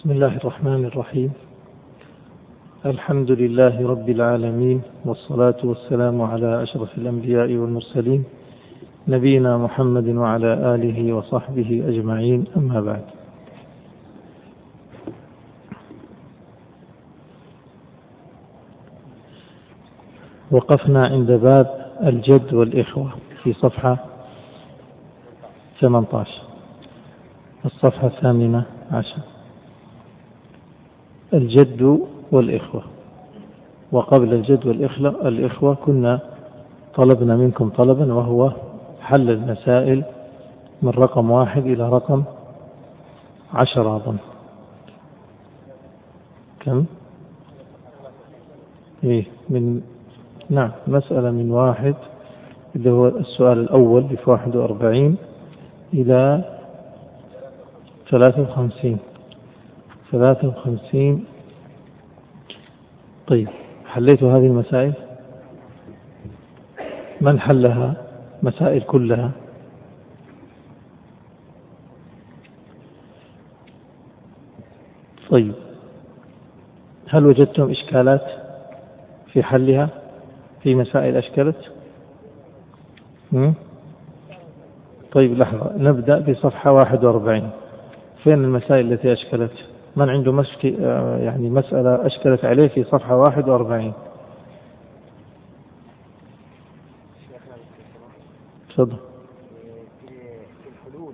بسم الله الرحمن الرحيم. الحمد لله رب العالمين، والصلاة والسلام على أشرف الأنبياء والمرسلين، نبينا محمد وعلى آله وصحبه أجمعين، أما بعد. وقفنا عند باب الجد والإخوة في صفحة 18، الصفحة 18، الجد والإخوة. وقبل الجد والإخوة كنا طلبنا منكم طلبا، وهو حل المسائل من رقم 1 إلى رقم 10 أظن. كم؟ نعم، مسألة من 1 اللي هو السؤال الأول في 41 إلى 53. طيب، حليتوا هذه المسائل؟ من حلها؟ مسائل كلها؟ طيب، هل وجدتم إشكالات في حلها؟ في مسائل أشكلت؟ طيب لحظة، نبدأ بصفحة 41. فين المسائل التي أشكلت؟ من عنده مسألة أشكلت عليه في صفحة 41؟ تفضل. في الحلول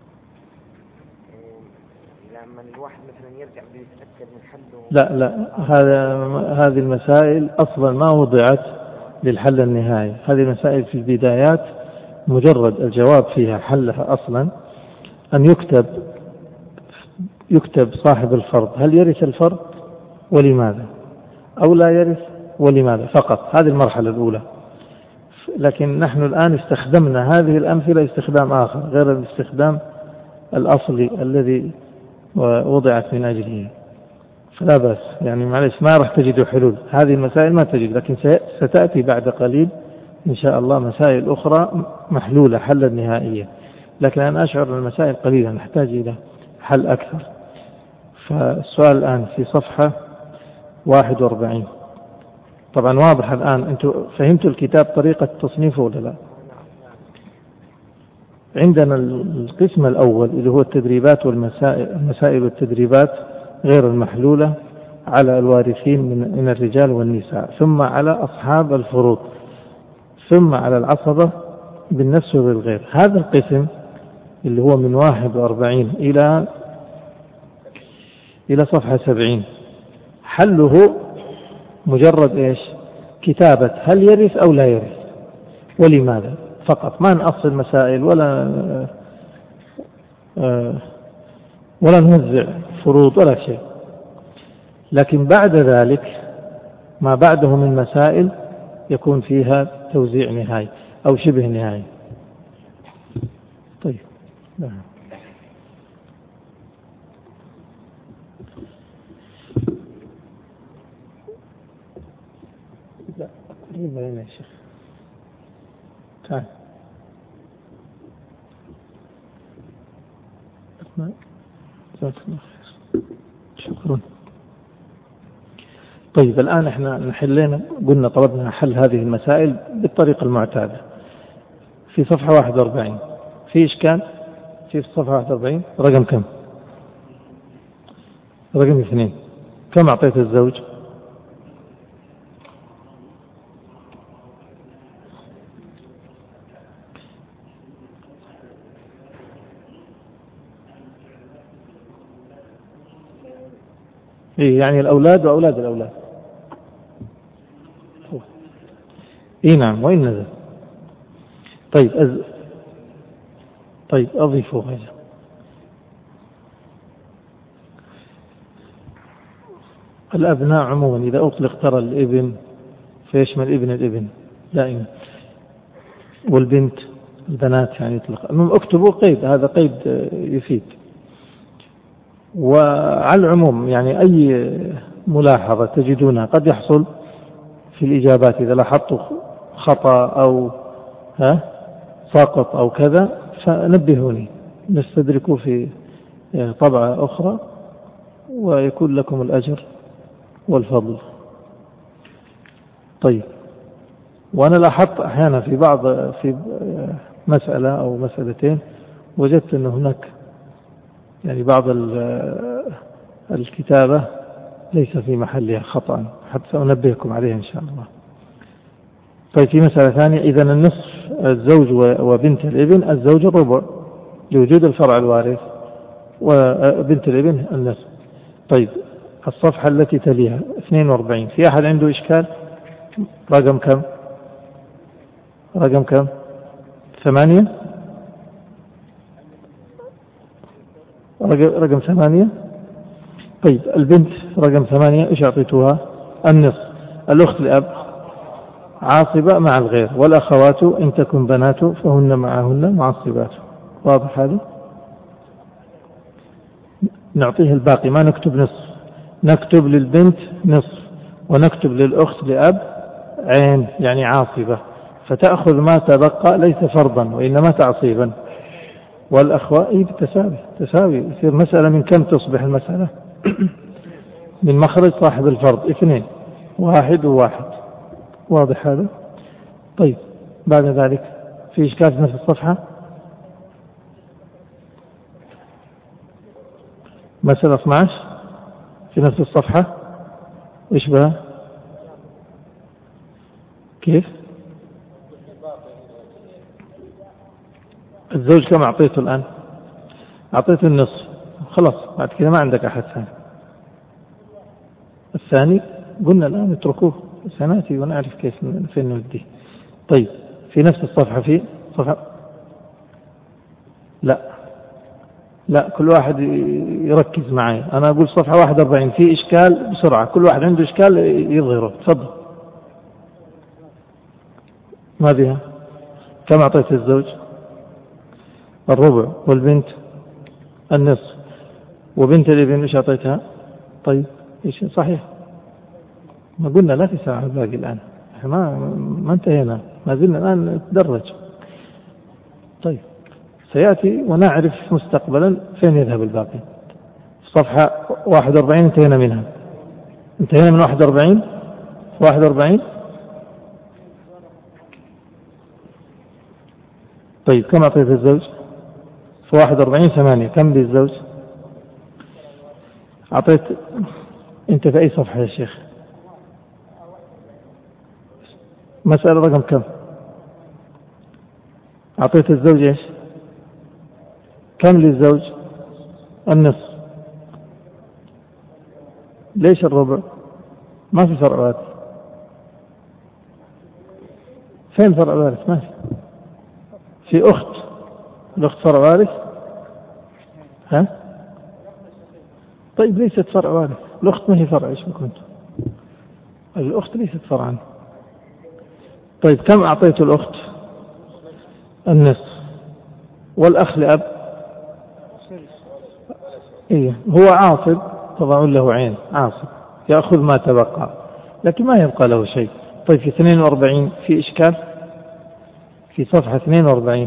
لما الواحد مثلا يرجع بيتأكد من حله. لا، هذه المسائل أصلا ما وضعت للحل النهائي. هذه المسائل في البدايات مجرد الجواب فيها حلها أصلا أن يكتب صاحب الفرض هل يرث الفرض ولماذا، أو لا يرث ولماذا، فقط. هذه المرحلة الأولى. لكن نحن الآن استخدمنا هذه الأمثلة استخدام آخر غير الاستخدام الأصلي الذي وضعت من أجله، فلا بأس. معلش، ما راح تجدوا حلول هذه المسائل، ما تجد، لكن ستأتي بعد قليل إن شاء الله مسائل أخرى محلولة حلا نهائيا. لكن أنا أشعر أن المسائل قليلة، نحتاج إلى حل أكثر. فالسؤال الآن في صفحة 41. طبعا واضح الآن، أنتم فهمتوا الكتاب طريقة تصنيفه ولا لا؟ عندنا القسم الأول اللي هو التدريبات المسائل والتدريبات غير المحلولة على الوارثين من الرجال والنساء، ثم على أصحاب الفروض، ثم على العصبة بالنفس وبالغير. هذا القسم اللي هو من 41 إلى صفحة 70 حله مجرد إيش؟ كتابة هل يرث أو لا يرث ولماذا فقط. ما نأصل مسائل ولا نوزع فروض ولا شيء. لكن بعد ذلك ما بعده من مسائل يكون فيها توزيع نهائي أو شبه نهائي. طيب، لا قريب هنا يا شيخ، تعال. شكرا. طيب، الآن احنا قلنا طلبنا حل هذه المسائل بالطريقة المعتادة في صفحة 41. في إشكال في صفحة 41 رقم كم؟ رقم 2. كم أعطيت الزوج؟ يعني الأولاد وأولاد الأولاد. نعم، وإن نزل. طيب أضيفوا هذا. الأبناء عموما إذا أطلق ترى الابن فيشمل ابن الابن دائما، والبنت البنات يطلق. اكتبوا قيد، هذا قيد يفيد. وعلى العموم أي ملاحظة تجدونها قد يحصل في الإجابات إذا لاحظتوا خطأ أو ساقط أو كذا فنبهوني، نستدركوا في طبعة أخرى ويكون لكم الأجر والفضل. طيب، وأنا لاحظت أحيانا في مسألة أو مسألتين وجدت أن هناك يعني بعض الكتابة ليس في محلها خطأ، حتى سأنبهكم عليها إن شاء الله. طيب، في مسألة ثانية، إذن النصف الزوج وبنت الابن، الزوج الربع لوجود الفرع الوارث، وبنت الابن النصف. طيب، الصفحة التي تليها 42، في أحد عنده إشكال؟ رقم كم؟ 8. رقم 8. طيب، البنت رقم 8 إيش أعطيتوها؟ النصف. الأخت لأب عاصبة مع الغير، والأخوات إن تكن بنات فهن معهن معصبات. واضح هذا؟ نعطيه الباقي، ما نكتب نصف، نكتب للبنت نصف ونكتب للأخت لأب عين يعني عاصبة، فتأخذ ما تبقى ليس فرضا وإنما تعصيبا. والأخوة تساوي يصير مسألة من كم تصبح المسألة؟ من مخرج صاحب الفرض 2، 1 و1. واضح هذا؟ طيب، بعد ذلك في إشكال في نفس الصفحة؟ مسألة 12 في نفس الصفحة، إيش بها؟ كيف؟ الزوج كم أعطيته الآن؟ أعطيته النصف، خلاص بعد كده ما عندك أحد ثاني. الثاني قلنا الآن اتركوه سنأتي ونعرف كيف فين نوديه. طيب، في نفس الصفحة، في صفحة لا كل واحد يركز معي. أنا أقول صفحة 41 في إشكال بسرعة، كل واحد عنده إشكال يظهره. تفضل. ما بها؟ كم أعطيت الزوج؟ الربع، والبنت النصف، وبنت الابن إيش أعطيتها؟ طيب، إيش صحيح؟ ما قلنا لا تسعى على الباقي الآن، ما انتهينا، ما زلنا الآن نتدرج. طيب، سيأتي ونعرف مستقبلا فين يذهب الباقي. صفحة 41 انتهينا منها، انتهينا من 41. طيب، كم أعطيت الزوج؟ في 41 8. كم للزوج؟ أعطيت. أنت في أي صفحة يا شيخ؟ مسألة رقم كم؟ أعطيت الزوج إيش؟ كم للزوج؟ النصف. ليش الربع؟ ما في فرع وارث. فين فرع وارث؟ ما في أخت. الأخت فرع وارث؟ ها؟ طيب، ليست فرع وارث الأخت، ما هي فرع. إيش كنت؟ الأخت ليست فرعا. طيب، كم أعطيت الأخت؟ النصف. والأخ لأب؟ إيه، هو عاصب، تضعون له عين عاصب، يأخذ ما تبقى لكن ما يبقى له شيء. طيب، في 42 في إشكال؟ في صفحة 42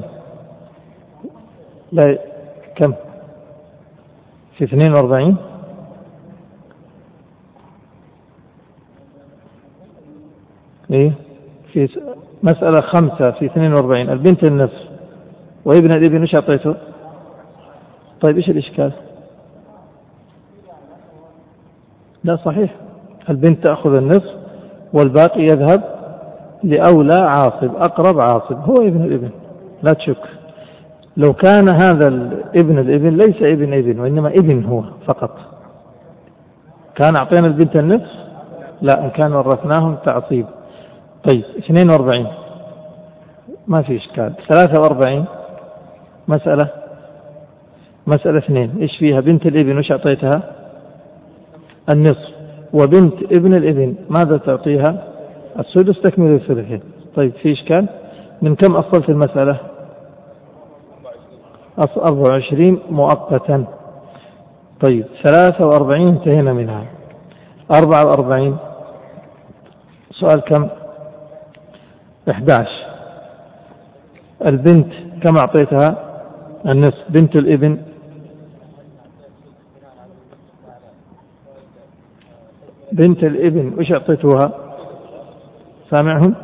لا كم؟ في 42 إيه، في مسألة 5 في 42 البنت النصف وابن الابن إيش أعطيته؟ طيب، إيش الإشكال؟ لا صحيح، البنت تأخذ النصف والباقي يذهب لأولى عاصب، أقرب عاصب هو ابن الابن، لا تشك. لو كان هذا ابن الابن ليس ابن وإنما ابن هو فقط، كان أعطينا البنت النصف، لا، إن كان ورثناهم تعصيب. طيب، 42 ما في إشكال. 43 مسألة 2 إيش فيها؟ بنت الابن وش أعطيتها؟ النصف. وبنت ابن الابن ماذا تعطيها؟ السدس تكمل الثلثين. طيب، في إشكال؟ من كم أصلت المسألة؟ 24 مؤقتا. طيب، 43 انتهينا منها. 44 سؤال كم؟ 11 البنت كم أعطيتها؟ النصف. بنت الابن بنت الابن وش أعطيتوها؟ سامعهم؟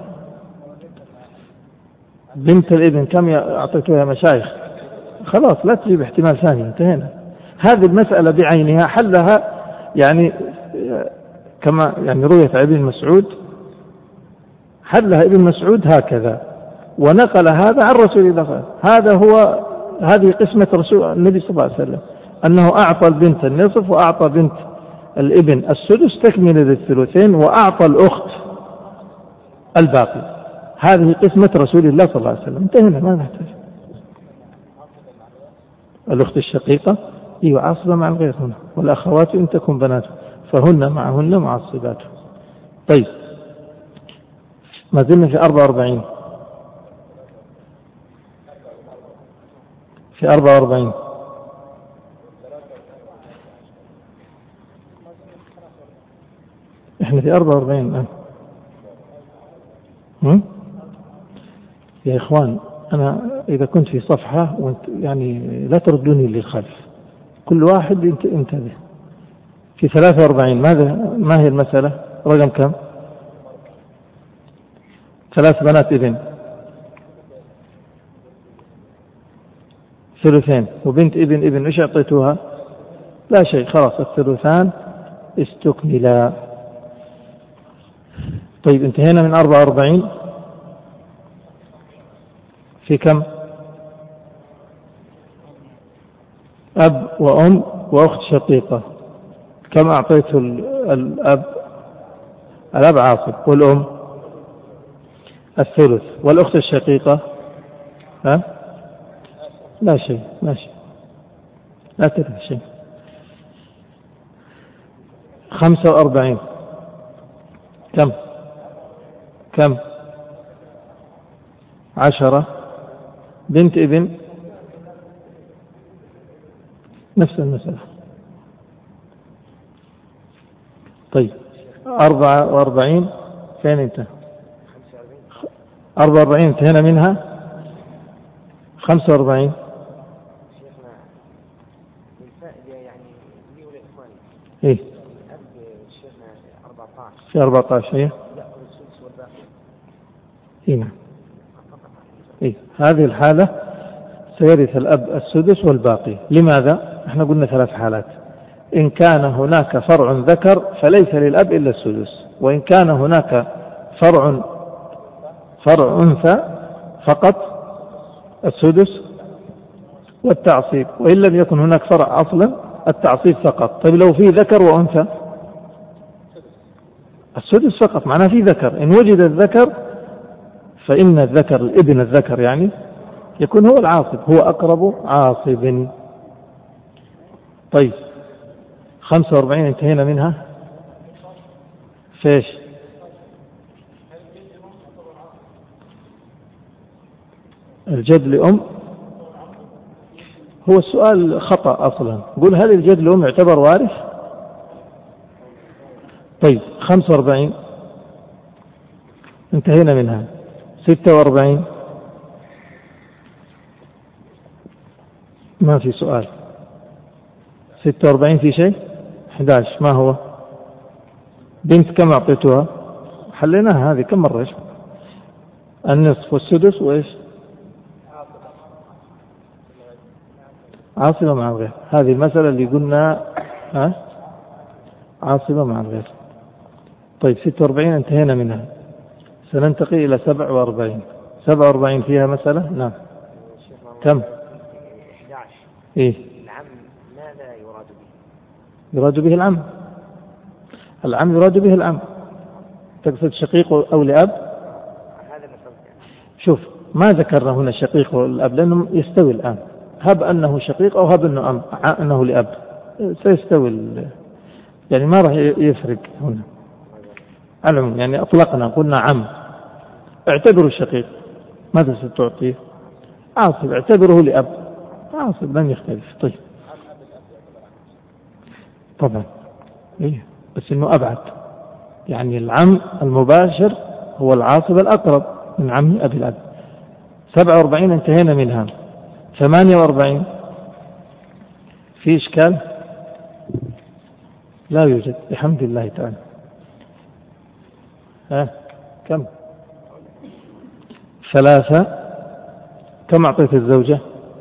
بنت الابن كم أعطيتوها يا مشايخ؟ خلاص لا تجيب احتمال ثاني، انتهينا. هذه المسألة بعينها حلها يعني كما يعني رويت عن ابن مسعود، حلها ابن مسعود هكذا ونقل هذا عن رسول الله صلى الله عليه وسلم. هذه قسمة رسول النبي صلى الله عليه وسلم، أنه أعطى البنت النصف وأعطى بنت الابن السدس تكمل للثلثين وأعطى الأخت الباقي. هذه قسمة رسول الله صلى الله عليه وسلم، انتهينا ما نحتاج. الأخت الشقيقة هي عاصبة مع الغير هنا، والأخوات إن تكن بنات فهن معهن معصبات. طيب ما زلنا في 44. في 44 احنا في 44 الآن. يا إخوان أنا إذا كنت في صفحة وانت يعني لا تردوني للخلف، كل واحد انتبه. في 43 ما هي المسألة؟ رقم كم؟ 3 بنات ابن ثلثين وبنت ابن ايش اعطيتوها؟ لا شيء، خلاص الثلثان استكملا. طيب انتهينا من 44. في كم؟ أب وأم وأخت شقيقة. كم أعطيته الأب؟ الأب عاصب، والأم الثلث، والأخت الشقيقة لا شيء، ماشي لا ترى شيء. 45 كم 10 بنت ابن نفس المسألة. طيب 44 فين انت؟ 44 انتهينا منها. 45 شيخنا الفائدة يعني لي ولإخواني. ايه الأب شيخنا 14 في 14 ايه يأكل السدس والباقي. ايه نعم ايه. هذه الحالة سيرث الأب السدس والباقي. لماذا؟ احنا قلنا 3 حالات. إن كان هناك فرع ذكر فليس للأب إلا السدس، وإن كان هناك فرع أنثى فقط السدس والتعصيب، وإن لم يكن هناك فرع أصلا التعصيب فقط. طيب لو في ذكر وأنثى السدس فقط، معناه في ذكر. إن وجد الذكر فإن الذكر الابن الذكر يعني يكون هو العاصب، هو أقرب عاصب. طيب 45 انتهينا منها. فيش الجد لأم؟ هو السؤال خطأ أصلا. قل هل الجد لأم يعتبر وارث؟ طيب 45 انتهينا منها. 46 ما في سؤال. 46 في شيء. 11 ما هو؟ بنت كم أعطيتها؟ حليناها هذه كم مرة. النصف والسدس وإيش؟ عاصبة مع الغير. هذه المسألة اللي قلنا عاصبة مع الغير. طيب 46 انتهينا منها. سننتقل إلى 47. 47 فيها مسألة. نعم كم؟ 11 إيه؟ العم ماذا يراد به؟ يراد به العم. العم يراد به العم. تقصد شقيق أو لأب؟ هذا مثلا. شوف ما ذكرنا هنا شقيق والأب لأنه يستوي الآن. هب أنه شقيق أو هب أنه لأب سيستوي يعني ما راح يفرق هنا. علم يعني أطلقنا قلنا عم. اعتبروا الشقيق ماذا ستعطيه؟ عاصب. اعتبره لأب عاصب لن يختلف. طيب طبعا إيه بس إنه أبعد، يعني العم المباشر هو العاصب الأقرب من عم أبي الأب. 47 انتهينا منها. 48 في إشكال؟ لا يوجد بحمد الله تعالى. ها كم؟ 3. كم أعطيت الزوجة؟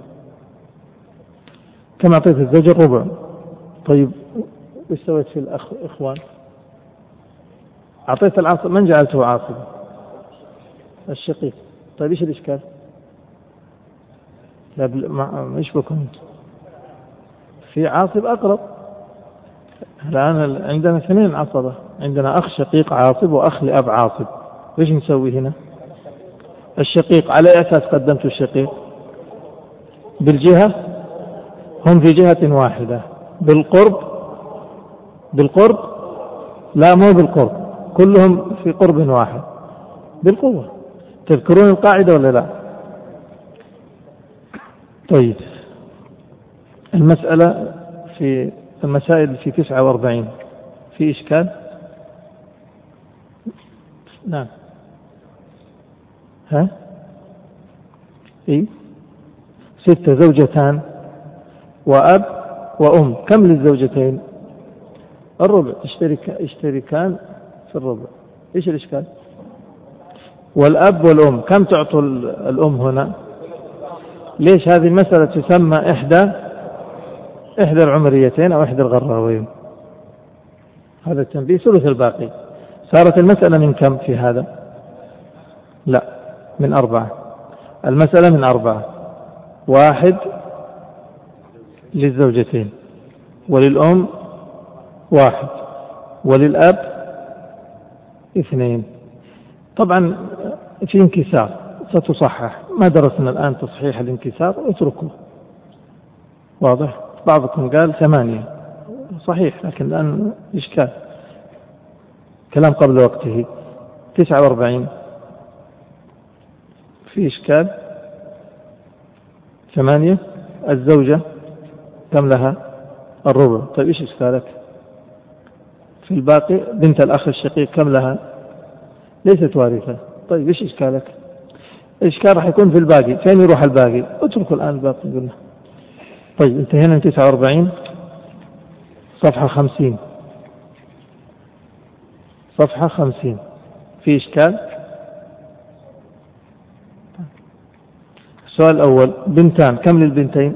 كم أعطيت الزوجة؟ الربع. طيب وش سويت في الإخوان؟ أعطيت العاصب. من جعلته عاصب؟ الشقيق. طيب إيش الإشكال؟ لا إيش بكم؟ في عاصب أقرب. الآن عندنا 2 عصبة، عندنا أخ شقيق عاصب وأخ لأب عاصب. إيش نسوي هنا؟ الشقيق على أساس قدمت الشقيق بالجهة، هم في جهة واحدة. بالقرب لا مو بالقرب، كلهم في قرب واحد بالقوة. تذكرون القاعدة ولا لا؟ طيب المسألة في المسائل في 49 في إشكال؟ نعم. ها؟ إيه؟ 6 زوجتان وأب وأم. كم للزوجتين؟ الربع. يشتركان في الربع. إيش الإشكال؟ والأب والأم كم تعطوا الأم هنا؟ ليش هذه المسألة تسمى إحدى العمريتين أو إحدى الغراوين؟ هذا التنبيه ثلث الباقي. صارت المسألة من كم في هذا؟ لا، من 4. المسألة من 4. 1 للزوجتين، وللأم 1، وللأب 2. طبعا في انكسار ستصحح، ما درسنا الآن تصحيح الانكسار، اتركوه. واضح؟ بعضكم قال 8 صحيح، لكن الآن إشكال، كلام قبل وقته. 49 في إشكال. 8 الزوجة كم لها؟ الربع. طيب إيش إشكالك في الباقي؟ بنت الأخ الشقيق كم لها؟ ليست وارثة. طيب إيش إشكالك؟ الإشكال راح يكون في الباقي. فين يروح الباقي؟ اتركوا الآن الباقي قلنا. طيب انتهينا من 49. صفحة 50. صفحة 50 في إشكال. السؤال الأول: بنتان، كم للبنتين؟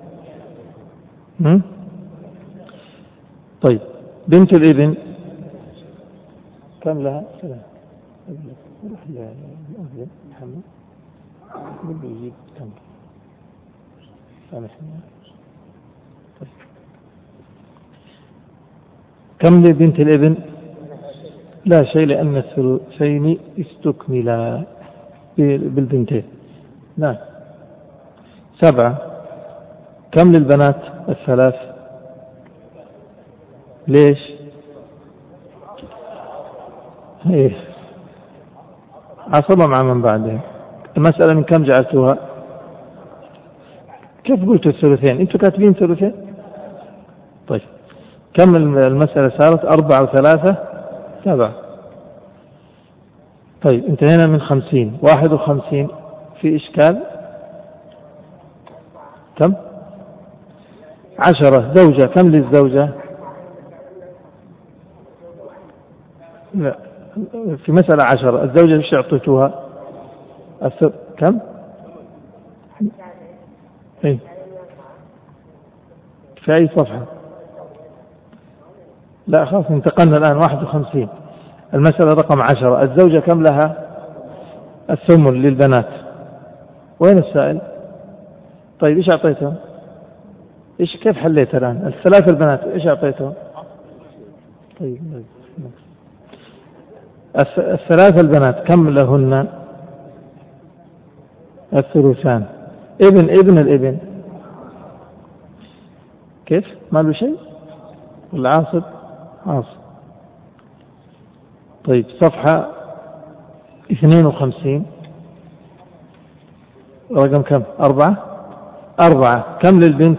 طيب بنت الابن كم لها؟ محمد يجيب كم؟ كم لبنت الابن؟ لا شيء، لأن الثلثين استكملا بالبنتين. نعم. 7. كم للبنات؟ 3. ليش؟ إيه؟ عصبة مع من بعدها. المسألة من كم جعلتوها؟ كيف قلت الثلثين؟ أنتوا كاتبين ثلثين. طيب كم المسألة صارت؟ 4 و3 7. طيب انتهينا من 50. 51 في إشكال. كم؟ 10 زوجة. كم للزوجة؟ لا، في مسألة 10 الزوجة ايش اعطيتوها؟ كم؟ ايه؟ في أي صفحة؟ لا خلاص انتقلنا الآن 51. المسألة رقم 10 الزوجة كم لها؟ الثمن للبنات. وين السائل؟ طيب ايش اعطيتهم؟ ايش كيف حليت الآن؟ 3 البنات ايش اعطيتهم؟ طيب 3 البنات كم لهن؟ الثلثان. ابن الابن كيف؟ ما له شيء؟ والعاصب عاصب. طيب صفحة 52 رقم كم؟ 4. كم للبنت؟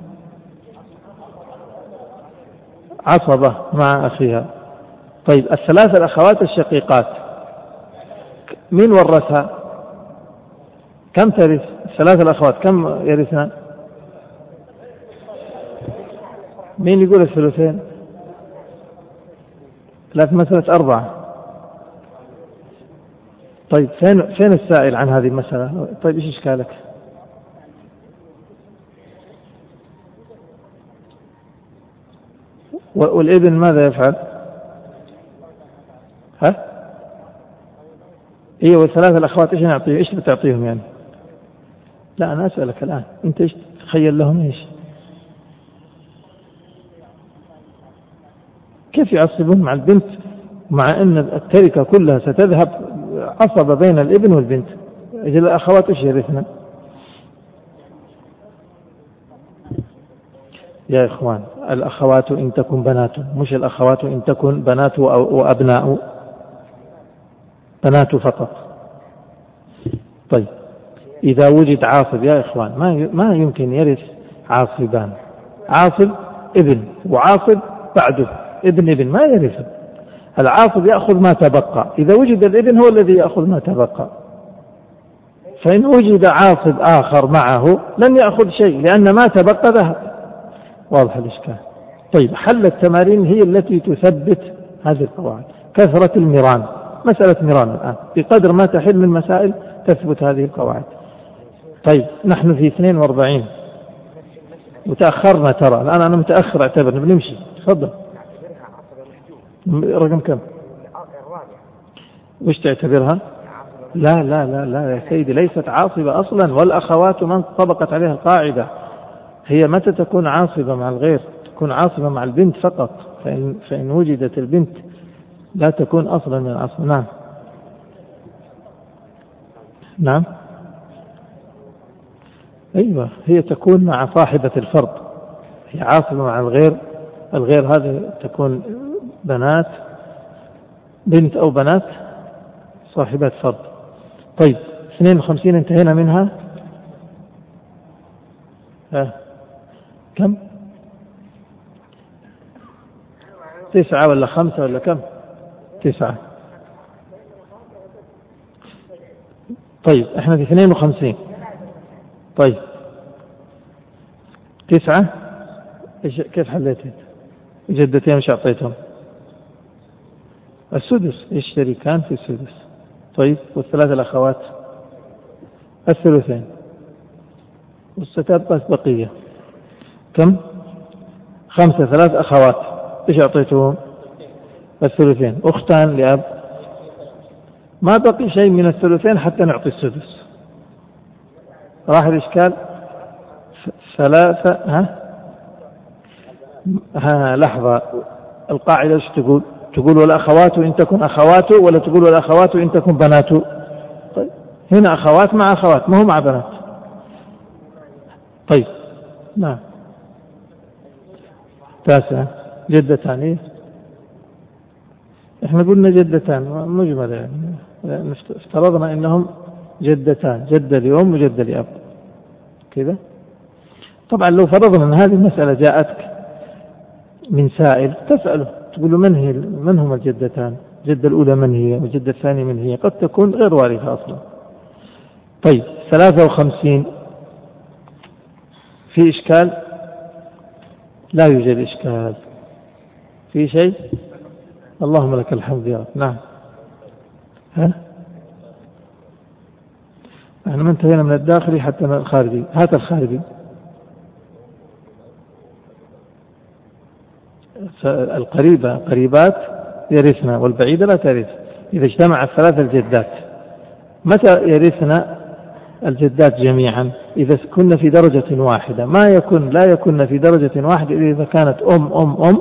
عصبة مع أخيها. طيب 3 الأخوات الشقيقات مين ورثها؟ كم ترث 3 الأخوات؟ كم يرثنا؟ مين يقول الثلثين؟ 3 مسألة 4. طيب فين السائل عن هذه المسألة؟ طيب إيش إشكالك؟ والابن ماذا يفعل؟ ها؟ إيه والثلاثة الأخوات إيش نعطيه؟ إيش بتعطيهم يعني؟ لا أنا أسألك الآن، أنت إيش تخيل لهم إيش؟ كيف يعصبون مع البنت مع أن التركة كلها ستذهب عصب بين الابن والبنت؟ إذا الأخوات إيش يرثن؟ يا إخوان الأخوات إن تكن بنات، مش الأخوات إن تكن بنات وأبناء، بنات فقط. طيب إذا وجد عاصب يا إخوان ما يمكن يرث عاصبان، عاصب ابن وعاصب بعده ابن ما يرث. العاصب يأخذ ما تبقى، إذا وجد الابن هو الذي يأخذ ما تبقى، فإن وجد عاصب آخر معه لن يأخذ شيء لأن ما تبقى ذهب. واضح الإشكال؟ طيب حل التمارين هي التي تثبت هذه القواعد. كثرة المران، مسألة مران الآن بقدر ما تحل من مسائل تثبت هذه القواعد. طيب نحن في 42 وتأخرنا ترى الآن، أنا متأخر اعتبرنا بنمشي. تفضل. رقم كم؟ وش تعتبرها؟ لا لا لا لا يا سيدي، ليست عاصبة أصلا، والأخوات من طبقت عليها القاعدة. هي متى تكون عاصبة مع الغير؟ تكون عاصبة مع البنت فقط، فإن وجدت البنت لا تكون أصلا من العصبة. نعم نعم أيوة، هي تكون مع صاحبة الفرض، هي عاصبة مع الغير. الغير هذه تكون بنات، بنت أو بنات صاحبات فرض. طيب 52 انتهينا منها. كم؟ 9 ولا 5 ولا كم؟ 9. طيب احنا في 52. طيب 9 كيف حليتها؟ جدتين وش أعطيتهم؟ السدس، يشتركان في السدس. طيب والثلاث الأخوات الثلثين، والستات بقية كم؟ 5. 3 أخوات إيش أعطيتهم؟ الثلثين. أختان لأب، ما بقي شيء من الثلثين حتى نعطي السدس. راح الإشكال. 3 لحظة، القاعدة ايش تقول؟ تقول والأخوات إن تكن أخوات، ولا تقول والأخوات إن تكن بنات؟ طيب هنا أخوات مع أخوات، ما هو مع بنات. طيب نعم. 9 جدتان. إيه؟ احنا قلنا جدتان مجمل يعني، افترضنا انهم جدتان، جدة لأم وجدة لأب كذا. طبعا لو فرضنا ان هذه المسألة جاءتك من سائل تسأله تقول له من هما الجدتان؟ الجدة الأولى من هي؟ والجدة الثانية من هي؟ قد تكون غير وارثة أصلا. طيب 53 في إشكال؟ لا يوجد إشكال في شيء. اللهم لك الحمد يا رب. نعم. احنا ما انتهينا من الداخلي حتى من الخارجي. هات الخارجي. القريبة قريبات يرثنا، والبعيدة لا ترث. إذا اجتمع الثلاث الجدات متى يرثنا الجدات جميعا؟ إذا كنا في درجة واحدة. لا يكون في درجة واحدة إذا كانت أم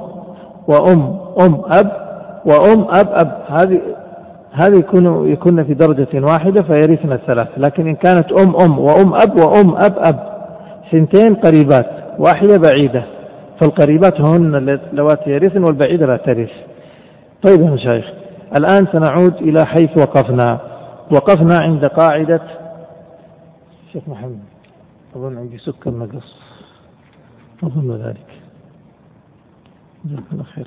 وأم أب وأم أب. هذه يكون في درجة واحدة فيرثنا الثلاث. لكن إن كانت أم وأم أب وأم أب سنتين قريبات، واحدة بعيدة، فالقريبات هن اللواتي يرثن والبعيدة لا ترث. طيب يا مشايخ، الآن سنعود إلى حيث وقفنا عند قاعدة شيخ محمد. أظن عندي سكر نقص، أظن ذلك. جزاك الله خير.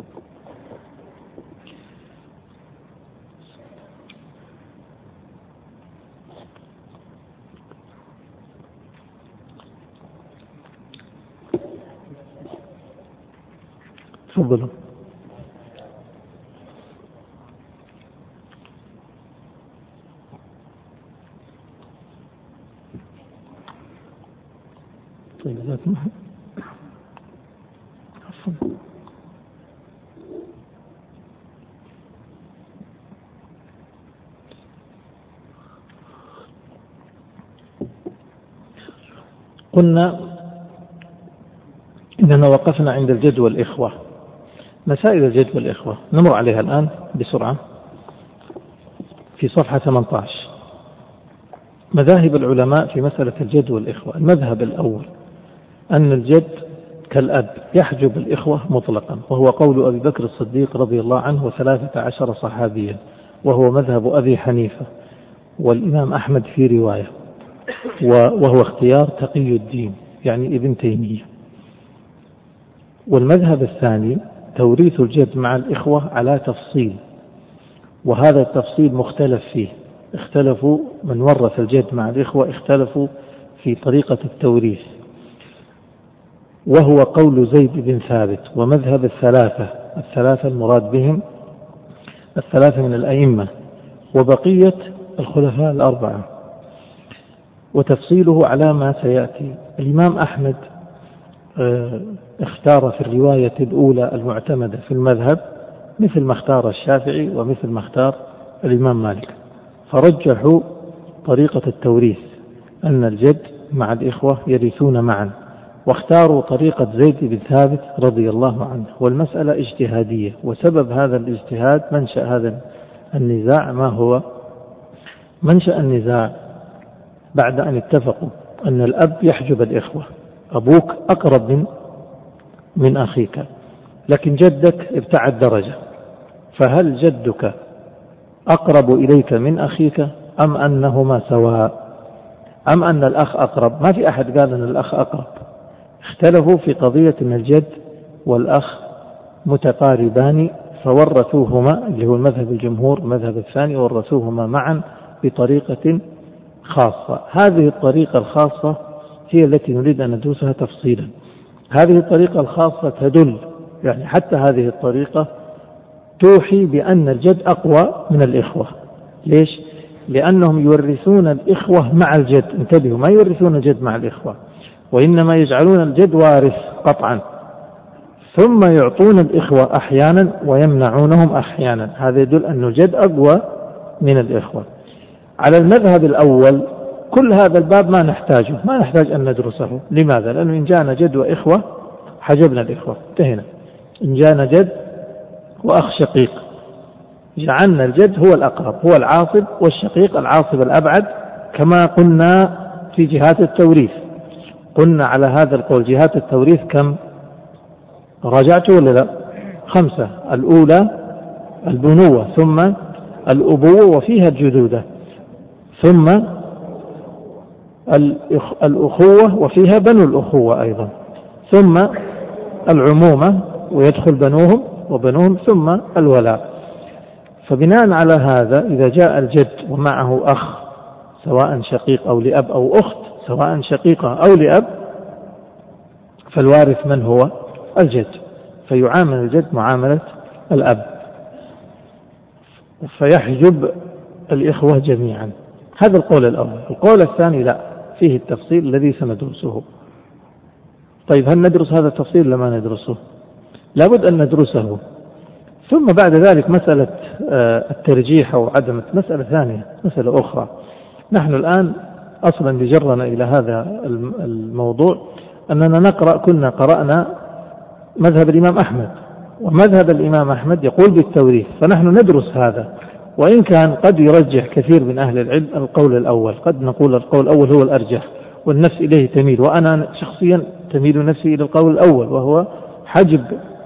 تفضلوا. قلنا إننا وقفنا عند الجد والإخوة. مسائل الجد والإخوة نمر عليها الآن بسرعة في صفحة 18. مذاهب العلماء في مسألة الجد والإخوة. المذهب الأول أن الجد كالأب يحجب الإخوة مطلقا، وهو قول أبي بكر الصديق رضي الله عنه و13 صحابيا، وهو مذهب أبي حنيفة والإمام أحمد في رواية، وهو اختيار تقي الدين يعني ابن تيمية. والمذهب الثاني توريث الجد مع الإخوة على تفصيل، وهذا التفصيل مختلف فيه، اختلفوا من ورث الجد مع الإخوة اختلفوا في طريقة التوريث، وهو قول زيد بن ثابت ومذهب الثلاثة المراد بهم الثلاثة من الأئمة وبقية الخلفاء الأربعة، وتفصيله على ما سيأتي. الإمام أحمد اختار في الرواية الأولى المعتمدة في المذهب مثل ما اختار الشافعي ومثل ما اختار الإمام مالك، فرجحوا طريقة التوريث أن الجد مع الإخوة يرثون معا، واختاروا طريقة زيد بن ثابت رضي الله عنه. والمسألة اجتهادية، وسبب هذا الاجتهاد منشأ هذا النزاع. ما هو منشأ النزاع؟ بعد أن اتفقوا أن الأب يحجب الإخوة، أبوك أقرب من أخيك، لكن جدك ابتعد درجة، فهل جدك أقرب إليك من أخيك أم أنهما سواء، أم أن الأخ أقرب؟ ما في أحد قال أن الأخ أقرب، اختلفوا في قضية أن الجد والأخ متقاربان، فورثوهما اللي هو المذهب الجمهور مذهب الثاني، ورثوهما معا بطريقة خاصة. هذه الطريقة الخاصة هي التي نريد أن ندرسها تفصيلا. هذه الطريقة الخاصة تدل، يعني حتى هذه الطريقة توحي بأن الجد أقوى من الإخوة. ليش؟ لأنهم يورثون الإخوة مع الجد، انتبهوا، ما يورثون الجد مع الإخوة، وإنما يجعلون الجد وارث قطعا، ثم يعطون الإخوة أحيانا ويمنعونهم أحيانا. هذا يدل أن الجد أقوى من الإخوة. على المذهب الأول كل هذا الباب ما نحتاج أن ندرسه. لماذا؟ لأنه إن جاءنا جد وإخوة حجبنا الإخوة، انتهينا. إن جاءنا جد وأخ شقيق جعلنا الجد هو الأقرب، هو العاصب، والشقيق العاصب الأبعد، كما قلنا في جهات التوريث. قلنا على هذا القول جهات التوريث كم؟ راجعت ولا لا؟ 5. الأولى البنوة، ثم الأبوة وفيها الجدودة، ثم الأخوة وفيها بنو الأخوة أيضا، ثم العمومة ويدخل بنوهم وبنوهم، ثم الولاء. فبناء على هذا إذا جاء الجد ومعه أخ سواء شقيق أو لأب أو أخت سواء شقيقة أو لأب، فالوارث من هو؟ الجد، فيعامل الجد معاملة الأب، فيحجب الإخوة جميعا. هذا القول الأول. القول الثاني لا، فيه التفصيل الذي سندرسه. طيب هل ندرس هذا التفصيل لما ندرسه؟ لابد أن ندرسه. ثم بعد ذلك مسألة الترجيح أو عدم، مسألة ثانية، مسألة أخرى. نحن الآن أصلا بجرنا إلى هذا الموضوع أننا كنا قرأنا مذهب الإمام أحمد، ومذهب الإمام أحمد يقول بالتوريث، فنحن ندرس هذا، وإن كان قد يرجح كثير من أهل العلم القول الأول، قد نقول القول الأول هو الأرجح والنفس إليه تميل، وأنا شخصيا تميل نفسي إلى القول الأول، وهو حجب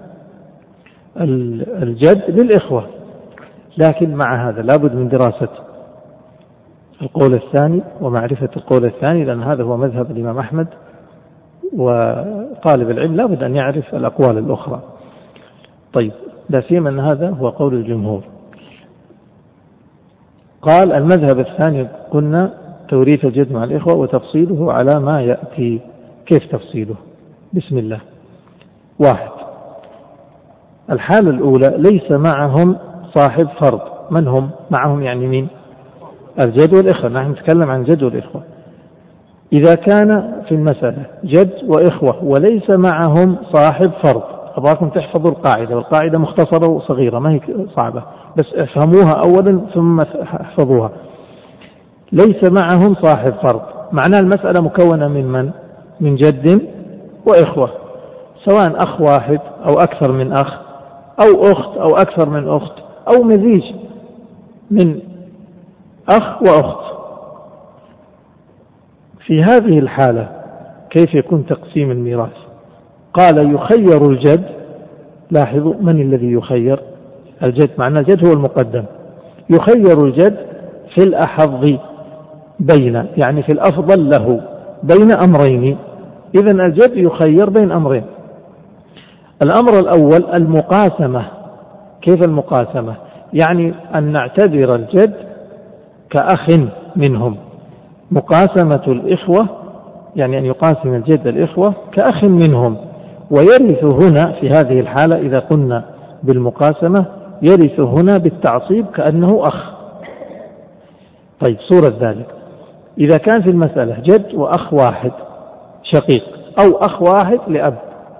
الجد للإخوة. لكن مع هذا لابد من دراسة القول الثاني ومعرفة القول الثاني، لأن هذا هو مذهب الإمام أحمد، وطالب العلم لابد أن يعرف الأقوال الأخرى. طيب، لا سيما أن هذا هو قول الجمهور. قال المذهب الثاني قلنا توريث الجد مع الإخوة وتفصيله على ما يأتي. كيف تفصيله؟ بسم الله. 1. الحالة الأولى ليس معهم صاحب فرض. من هم معهم؟ يعني مين؟ الجد والإخوة. نحن نتكلم عن الجد والإخوة. إذا كان في المسألة جد وإخوة وليس معهم صاحب فرض، أبغاكم تحفظوا القاعدة، والقاعدة مختصرة وصغيرة ما هي صعبة، بس افهموها أولا ثم احفظوها. ليس معهم صاحب فرض، معناه المسألة مكونة من من جد وإخوة، سواء أخ واحد أو أكثر من أخ أو أخت أو أكثر من أخت أو مزيج من أخ وأخت. في هذه الحالة كيف يكون تقسيم الميراث؟ قال يخير الجد. لاحظوا من الذي يخير؟ الجد، معنى الجد هو المقدم. يخير الجد في الأحظ بين، يعني في الأفضل له، بين أمرين. إذن الجد يخير بين أمرين. الأمر الأول المقاسمة. كيف المقاسمة؟ يعني أن نعتبر الجد كأخ منهم. مقاسمة الإخوة يعني أن يقاسم الجد الإخوة كأخ منهم، ويرث هنا في هذه الحالة إذا قلنا بالمقاسمة يرث هنا بالتعصيب كأنه أخ. طيب، صورة ذلك إذا كان في المسألة جد وأخ واحد شقيق أو أخ واحد لأب،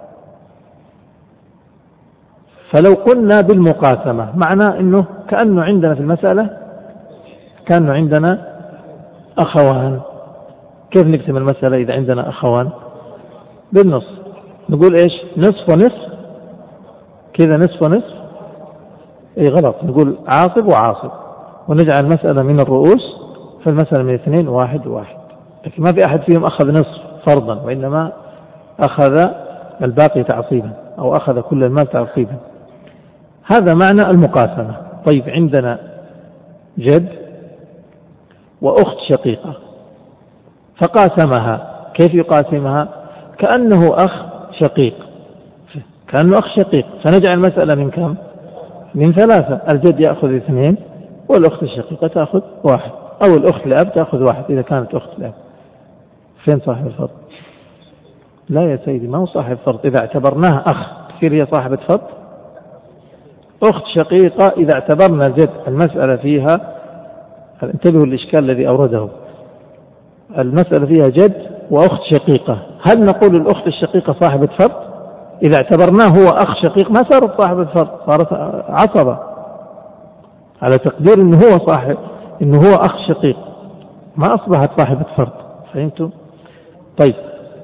فلو قلنا بالمقاسمة معناه أنه كأنه عندنا في المسألة كأنه عندنا أخوان. كيف نقسم المسألة إذا عندنا أخوان؟ بالنص. نقول إيش؟ نصف ونصف كذا، نصف ونصف. إيه غلط، نقول عاصب وعاصب، ونجعل المسألة من الرؤوس، فالمسألة من 2 1 1. لكن ما في أحد فيهم أخذ نصف فرضا، وإنما أخذ الباقي تعصيبا أو أخذ كل المال تعصيبا. هذا معنى المقاسمة. طيب، عندنا جد وأخت شقيقة فقاسمها. كيف يقاسمها؟ كأنه أخ شقيق، كأنه أخ شقيق، فنجعل المسألة من كم؟ من 3. الجد يأخذ 2 والأخت الشقيقة تأخذ 1، أو الأخت لأب تأخذ 1 إذا كانت أخت لأب. فين صاحب الفرض؟ لا يا سيدي، ما هو صاحب فرض. إذا اعتبرناه أخ تصير هي صاحبة فرض. أخت شقيقة إذا اعتبرنا الجد المسألة فيها، انتبهوا الإشكال الذي أورده، المسألة فيها جد وأخت شقيقة، هل نقول الأخت الشقيقة صاحبة فرض؟ إذا اعتبرناه هو أخ شقيق ما صارت صاحبة فرض، صارت عصبة، على تقدير إنه هو صاحب، إنه هو أخ شقيق، ما أصبحت صاحبة فرض. فهمتوا؟ طيب،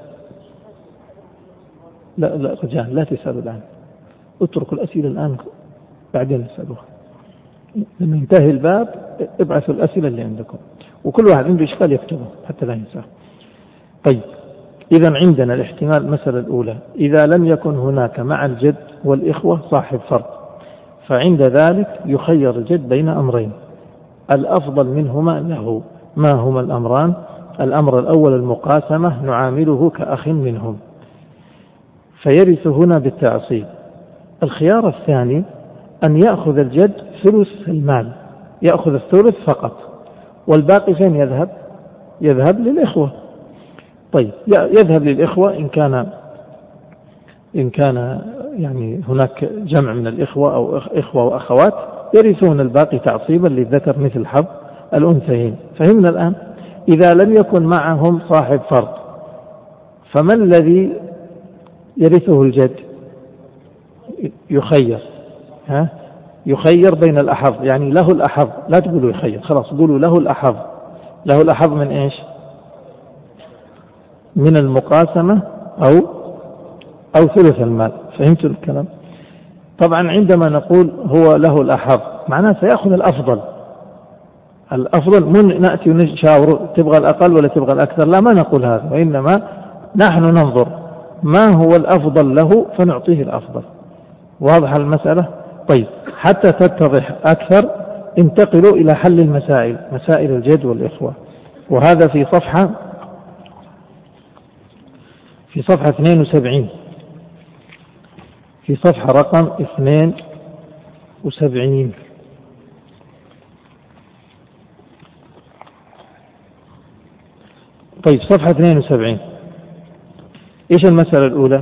لا رجال، لا تسألوا الآن، اتركوا الأسئلة الآن بعدين نسألوها. لما ينتهي الباب ابعثوا الأسئلة اللي عندكم، وكل واحد عنده إشكال يكتبه حتى لا ينساه. طيب، إذا عندنا الاحتمال المسألة الأولى إذا لم يكن هناك مع الجد والإخوة صاحب فرض، فعند ذلك يخير الجد بين أمرين الأفضل منهما له. ما هما الأمران؟ الأمر الأول المقاسمة، نعامله كأخ منهم، فيرث هنا بالتعصيب. الخيار الثاني أن يأخذ الجد ثلث المال، يأخذ الثلث فقط، والباقي فين يذهب؟ يذهب للإخوة. طيب، يذهب للإخوة إن كان يعني هناك جمع من الإخوة أو إخوة وأخوات يرثون الباقي تعصيبا للذكر مثل حظ الأنثيين. فهمنا الآن؟ إذا لم يكن معهم صاحب فرض فما الذي يرثه الجد؟ يخير، يخير بين الأحظ، يعني له الأحظ، لا تقولوا يخير، خلاص قولوا له الأحظ. له الأحظ من إيش؟ من المقاسمة أو ثلث المال. فهمتوا الكلام؟ طبعا عندما نقول هو له الأحظ معناه سيأخذ الأفضل. الأفضل من نأتي ونشاور تبغى الأقل ولا تبغى الأكثر، لا، ما نقول هذا، وإنما نحن ننظر ما هو الأفضل له فنعطيه الأفضل. واضح المسألة؟ طيب، حتى تتضح أكثر انتقلوا إلى حل المسائل، مسائل الجد والإخوة، وهذا في صفحة 72، في صفحة رقم 72. طيب، صفحة 72. إيش المسألة الأولى؟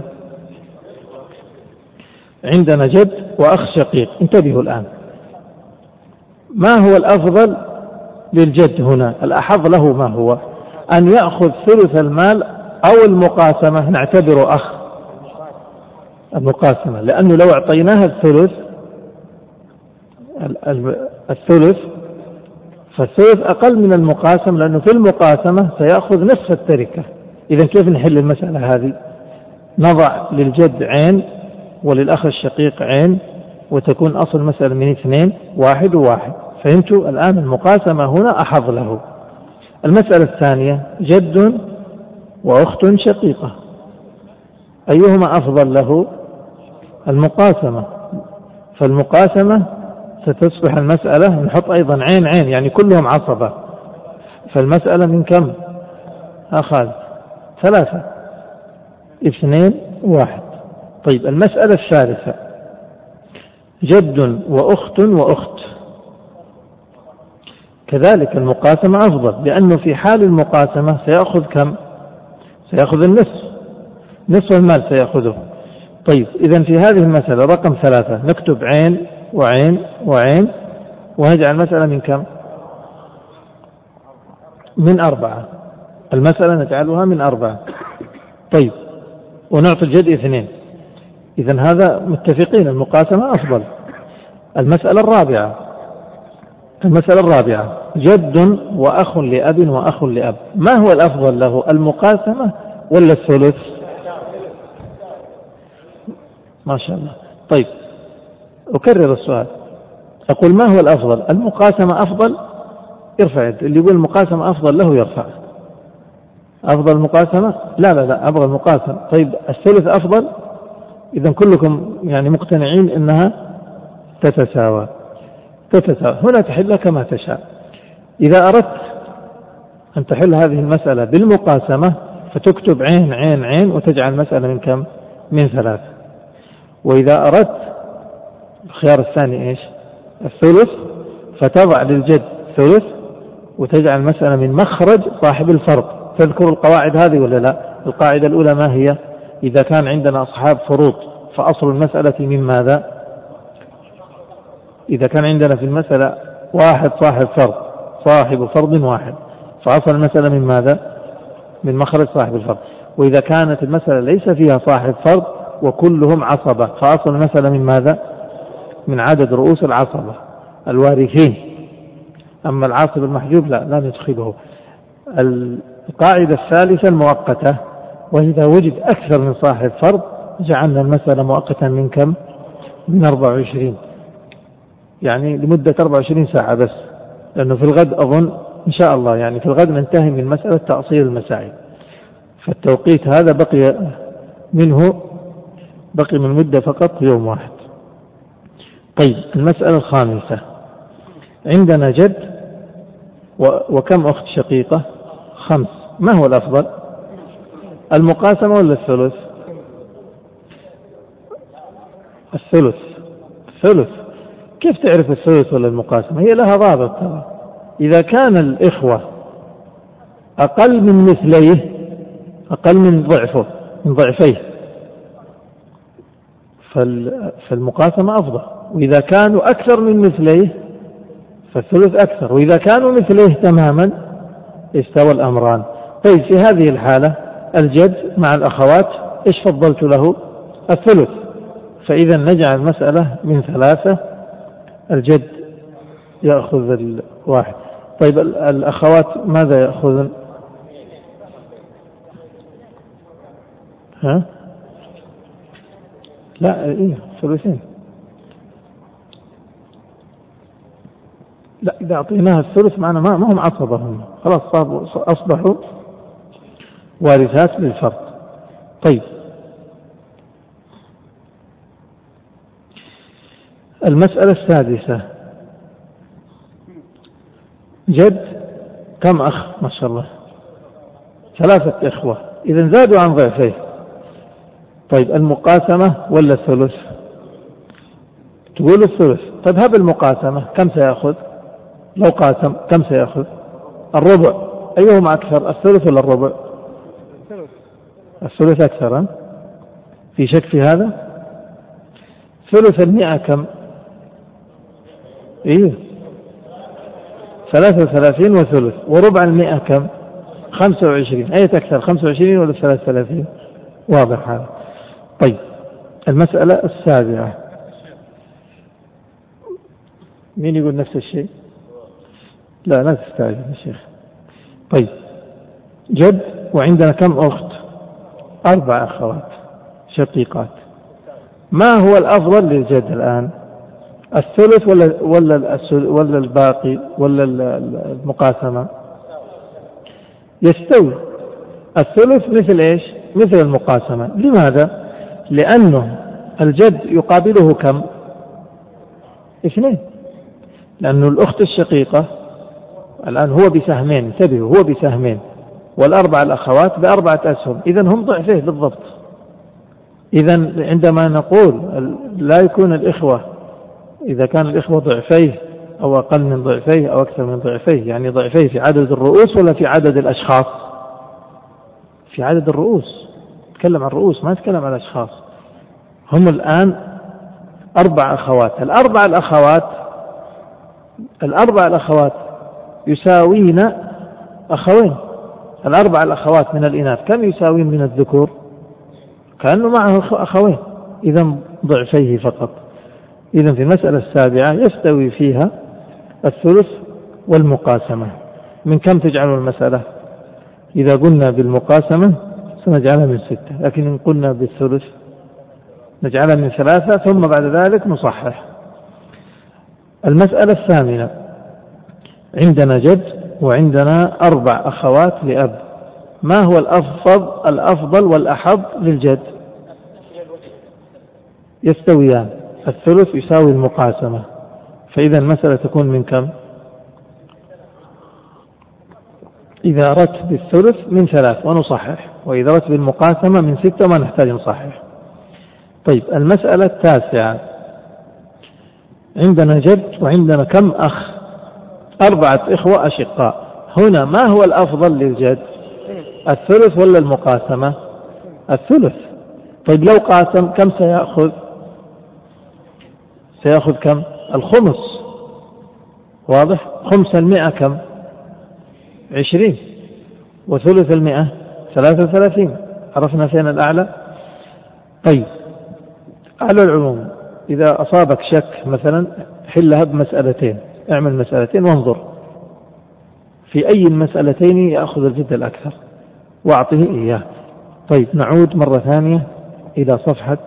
عندنا جد وأخ شقيق. انتبهوا الآن، ما هو الأفضل للجد هنا؟ الأحظ له ما هو؟ أن يأخذ ثلث المال أو المقاسمة؟ نعتبره أخ المقاسمة، لأنه لو اعطيناها الثلث فالثلث أقل من المقاسم، لأنه في المقاسمة سيأخذ نصف التركة، إذا كيف نحل المسألة هذه؟ نضع للجد عين وللأخ الشقيق عين، وتكون أصل مسألة من 2 1 و1. فهمتوا الآن؟ المقاسمة هنا أحظ له. المسألة الثانية جد وأخت شقيقة، أيهما أفضل له؟ المقاسمة. فالمقاسمة ستصبح المسألة نحط أيضا عين عين، يعني كلهم عصبة، فالمسألة من كم؟ أخذ 3 2 1. طيب المسألة الثالثة جد وأخت وأخت، كذلك المقاسمة أفضل، لأنه في حال المقاسمة سيأخذ كم؟ سيأخذ النصف، نصف المال سيأخذه. طيب إذن في هذه المسألة رقم 3 نكتب عين وعين وعين، ونجعل المسألة من كم؟ من 4. المسألة نجعلها من 4. طيب ونعطي الجد 2. إذن هذا متفقين المقاسمة أفضل. المسألة الرابعة جد وأخ لأب وأخ لأب، ما هو الأفضل له؟ المقاسمة ولا الثلث؟ ما شاء الله. طيب أكرر السؤال، أقول ما هو الأفضل؟ المقاسمة أفضل؟ يرفع يد. اللي يقول المقاسمة أفضل له يرفع. أفضل المقاسمة؟ لا أبغى المقاسمة. طيب الثلث أفضل؟ إذن كلكم يعني مقتنعين أنها تتساوى. هنا تحل كما تشاء. إذا أردت أن تحل هذه المسألة بالمقاسمة فتكتب عين عين عين وتجعل المسألة من كم؟ من 3. وإذا أردت الخيار الثاني إيش؟ الثلث، فتضع للجد ثلث وتجعل المسألة من مخرج صاحب الفرض. تذكر القواعد هذه ولا لا؟ القاعدة الأولى ما هي؟ إذا كان عندنا أصحاب فروض فأصل المسألة من ماذا؟ إذا كان عندنا في المسألة واحد صاحب فرض، صاحب فرض واحد، فأصل المسألة من ماذا؟ من مخرج صاحب الفرض. وإذا كانت المسألة ليس فيها صاحب فرض وكلهم عصبة، فأصل المسألة من ماذا؟ من عدد رؤوس العصبة الوارثين. أما العاصب المحجوب لا ندخله. القاعدة الثالثة المؤقتة، وإذا وجد أكثر من صاحب فرض جعلنا المسألة مؤقتا من كم؟ من 24، يعني لمدة 24 ساعة بس، لأنه في الغد أظن إن شاء الله يعني في الغد ننتهي من مسألة تأصيل المسائل، فالتوقيت هذا بقي من مدة فقط يوم واحد. طيب المسألة الخامسة عندنا جد وكم أخت شقيقة؟ 5. ما هو الأفضل؟ المقاسمة ولا الثلث؟ الثلث. كيف تعرف الثلث ولا المقاسمة؟ هي لها ضابط ترى. إذا كان الإخوة أقل من مثليه، أقل من ضعفه، من ضعفيه، فالمقاسمة أفضل. وإذا كانوا أكثر من مثليه فالثلث أكثر، وإذا كانوا مثليه تماما استوى الأمران. طيب في هذه الحالة الجد مع الأخوات إيش فضلت له؟ الثلث. فإذا نجعل المسألة من 3، الجد يأخذ 1. طيب الأخوات ماذا يأخذن؟ لا ثلثين. لا إذا أعطيناها الثلث معنا ما هم عصبهم، خلاص أصبحوا وارثات للفرد. طيب المسألة السادسة جد كم أخ؟ ما شاء الله 3 إخوة، إذن زادوا عن ضعفيه. طيب المقاسمة ولا الثلث؟ تقول الثلث. طيب هب المقاسمة كم سيأخذ؟ لو قاسم كم سيأخذ؟ الربع. أيهما أكثر، الثلث ولا الربع؟ الثلث أكثر. في شك في هذا؟ ثلث 100 كم؟ 33 وثلث. وربع 100 كم؟ 25. أي أكثر، 25 ولا 33؟ واضح هذا. طيب المسألة السابعة، مين يقول نفس الشيء؟ لا تستعجل يا شيخ. طيب جد وعندنا كم أخت؟ 4 أخوات شقيقات. ما هو الأفضل للجد الآن؟ الثلث ولا الباقي ولا المقاسمة؟ يستوي الثلث مثل إيش؟ مثل المقاسمة. لماذا؟ لأنه الجد يقابله كم؟ 2. لأنه الأخت الشقيقة الآن هو بسهمين، انتبهوا، هو بسهمين، والأربع الأخوات ب4 أسهم، إذن هم ضعفيه بالضبط. إذن عندما نقول لا يكون الإخوة، إذا كان الإخوة ضعفيه أو أقل من ضعفيه أو أكثر من ضعفيه، يعني ضعفيه في عدد الرؤوس ولا في عدد الأشخاص؟ في عدد الرؤوس، نتكلم عن الرؤوس ما نتكلم عن الأشخاص. هم الآن 4 أخوات، الأربع الأخوات يساوين أخوين. 4 الأخوات من الإناث كم يساوين من الذكور؟ كأنه معه أخوين، إذن ضعفيه فقط. إذن في المسألة 7 يستوي فيها الثلث والمقاسمة. من كم تجعل المسألة؟ إذا قلنا بالمقاسمة سنجعلها من 6، لكن إن قلنا بالثلث نجعلها من 3، ثم بعد ذلك نصحح. المسألة 8 عندنا جد وعندنا 4 أخوات لأب. ما هو الأفضل والأحظ للجد؟ يستويان، الثلث يساوي المقاسمة، فإذا المسألة تكون من كم؟ إذا أردت بالثلث من 3 ونصحح، وإذا أردت بالمقاسمة من 6 وما نحتاج نصحح. طيب المسألة 9 عندنا جد وعندنا كم أخ؟ 4 إخوة أشقاء. هنا ما هو الأفضل للجد؟ الثلث ولا المقاسمة؟ الثلث. طيب لو قاسم كم سيأخذ؟ سيأخذ كم؟ الخمس، واضح؟ 5 المئة كم؟ 20، وثلث 100 33. عرفنا فين الأعلى؟ طيب على العموم إذا أصابك شك مثلا حلها بمسألتين، اعمل مسألتين وانظر في أي المسألتين يأخذ الجد الأكثر واعطه إياه. طيب نعود مرة ثانية إلى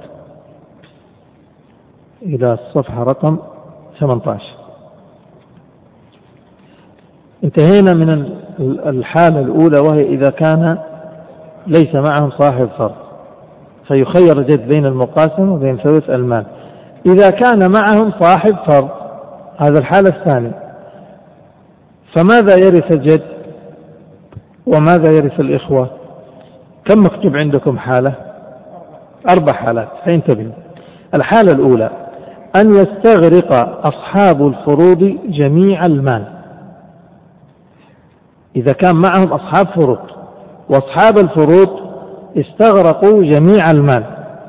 الصفحة رقم 18. انتهينا من الحالة الأولى، وهي إذا كان ليس معهم صاحب فرض فيخير الجد بين المقاسمة وبين ثلث المال. إذا كان معهم صاحب فرض، هذا الحالة الثانية، فماذا يرث الجد وماذا يرث الإخوة؟ كم مكتوب عندكم حالة؟ 4 حالات، فانتبهوا. الحالة الأولى أن يستغرق أصحاب الفروض جميع المال. إذا كان معهم أصحاب فروض وأصحاب الفروض استغرقوا جميع المال،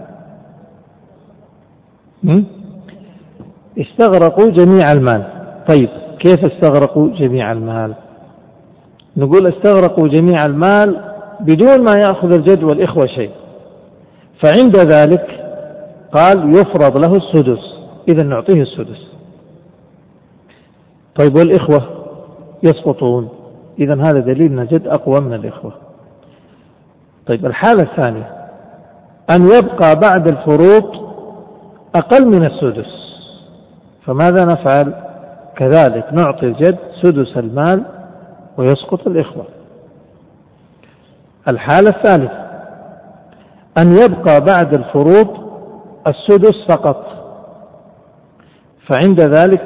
استغرقوا جميع المال. طيب كيف استغرقوا جميع المال؟ نقول استغرقوا جميع المال بدون ما يأخذ الجد والإخوة شيء، فعند ذلك قال يفرض له السدس، إذا نعطيه السدس. طيب والإخوة يسقطون، إذا هذا دليل أن الجد أقوى من الإخوة. طيب الحالة الثانية أن يبقى بعد الفروض أقل من السدس، فماذا نفعل؟ كذلك نعطي الجد سدس المال ويسقط الإخوة. الحالة الثالثة أن يبقى بعد الفروض السدس فقط، فعند ذلك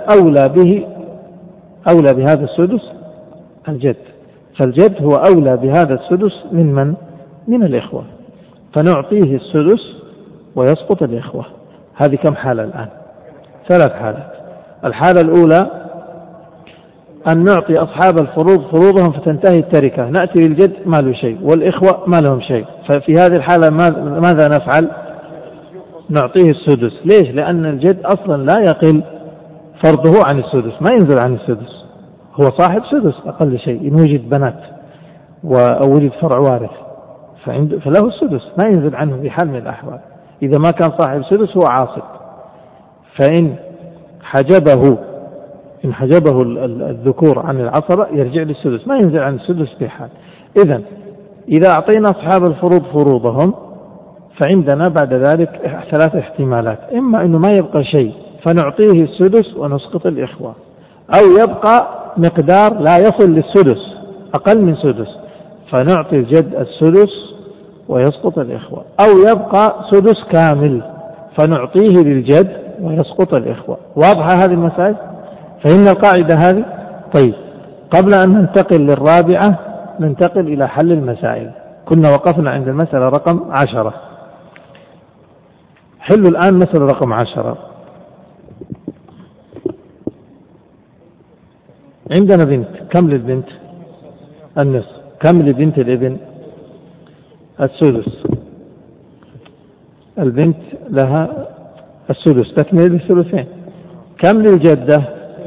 أولى بهذا السدس الجد، فالجد هو أولى بهذا السدس من الإخوة، فنعطيه السدس ويسقط الإخوة. هذه كم حالة الآن؟ 3 حالات. الحالة الأولى أن نعطي أصحاب الفروض فروضهم فتنتهي التركة، نأتي للجد ما له شيء والإخوة ما لهم شيء، ففي هذه الحالة ماذا نفعل؟ نعطيه السدس. ليش؟ لأن الجد أصلا لا يقل فرضه عن السدس، ما ينزل عن السدس، هو صاحب سدس أقل شيء إن وجد بنات أو وجد فرع وارث فله السدس، ما ينزل عنه بحال من الأحوال. إذا ما كان صاحب سدس هو عاصب، فإن حجبه الذكور عن العصبة يرجع للسدس، ما ينزل عن السدس بحال. إذن إذا أعطينا أصحاب الفروض فروضهم فعندنا بعد ذلك 3 احتمالات: إما أنه ما يبقى شيء فنعطيه السدس ونسقط الإخوة، أو يبقى مقدار لا يصل للسدس، أقل من سدس، فنعطي الجد السدس ويسقط الإخوة، أو يبقى سدس كامل فنعطيه للجد ويسقط الإخوة. واضحة هذه المسائل؟ فهمنا القاعدة هذه؟ طيب، قبل أن ننتقل للرابعة ننتقل إلى حل المسائل. كنا وقفنا عند المسألة رقم 10. حلوا الآن مسألة رقم 10. عندنا بنت، كم للبنت؟ النصف. كم لبنت الابن؟ السدس. البنت لها السدس، تكمل الثلثين. كم للجدة؟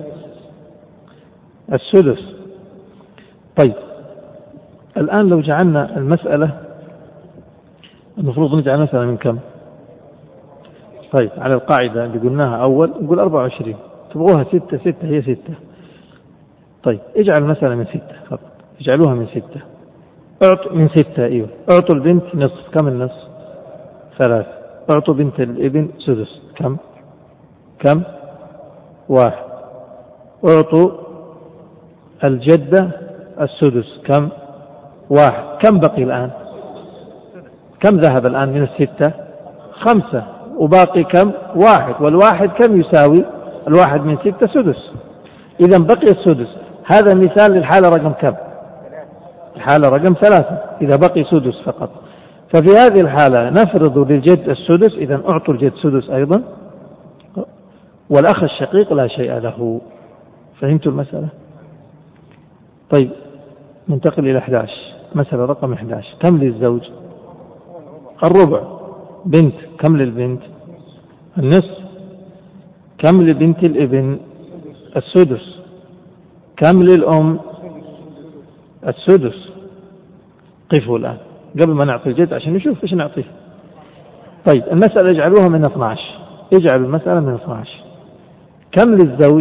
السدس. طيب، الآن لو جعلنا المسألة، المفروض نجعل مثلا من كم؟ طيب، على القاعدة اللي قلناها أول نقول 24. تبغوها 6 6 هي 6. طيب، اجعل مثلا من 6 فقط، اجعلوها من 6. من 6. ايوه، اعطوا البنت نصف. كم النصف؟ 3. اعطوا بنت الابن سدس. كم 1. اعطوا الجدة السدس. كم 1. كم بقي الآن؟ كم ذهب الآن من 6؟ 5. وباقي كم؟ 1. والواحد كم يساوي؟ الواحد من 6 سدس. إذا بقي السدس. هذا مثال للحالة رقم كم؟ الحالة رقم 3، إذا بقي سدس فقط. ففي هذه الحالة نفرض للجد السدس، إذا أعطوا الجد سدس أيضا، والأخ الشقيق لا شيء له. فهمتوا المسألة؟ طيب، ننتقل إلى 11. مسألة رقم 11. كم للزوج؟ الربع. بنت، كم للبنت؟ النصف. كم لبنت الابن؟ السدس. كم للأم؟ السدس. قفوا الآن قبل ما نعطي الجد عشان نشوف ايش نعطيه. طيب، المسألة اجعلوها من 12. اجعلوا المسألة من 12. كم للزوج؟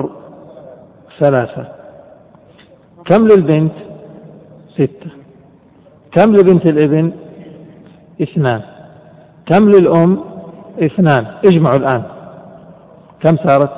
3. كم للبنت؟ 6. كم لبنت الابن؟ 2. كم للأم؟ 2. اجمعوا الآن كم صارت؟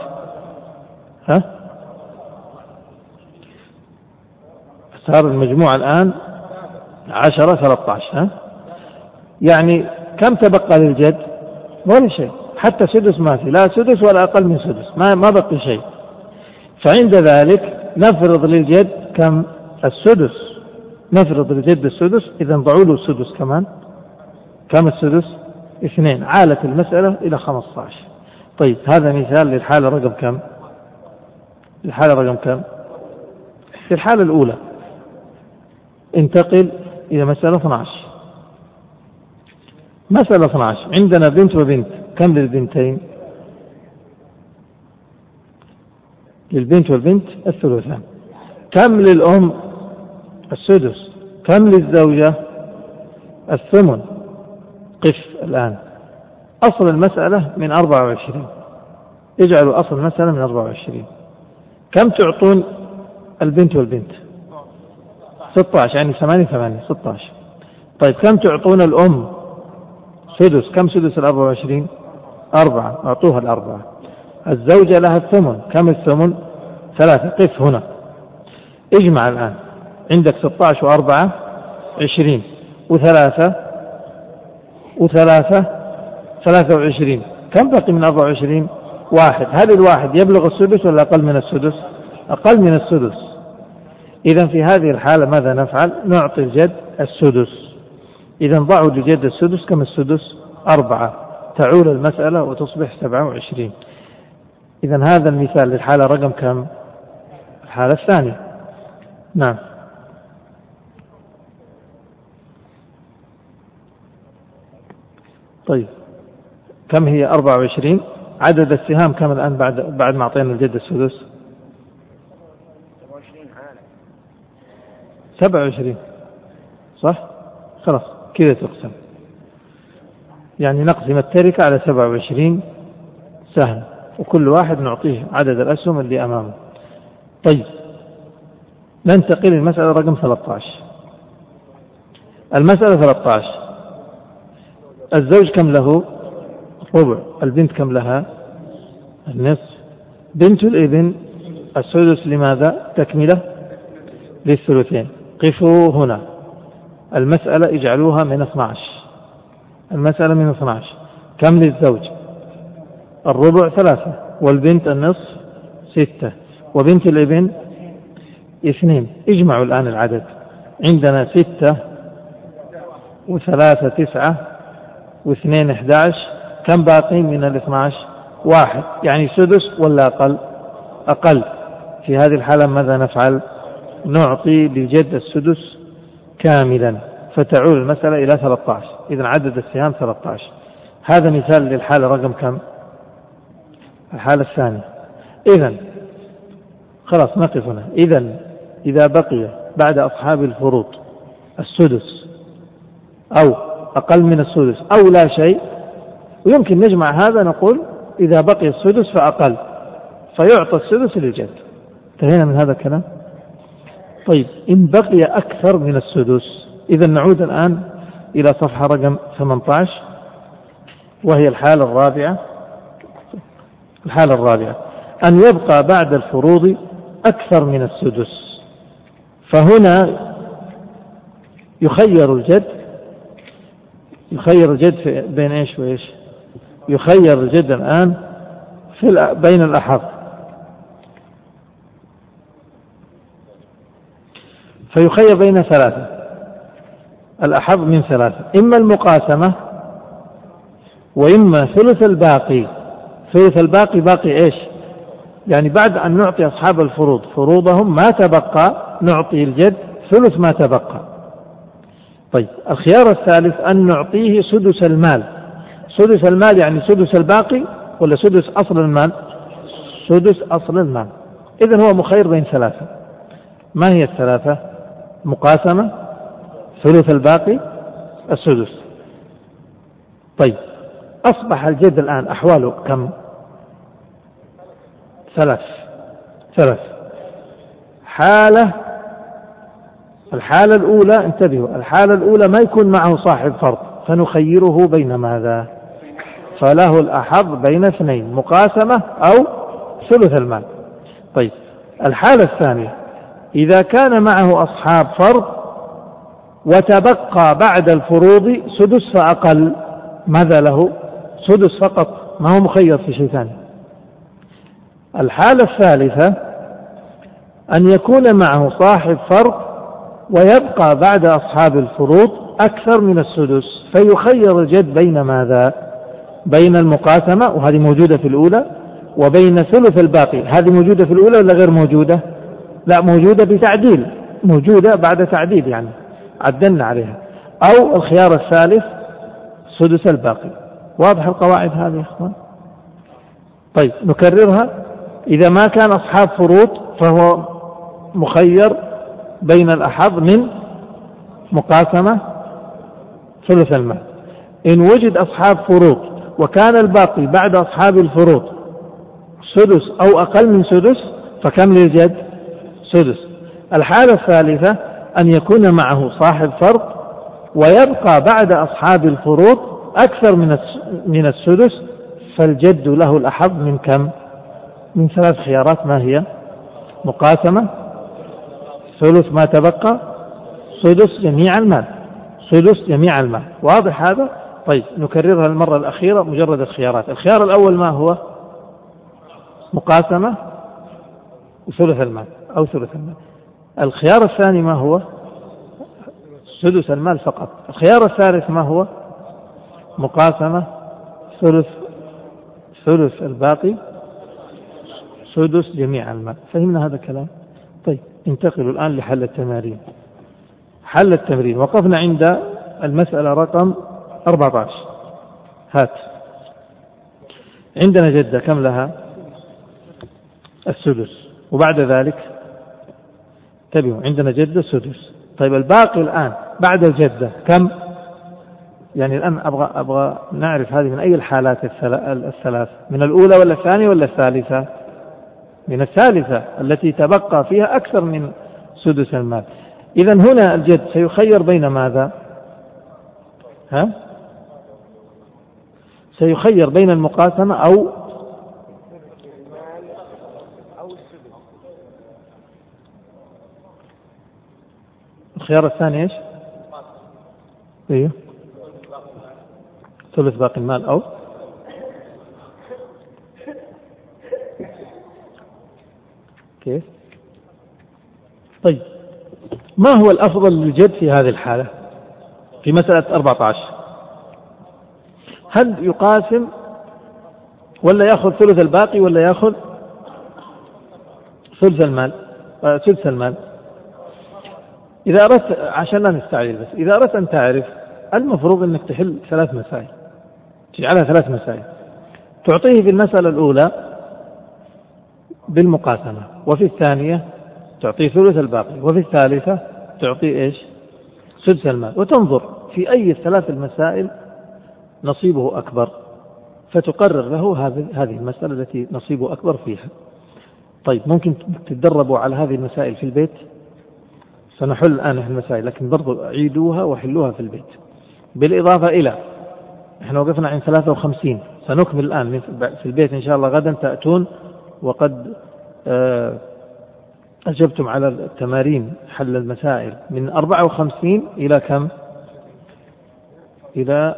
صار المجموع الآن 10 13. يعني كم تبقى للجد؟ ولا شيء، حتى سدس ما في، لا سدس ولا أقل من سدس، ما بقي شيء. فعند ذلك نفرض للجد كم؟ السدس. نفرض للجد السدس، إذا ضعوا له السدس كمان. كم السدس؟ 2. عالت المسألة إلى 15. طيب، هذا مثال للحالة رقم كم؟ الحالة رقم كم؟ في الحالة الأولى. انتقل إلى مسألة 12. مسألة 12 عندنا بنت وبنت. كم للبنتين؟ للبنت والبنت الثلثان. كم للأم؟ السدس. كم للزوجة؟ الثمن. قف الآن. أصل المسألة من 24. اجعلوا أصل المسألة من 24. كم تعطون البنت والبنت؟ 16، يعني 8 16. طيب، كم تعطون الأم؟ سدس. كم سدس 24؟ 4. أعطوها 4. الزوجة لها الثمن. كم الثمن؟ 3. قف هنا. اجمع الآن. عندك 16 و4 20 و3 23. كم بقي من 24؟ 1. هل الواحد يبلغ السدس ولا أقل من السدس؟ أقل من السدس. إذا في هذه الحالة ماذا نفعل؟ نعطي الجد السدس. إذا ضعوا لجد السدس. كم السدس؟ 4. تعول المسألة وتصبح 27. إذا هذا المثال للحالة رقم كم؟ الحالة الثانية. نعم. طيب، كم هي 24؟ عدد السهام كم الآن بعد ما أعطينا الجد السدس؟ 27. صح؟ خلاص كذا تقسم، يعني نقسم التركة على 27 سهم، وكل واحد نعطيه عدد الأسهم اللي أمامه. طيب، ننتقل للمسألة رقم 13. المسألة 13. الزوج كم له؟ ربع. البنت كم لها؟ النصف. بنت الابن السدس لماذا؟ تكملة للثلثين. قفوا هنا. المسألة اجعلوها من 12. المسألة من 12. كم للزوج؟ الربع 3 والبنت النصف 6 وبنت الابن 2. اجمعوا الآن العدد. عندنا 6 و3 9 و2 11. كم باقي من 12؟ 1. يعني سدس ولا أقل؟ أقل. في هذه الحالة ماذا نفعل؟ نعطي للجد السدس كاملا، فتعود المسألة إلى 13. إذن عدد السهام 13. هذا مثال للحالة رقم كم؟ الحالة الثانية. إذن خلاص نقف هنا. إذن إذا بقي بعد أصحاب الفروض السدس أو أقل من السدس أو لا شيء، ويمكن نجمع هذا نقول إذا بقي السدس فأقل فيعطى السدس للجد. انتهينا من هذا الكلام. طيب إن بقي أكثر من السدس، إذا نعود الآن إلى صفحة رقم 18 وهي الحالة الرابعة. الحالة الرابعة أن يبقى بعد الفروض أكثر من السدس، فهنا يخير الجد بين إيش وإيش؟ يخير الجد الآن بين الأحظ، فيخير بين 3. الأحظ من 3، إما المقاسمة وإما ثلث الباقي. ثلث الباقي باقي إيش؟ يعني بعد أن نعطي أصحاب الفروض فروضهم ما تبقى نعطي الجد ثلث ما تبقى. طيب الخيار الثالث أن نعطيه سدس المال. سدس المال يعني سدس الباقي ولا سدس أصل المال؟ سدس أصل المال. إذن هو مخير بين 3. ما هي 3؟ مقاسمة، ثلث الباقي، السدس. طيب أصبح الجد الآن أحواله كم؟ 3. الحالة الأولى، انتبهوا، الحالة الأولى ما يكون معه صاحب فرض، فنخيره بين ماذا؟ فله الأحظ بين 2، مقاسمة أو ثلث المال. طيب الحالة الثانية إذا كان معه أصحاب فرض وتبقى بعد الفروض سدس فأقل، ماذا له؟ سدس فقط، ما هو مخير في شيء ثاني. الحالة الثالثة أن يكون معه صاحب فرض ويبقى بعد أصحاب الفروض أكثر من السدس، فيخير الجد بين ماذا؟ بين المقاسمة، وهذه موجودة في الأولى، وبين ثلث الباقي. هذه موجودة في الأولى ولا غير موجودة؟ لا، موجودة بتعديل، موجودة بعد تعديل، يعني عدلنا عليها. أو الخيار الثالث سدس الباقي. واضح القواعد هذه يا إخوان؟ طيب نكررها. إذا ما كان أصحاب فروض فهو مخير بين الأحظ من مقاسمة ثلث المال. إن وجد أصحاب فروض وكان الباقي بعد أصحاب الفروض سدس أو أقل من سدس، فكم للجد؟ سدس. الحالة الثالثة أن يكون معه صاحب فرض ويبقى بعد أصحاب الفروض أكثر من السدس، فالجد له الأحظ من كم؟ من 3 خيارات. ما هي؟ مقاسمة، ثلث ما تبقى، سدس جميع المال. سدس جميع المال. واضح هذا؟ طيب نكررها المرة الأخيرة مجرد الخيارات. الخيار الأول ما هو؟ مقاسمة وثلث المال أو ثلث المال. الخيار الثاني ما هو؟ سدس المال فقط. الخيار الثالث ما هو؟ مقاسمة، ثلث الباقي، سدس جميع المال. فهمنا هذا الكلام؟ طيب انتقلوا الآن لحل التمارين. حل التمرين وقفنا عند المسألة رقم 14. هات. عندنا جدة كم لها؟ السدس. وبعد ذلك انتبهوا، عندنا جدة السدس. طيب الباقي الآن بعد الجدة كم؟ يعني الآن أبغى نعرف هذه من أي الحالات الثلاث، من الأولى ولا الثانية ولا الثالثة؟ من الثالثة التي تبقى فيها أكثر من سدس المال. إذن هنا الجد سيخير بين ماذا؟ ها؟ سيخير بين المقاسمة أو الخيار الثاني إيش؟ إيه؟ ثلث باقي المال أو كيف؟ طيب، ما هو الأفضل للجد في هذه الحالة في مسألة 14؟ هل يقاسم ولا يأخذ ثلث الباقي ولا يأخذ ثلث المال سدس المال؟ إذا أردت، عشان لا نستعجل، بس إذا أردت أن تعرف، المفروض أنك تحل 3 مسائل، تجعلها 3 مسائل. تعطيه في المسألة الأولى بالمقاسمة، وفي الثانية تعطيه ثلث الباقي، وفي الثالثة تعطيه إيش؟ سدس المال، وتنظر في أي 3 المسائل نصيبه أكبر، فتقرر له هذه المسألة التي نصيبه أكبر فيها. طيب، ممكن تتدربوا على هذه المسائل في البيت؟ سنحل الآن المسائل، لكن برضو عيدوها وحلوها في البيت. بالإضافة إلى، احنا وقفنا عند 53، سنكمل الآن في البيت إن شاء الله. غدا تأتون وقد أجبتم على التمارين حل المسائل من 54 إلى كم؟ إلى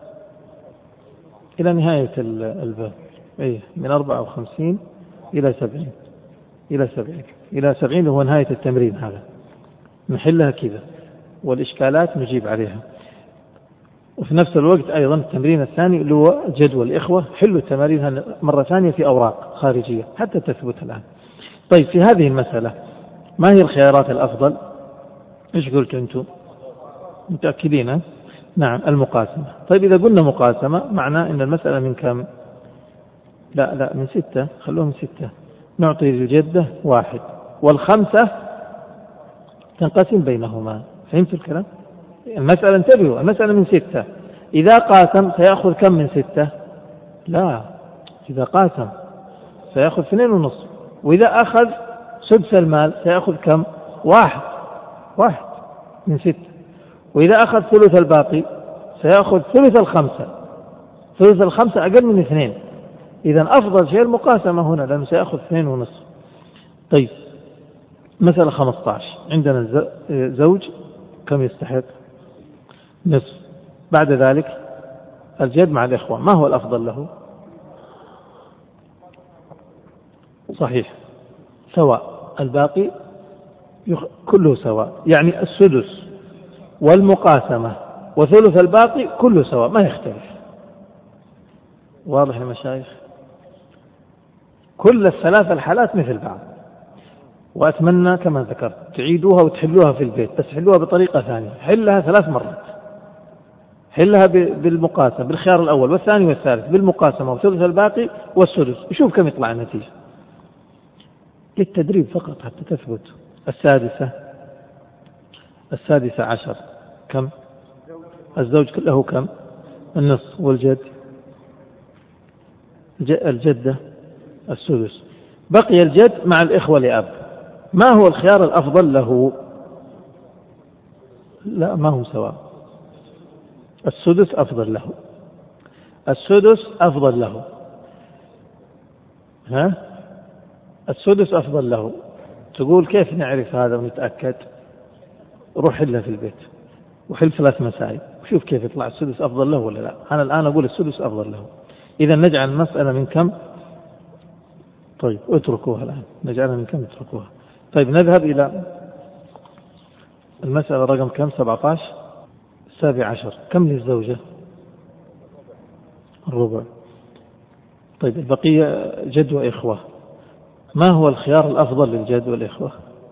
نهاية الباب. إيه، من 54 إلى 70 إلى 70 هو نهاية التمرين. هذا نحلها كذا، والإشكالات نجيب عليها. وفي نفس الوقت أيضا التمرين الثاني اللي هو جدول الإخوة، حلوا التمارين مرة ثانية في أوراق خارجية حتى تثبت الآن. طيب، في هذه المسألة ما هي الخيارات الأفضل؟ إيش قلت أنتم؟ متأكدين؟ نعم، المقاسمة. طيب، إذا قلنا مقاسمة معناه أن المسألة من كم؟ لا، من 6، خلوها من 6. نعطي للجدة 1 وال5 تنقسم بينهما. فهمت الكلام؟ المسألة، انتبهوا، المسألة من 6. إذا قاسم سيأخذ كم من 6؟ لا، إذا قاسم سيأخذ 2.5. وإذا أخذ سدس المال سيأخذ كم؟ 1 من 6. وإذا أخذ ثلث الباقي سيأخذ ثلث ال5 أقل من 2. إذن أفضل شيء المقاسمة هنا، لأنه سيأخذ 2.5. طيب، مسألة 15. عندنا زوج كم يستحق؟ نصف. بعد ذلك الجد مع الإخوة، ما هو الأفضل له؟ صحيح، سواء، الباقي كله سواء، يعني السدس والمقاسمة وثلث الباقي كله سواء، ما يختلف. واضح يا مشايخ؟ كل ال3 الحالات مثل بعض. وأتمنى كما ذكرت تعيدوها وتحلوها في البيت، بس حلوها بطريقة ثانية. حلها 3 مرات، حلها بالمقاسمة، بالخيار الأول والثاني والثالث، بالمقاسمة وثلث الباقي والسدس، وشوف كم يطلع النتيجة. للتدريب فقط حتى تثبت. 16 كم؟ الزوج له كم؟ النصف. والجد الجدة السدس. بقي الجد مع الإخوة لأب، ما هو الخيار الأفضل له؟ لا، ما هم سواء. السدس أفضل له. ها؟ السدس أفضل له. تقول كيف نعرف هذا ونتأكد؟ روح حلها في البيت وحل 3 مسائل وشوف كيف يطلع السدس أفضل له ولا لا. أنا الآن أقول السدس أفضل له. إذا نجعل المسألة من كم؟ طيب، اتركوها الآن، نجعلها من كم؟ اتركوها. طيب، نذهب إلى المسألة رقم كم؟ 17. 17 كم للزوجة؟ الربع. طيب، البقية جد وإخوة، ما هو الخيار الأفضل للجد والإخوة؟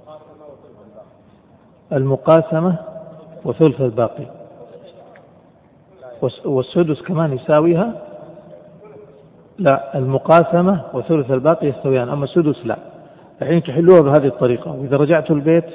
المقاسمة وثلث الباقي، والسدس كمان يساويها؟ لا، المقاسمة وثلث الباقي يستويان، أما السدس لا. الحين تحلوها بهذه الطريقة، وإذا رجعتوا البيت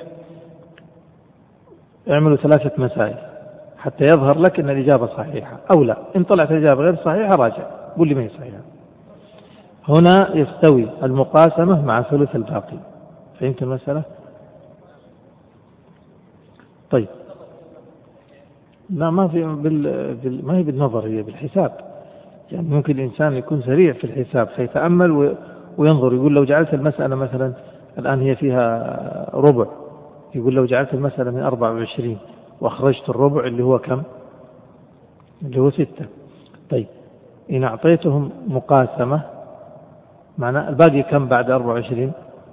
اعملوا 3 مسائل حتى يظهر لك أن الإجابة صحيحة أو لا. إن طلعت الإجابة غير صحيحة راجع، قول لي ما هي صحيحة. هنا يستوي المقاسمة مع ثلث الباقي. فهمت المسألة؟ طيب، لا، ما في ما هي بالنظر، هي بالحساب. يعني ممكن الإنسان يكون سريع في الحساب فيتأمل وينظر، يقول لو جعلت المسألة مثلا الآن هي فيها ربع، يقول لو جعلت المسألة من 24 وأخرجت الربع اللي هو كم؟ اللي هو 6. طيب إن أعطيتهم مقاسمة معناه الباقي كم بعد 24؟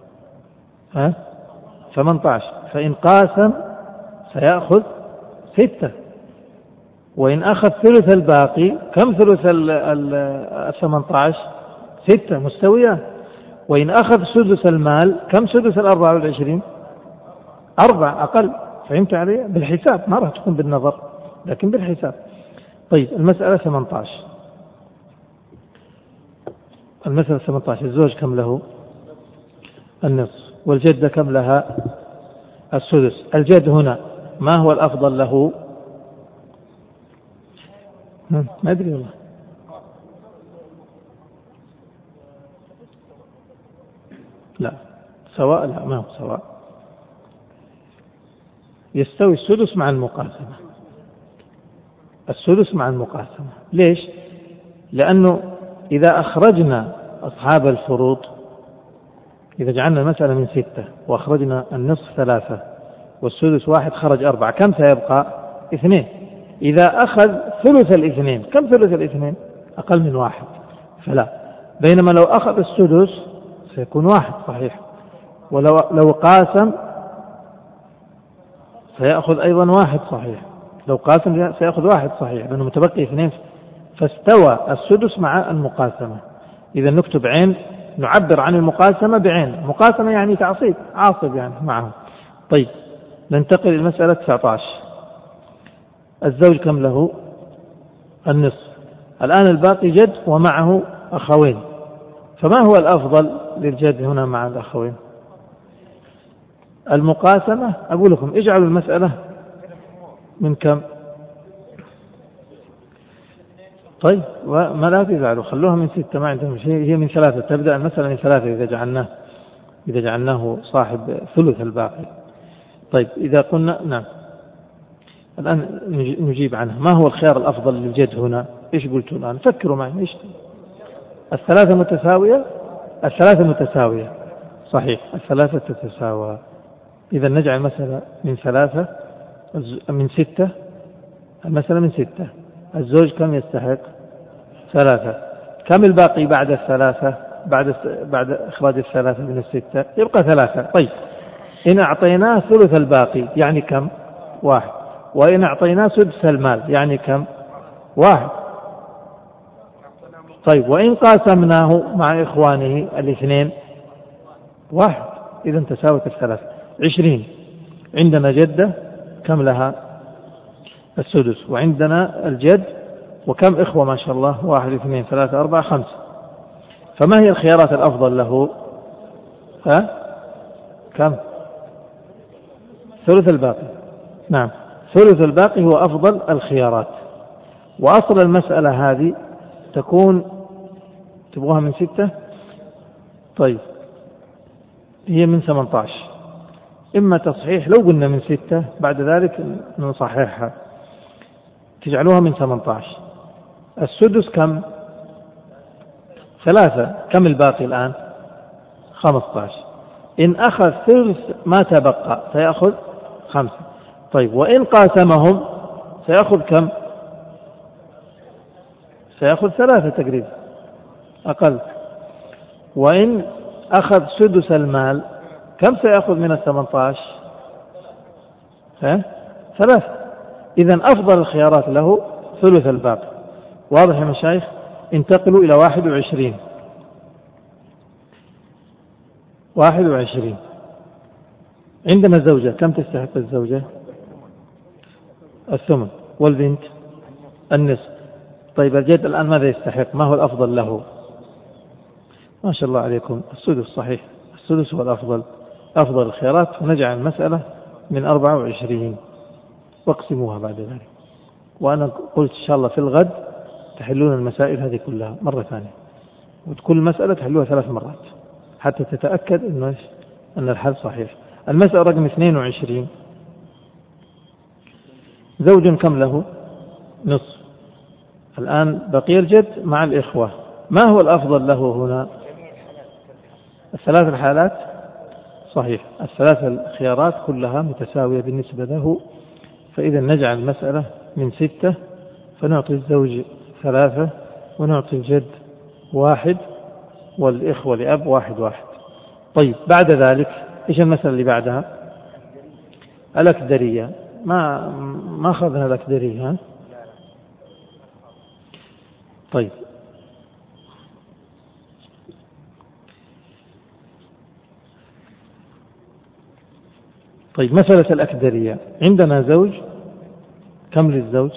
18. فإن قاسم سيأخذ 6، وإن أخذ ثلث الباقي كم ثلث 18؟ 6 مستويات. وإن أخذ سدس المال كم سدس 24؟ 4 أقل. فهمت علي؟ بالحساب، ما راح تكون بالنظر لكن بالحساب. طيب المسألة 18. المسألة 18 الزوج كم له؟ النصف. والجدة كم لها؟ السدس. الجد هنا ما هو الأفضل له؟ ما أدري والله. لا سواء، لا ما هو سواء، يستوي السدس مع المقاسمة. السدس مع المقاسمة. ليش؟ لأنه إذا أخرجنا أصحاب الفروض، إذا جعلنا المسألة من 6 وأخرجنا النصف 3 والسدس 1 خرج 4، كم سيبقى؟ 2. إذا أخذ ثلث الاثنين كم ثلث الاثنين؟ أقل من 1. فلا. بينما لو أخذ السدس سيكون 1 صحيح، ولو قاسم سيأخذ أيضا 1 صحيح، لو قاسم سيأخذ 1 صحيح لأنه متبقي 2. فاستوى السدس مع المقاسمة. إذا نكتب عين، نعبر عن المقاسمة بعين. مقاسمة يعني تعصيب، عاصب يعني معه. طيب ننتقل إلى المسألة 19. الزوج كم له؟ النصف. الآن الباقي جد ومعه أخوين، فما هو الأفضل للجد هنا مع الأخوين؟ المقاسمة. أقول لكم اجعلوا المسألة من كم؟ طيب وما لا تزعلوا، خلوها من 6 ما عندهم شيء، هي من 3. تبدأ المسألة من 3 إذا جعلناه صاحب ثلث الباقي. طيب إذا قلنا نعم، الآن نجيب عنها. ما هو الخيار الأفضل للجد هنا؟ إيش قلتوا الآن؟ فكروا معي. إيش؟ الثلاثة متساوية. الثلاثة متساوية صحيح، الثلاثة تتساوى. إذا نجعل المسألة من 3 من 6. المسألة من 6. الزوج كم يستحق؟ 3. كم الباقي بعد 3؟ بعد إخراج 3 من 6 يبقى 3. طيب إن أعطيناه ثلث الباقي يعني كم؟ 1. وإن أعطيناه سدس المال يعني كم؟ 1. طيب وإن قاسمناه مع إخوانه الاثنين 1. إذا تساوت 3. 20. عندنا جدة كم لها؟ السدس. وعندنا الجد، وكم إخوة ما شاء الله؟ 1 2 3 4 5. فما هي الخيارات الأفضل له؟ كم؟ ثلث الباقي. نعم ثلث الباقي هو أفضل الخيارات. وأصل المسألة هذه تكون، تبغوها من 6؟ طيب هي من 18. إما تصحيح لو قلنا من 6 بعد ذلك نصححها، تجعلوها من 18. السدس كم؟ 3. كم الباقي الآن؟ 15. إن أخذ ثلث ما تبقى سيأخذ 5. طيب وإن قاسمهم سيأخذ كم؟ سيأخذ 3 تقريبا أقل. وإن أخذ سدس المال كم سيأخذ من 18؟ 3. إذن أفضل الخيارات له ثلث الباقي. واضح يا مشايخ؟ انتقلوا إلى 21. 21 عندنا زوجة كم تستحق الزوجة؟ الثمن. والبنت النصف. طيب الجد الآن ماذا يستحق؟ ما هو الأفضل له؟ ما شاء الله عليكم السدس صحيح، السدس هو الأفضل، أفضل الخيارات. ونجعل المسألة من 24 واقسموها بعد ذلك. وأنا قلت إن شاء الله في الغد تحلون المسائل هذه كلها مرة ثانية، وكل مسألة تحلوها 3 مرات حتى تتأكد أن الحل صحيح. المسألة رقم 22. زوج كم له؟ نصف. الآن بقي الجد مع الإخوة، ما هو الأفضل له هنا؟ الثلاث الحالات صحيح، الثلاث الخيارات كلها متساوية بالنسبة له. فإذا نجعل المسألة من 6، فنعطي الزوج 3 ونعطي الجد 1 والإخوة لأب 1. طيب بعد ذلك إيش المسألة اللي بعدها؟ الأكدرية. ما أخذنا الأكدرية ها؟ طيب مسألة الأكدرية، عندنا زوج، كم للزوج؟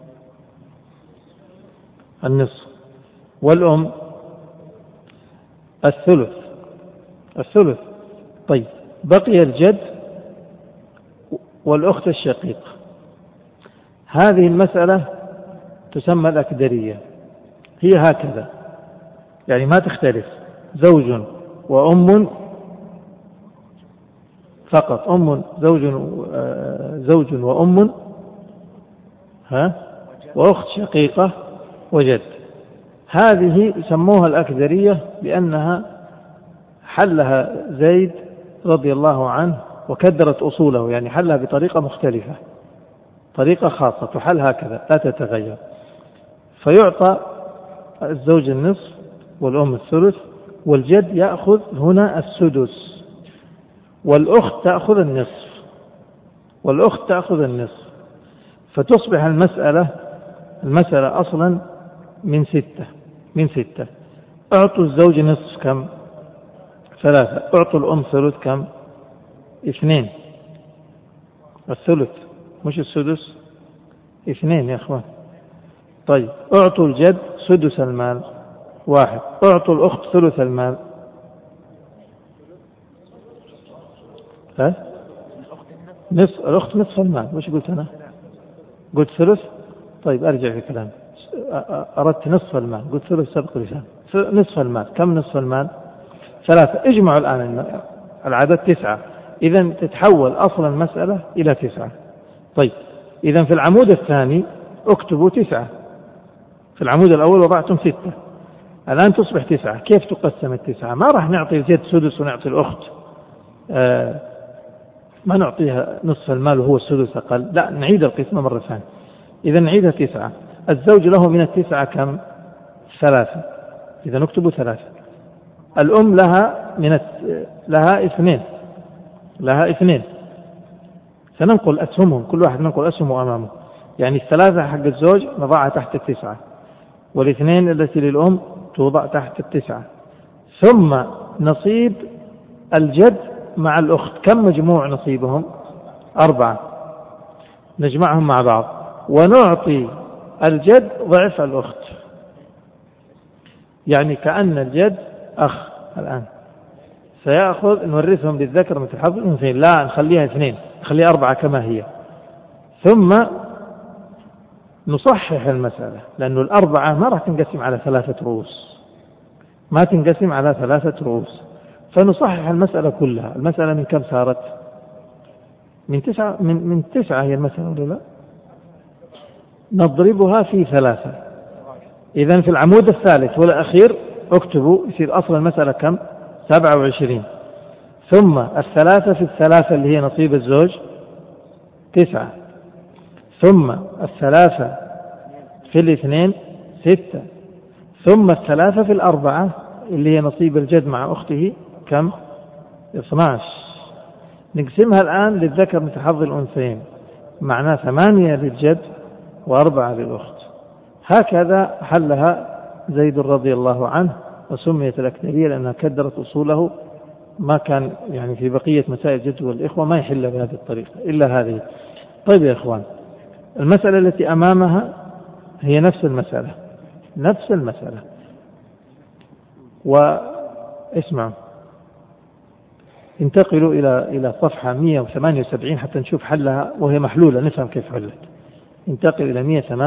النصف، والأم الثلث. طيب بقي الجد والأخت الشقيق. هذه المسألة تسمى الأكدرية، هي هكذا يعني ما تختلف، زوج وأم فقط، زوج وأم وأخت شقيقة وجد. هذه يسموها الأكدرية لأنها حلها زيد رضي الله عنه وكدرت أصوله، يعني حلها بطريقة مختلفة، طريقة خاصة تحل هكذا لا تتغير. فيعطى الزوج النصف والأم الثلث، والجد يأخذ هنا السدس، والأخت تأخذ النصف. فتصبح المسألة أصلا من 6. أعطوا الزوج نصف كم؟ 3، أعطوا الأم ثلث كم؟ 2. الثلث مش السدس، 2 يا أخوان. طيب أعطوا الجد سدس المال 1، أعطوا الأخت ثلث المال الأخت نصف المال. وش قلت أنا؟ قلت ثلث. طيب أرجع في كلام، أردت نصف المال، قلت ثلث سبق لسان. نصف المال كم؟ نصف المال 3. اجمعوا الآن العدد 9، إذا تتحول أصل المسألة إلى 9. طيب إذا في العمود الثاني اكتبوا 9، في العمود الأول وضعتم 6، الآن تصبح 9. كيف تقسم 9؟ ما راح نعطي الجد سدس ونعطي الأخت ما نعطيها نصف المال وهو السدس أقل، لا، نعيد القسمة مرة ثانية. إذا نعيدها 9. الزوج له من 9 كم؟ 3، إذا نكتبوا 3. الأم لها 2، سننقل أسهمهم، كل واحد ننقل أسهمه أمامه، يعني 3 حق الزوج نضعها تحت 9، والاثنين التي للأم توضع تحت 9. ثم نصيب الجد مع الأخت، كم مجموع نصيبهم؟ 4، نجمعهم مع بعض ونعطي الجد ضعف الأخت، يعني كأن الجد أخ الآن سيأخذ، نورثهم للذكر مثل حظ الأنثيين، لا نخليها 2، نخليها 4 كما هي. ثم نصحح المسألة، لأنه 4 ما راح تنقسم على 3 رؤوس، ما تنقسم على 3 رؤوس، فنصحح المسألة كلها. المسألة من كم صارت؟ من 9. من 9 هي المسألة ولا لا؟ نضربها في 3. إذن في العمود الثالث والأخير اكتبوا، يصير أصل المسألة كم؟ 27. ثم 3 في 3 اللي هي نصيب الزوج 9، ثم 3 في 2 6، ثم 3 في 4 اللي هي نصيب الجد مع أخته كم؟ 12. نقسمها الآن للذكر مثل حظ الأنثيين، معناه 8 للجد و4 للأخت. هكذا حلها زيد رضي الله عنه، وسميت الأكدرية لأنها كدرت أصوله، ما كان يعني في بقية مسائل الجد والإخوة ما يحل بهذه الطريقة إلا هذه. طيب يا إخوان، المسألة التي أمامها هي نفس المسألة. واسمعوا، انتقلوا إلى صفحة 178 حتى نشوف حلها وهي محلولة، نفهم كيف حلت. انتقل إلى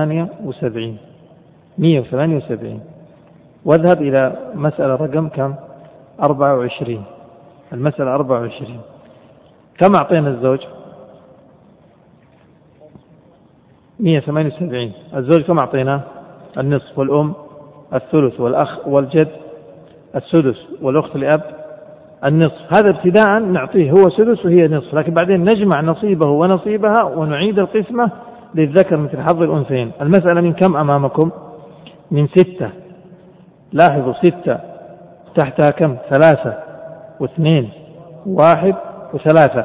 178 واذهب إلى مسألة رقم كم؟ 24. المسألة 24 كم أعطينا الزوج؟ 178. الزوج كم أعطيناه؟ النصف، والأم الثلث، والأخ والجد السدس، والأخت لأب النصف. هذا ابتداء نعطيه هو سدس وهي نصف، لكن بعدين نجمع نصيبه ونصيبها ونعيد القسمة للذكر مثل حظ الأنثيين. المسألة من كم أمامكم؟ من 6. لاحظوا 6 تحتها كم؟ 3 و2 و1 و3.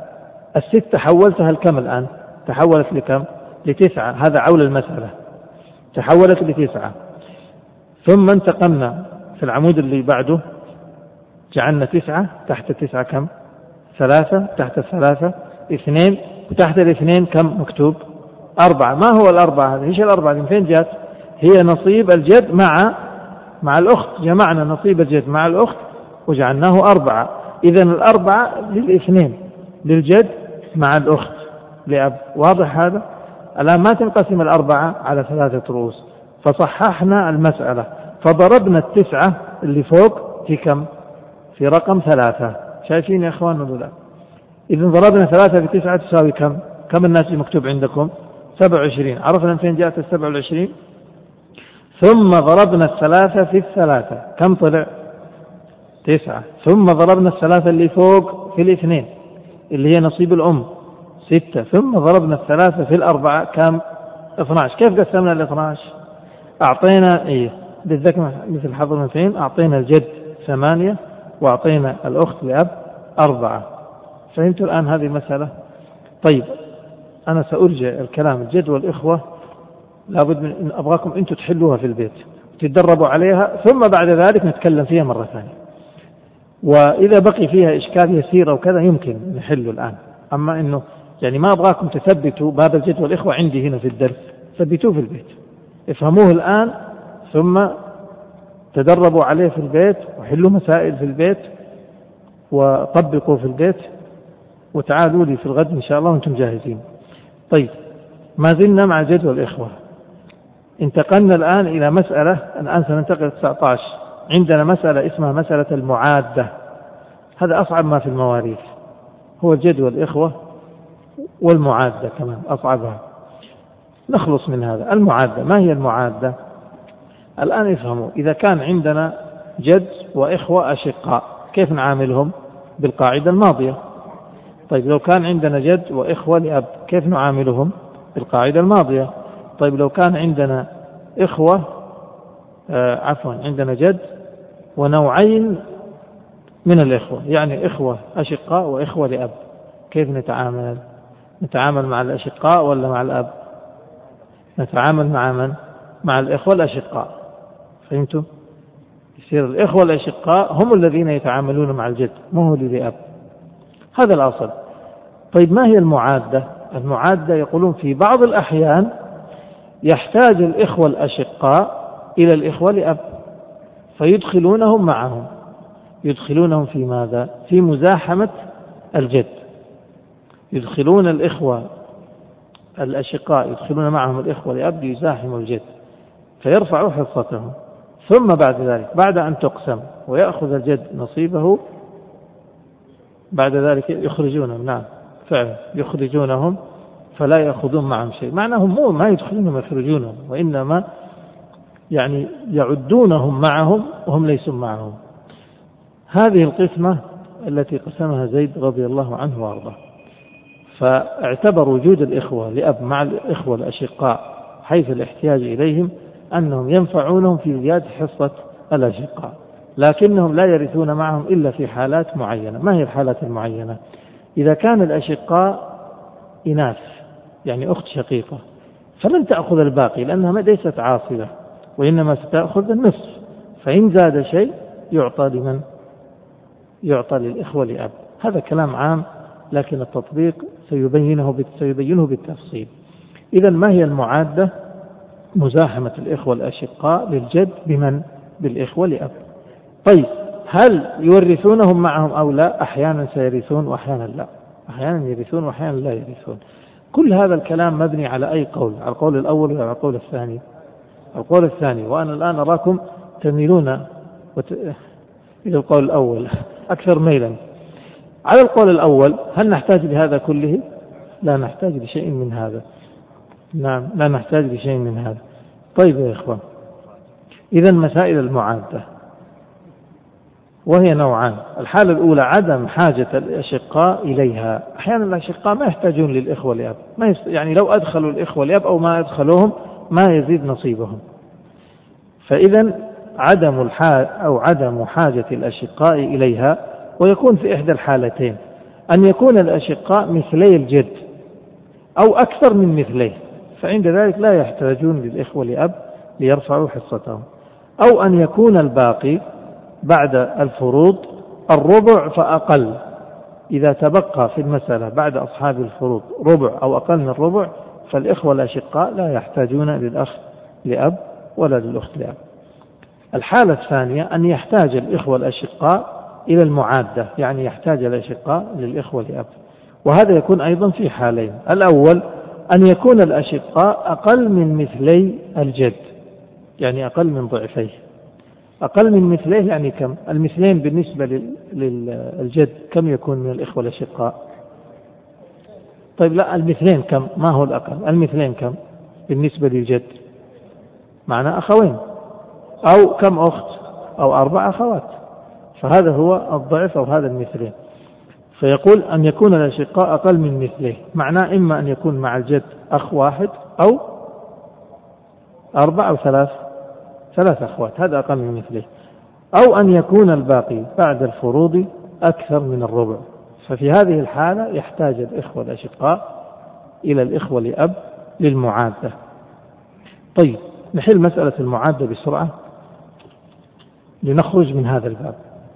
6 حولتها لكم الآن؟ تحولت لكم؟ ل9. هذا عول المسألة، تحولت ل9. ثم انتقلنا في العمود اللي بعده، جعلنا 9 تحت 9 كم؟ 3 تحت 3 2 وتحت 2 كم مكتوب؟ 4. ما هو الأربعة هذه؟ إيش الأربعة من فين جات؟ هي نصيب الجد مع الأخت. جمعنا نصيب الجد مع الأخت وجعلناه 4. إذن 4 لل2 للجد مع الأخت لأب. واضح هذا؟ الآن ما تنقسم 4 على 3 رؤوس، فصححنا المسألة فضربنا 9 اللي فوق في كم؟ في رقم 3. شايفين يا إخوان ولا لا؟ إذن ضربنا 3 في 9 تساوي كم؟ كم الناس مكتوب عندكم؟ 27. عرفنا من فين جاءت 27؟ ثم ضربنا 3 في 3 كم طلع؟ 9. ثم ضربنا 3 اللي فوق في 2 اللي هي نصيب الأم 6. ثم ضربنا 3 في 4 كم؟ 12. كيف قسمنا 12؟ أعطينا للذكر مثل حظ الأنثيين، أعطينا الجد 8 وأعطينا الأخت لأب 4. فهمتوا الآن هذه المسألة؟ طيب أنا سأرجع الكلام. الجد والإخوة لابد من أن أبغاكم أنتم تحلوها في البيت وتتدربوا عليها، ثم بعد ذلك نتكلم فيها مرة ثانية. وإذا بقي فيها إشكال يسير أو كذا يمكن نحله الآن. أما إنه يعني ما أبغاكم تثبتوا باب الجد والإخوة عندي هنا في الدرس، ثبتوه في البيت، افهموه الآن ثم تدربوا عليه في البيت وحلوا مسائل في البيت وطبقوا في البيت وتعالوا لي في الغد إن شاء الله وأنتم جاهزين. طيب ما زلنا مع الجد والإخوة. انتقلنا الآن إلى مسألة، الآن سننتقل 19. عندنا مسألة اسمها مسألة المعادة. هذا أصعب ما في المواريث، هو الجد والإخوة والمعادة كمان أصعبها. نخلص من هذا. المعادة، ما هي المعادة؟ الآن افهموا. إذا كان عندنا جد وإخوة أشقاء كيف نعاملهم؟ بالقاعدة الماضية. طيب لو كان عندنا جد وإخوة لأب كيف نعاملهم؟ بالقاعدة الماضية. طيب لو كان عندنا إخوة عندنا جد ونوعين من الإخوة، يعني إخوة أشقاء وإخوة لأب، كيف نتعامل؟ نتعامل مع الأشقاء ولا مع الأب؟ نتعامل مع من؟ مع الإخوة الأشقاء. فهمتوا؟ يصير الإخوة الأشقاء هم الذين يتعاملون مع الجد، مو هو لأب. هذا الأصل. طيب ما هي المعادة؟ المعادة يقولون في بعض الأحيان يحتاج الإخوة الأشقاء إلى الإخوة لأب فيدخلونهم معهم. يدخلونهم في ماذا؟ في مزاحمة الجد. يدخلون الإخوة الأشقاء يدخلون معهم الإخوة لأب ليزاحموا الجد فيرفعوا حصتهم. ثم بعد ذلك بعد أن تقسم ويأخذ الجد نصيبه بعد ذلك يخرجونهم. نعم فعلا يخرجونهم فلا يأخذون معهم شيء. معناهم مو ما يدخلونهم يخرجونهم، وإنما يعني يعدونهم معهم وهم ليسوا معهم. هذه القسمة التي قسمها زيد رضي الله عنه وارضاه. فاعتبر وجود الإخوة لأب مع الإخوة الأشقاء حيث الاحتياج إليهم أنهم ينفعونهم في زيادة حصة الأشقاء، لكنهم لا يرثون معهم إلا في حالات معينة. ما هي الحالات المعينة؟ إذا كان الأشقاء إناث يعني أخت شقيقة فلن تأخذ الباقي لأنها ليست عاصبة، وإنما ستأخذ النصف. فإن زاد شيء يعطى لمن؟ يعطى للإخوة لأب. هذا كلام عام لكن التطبيق سيبينه بالتفصيل. إذن ما هي المعادة؟ مزاحمة الإخوة الأشقاء للجد بمن؟ بالإخوة لأب. طيب هل يورثونهم معهم أو لا؟ أحيانا سيرثون وأحيانا لا، أحيانا يرثون وأحيانا لا يرثون. كل هذا الكلام مبني على أي قول؟ على القول الأول ولا على القول الثاني؟ القول الثاني. وأنا الآن أراكم تميلون إلى القول الأول أكثر ميلا. على القول الأول هل نحتاج لهذا كله؟ لا نحتاج لشيء من هذا. نعم، لا نحتاج لشيء من هذا. طيب يا إخوان، إذا مسائل المعادة وهي نوعان. الحالة الأولى عدم حاجة الأشقاء إليها. أحيانا الأشقاء ما يحتاجون للإخوة لأب، يعني لو أدخلوا الإخوة لأب أو ما أدخلوهم ما يزيد نصيبهم. فإذا عدم حاجة الأشقاء إليها، ويكون في إحدى الحالتين: أن يكون الأشقاء مثلي الجد أو أكثر من مثليه، فعند ذلك لا يحتاجون للإخوة لأب ليرفعوا حصتهم، أو أن يكون الباقي بعد الفروض الربع فأقل. إذا تبقى في المسألة بعد أصحاب الفروض ربع أو أقل من الربع، فالإخوة الأشقاء لا يحتاجون للأخ لأب ولا للأخت لأب. الحالة الثانية أن يحتاج الإخوة الأشقاء إلى المعادة، يعني يحتاج الأشقاء للإخوة لأب، وهذا يكون أيضا في حالين: الأول أن يكون الأشقاء أقل من مثلي الجد، يعني أقل من ضعفيه. أقل من مثليه يعني كم؟ المثلين بالنسبة للجد كم يكون من الإخوة الأشقاء؟ طيب لا، المثلين كم؟ ما هو الأقل؟ المثلين كم بالنسبة للجد؟ معنى أخوين، أو كم أخت؟ أو 4 أخوات. فهذا هو الضعف، أو هذا المثلين. فيقول أن يكون الأشقاء أقل من مثليه، معناه إما أن يكون مع الجد أخ واحد، أو 4 أو 3 أخوات، هذا أقل من مثله، أو أن يكون الباقي بعد الفروض أكثر من الربع. ففي هذه الحالة يحتاج الإخوة الأشقاء إلى الإخوة لأب للمعادة. طيب، نحل مسألة المعادة بسرعة لنخرج من هذا الباب.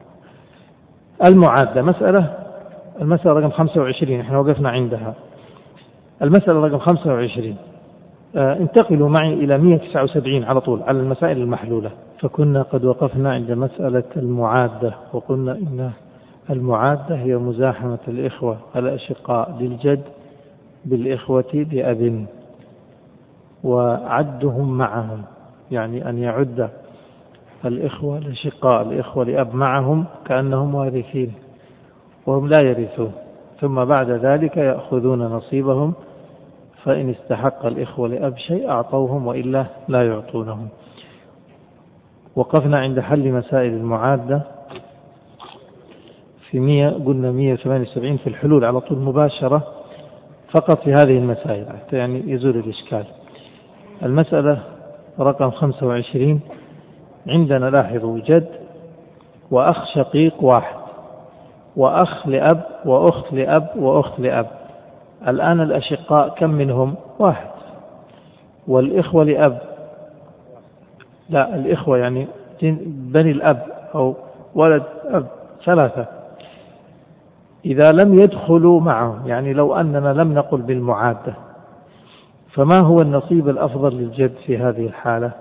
المعادة المسألة رقم 25، احنا وقفنا عندها. المسألة رقم 25، انتقلوا معي إلى 179 على طول، على المسائل المحلولة. فكنا قد وقفنا عند مسألة المعادة، وقلنا إن المعادة هي مزاحمة الإخوة الأشقاء للجد بالإخوة لأب، وعدهم معهم، يعني أن يعد الإخوة الأشقاء الإخوة لأب معهم كأنهم وارثين، وهم لا يرثون، ثم بعد ذلك يأخذون نصيبهم، فإن استحق الإخوة لأب شيء أعطوهم، وإلا لا يعطونهم. وقفنا عند حل مسائل المعادة في قلنا 178 في الحلول على طول مباشرة، فقط في هذه المسائل حتى يعني يزول الإشكال. المسألة رقم 25، عندنا لاحظوا: جد وأخ شقيق واحد، وأخ لأب وأخت لأب وأخت لأب. الآن الأشقاء كم منهم؟ 1. والإخوة لأب، لا، الإخوة يعني بني الأب أو ولد أب 3. إذا لم يدخلوا معهم، يعني لو أننا لم نقل بالمعادة، فما هو النصيب الأفضل للجد في هذه الحالة؟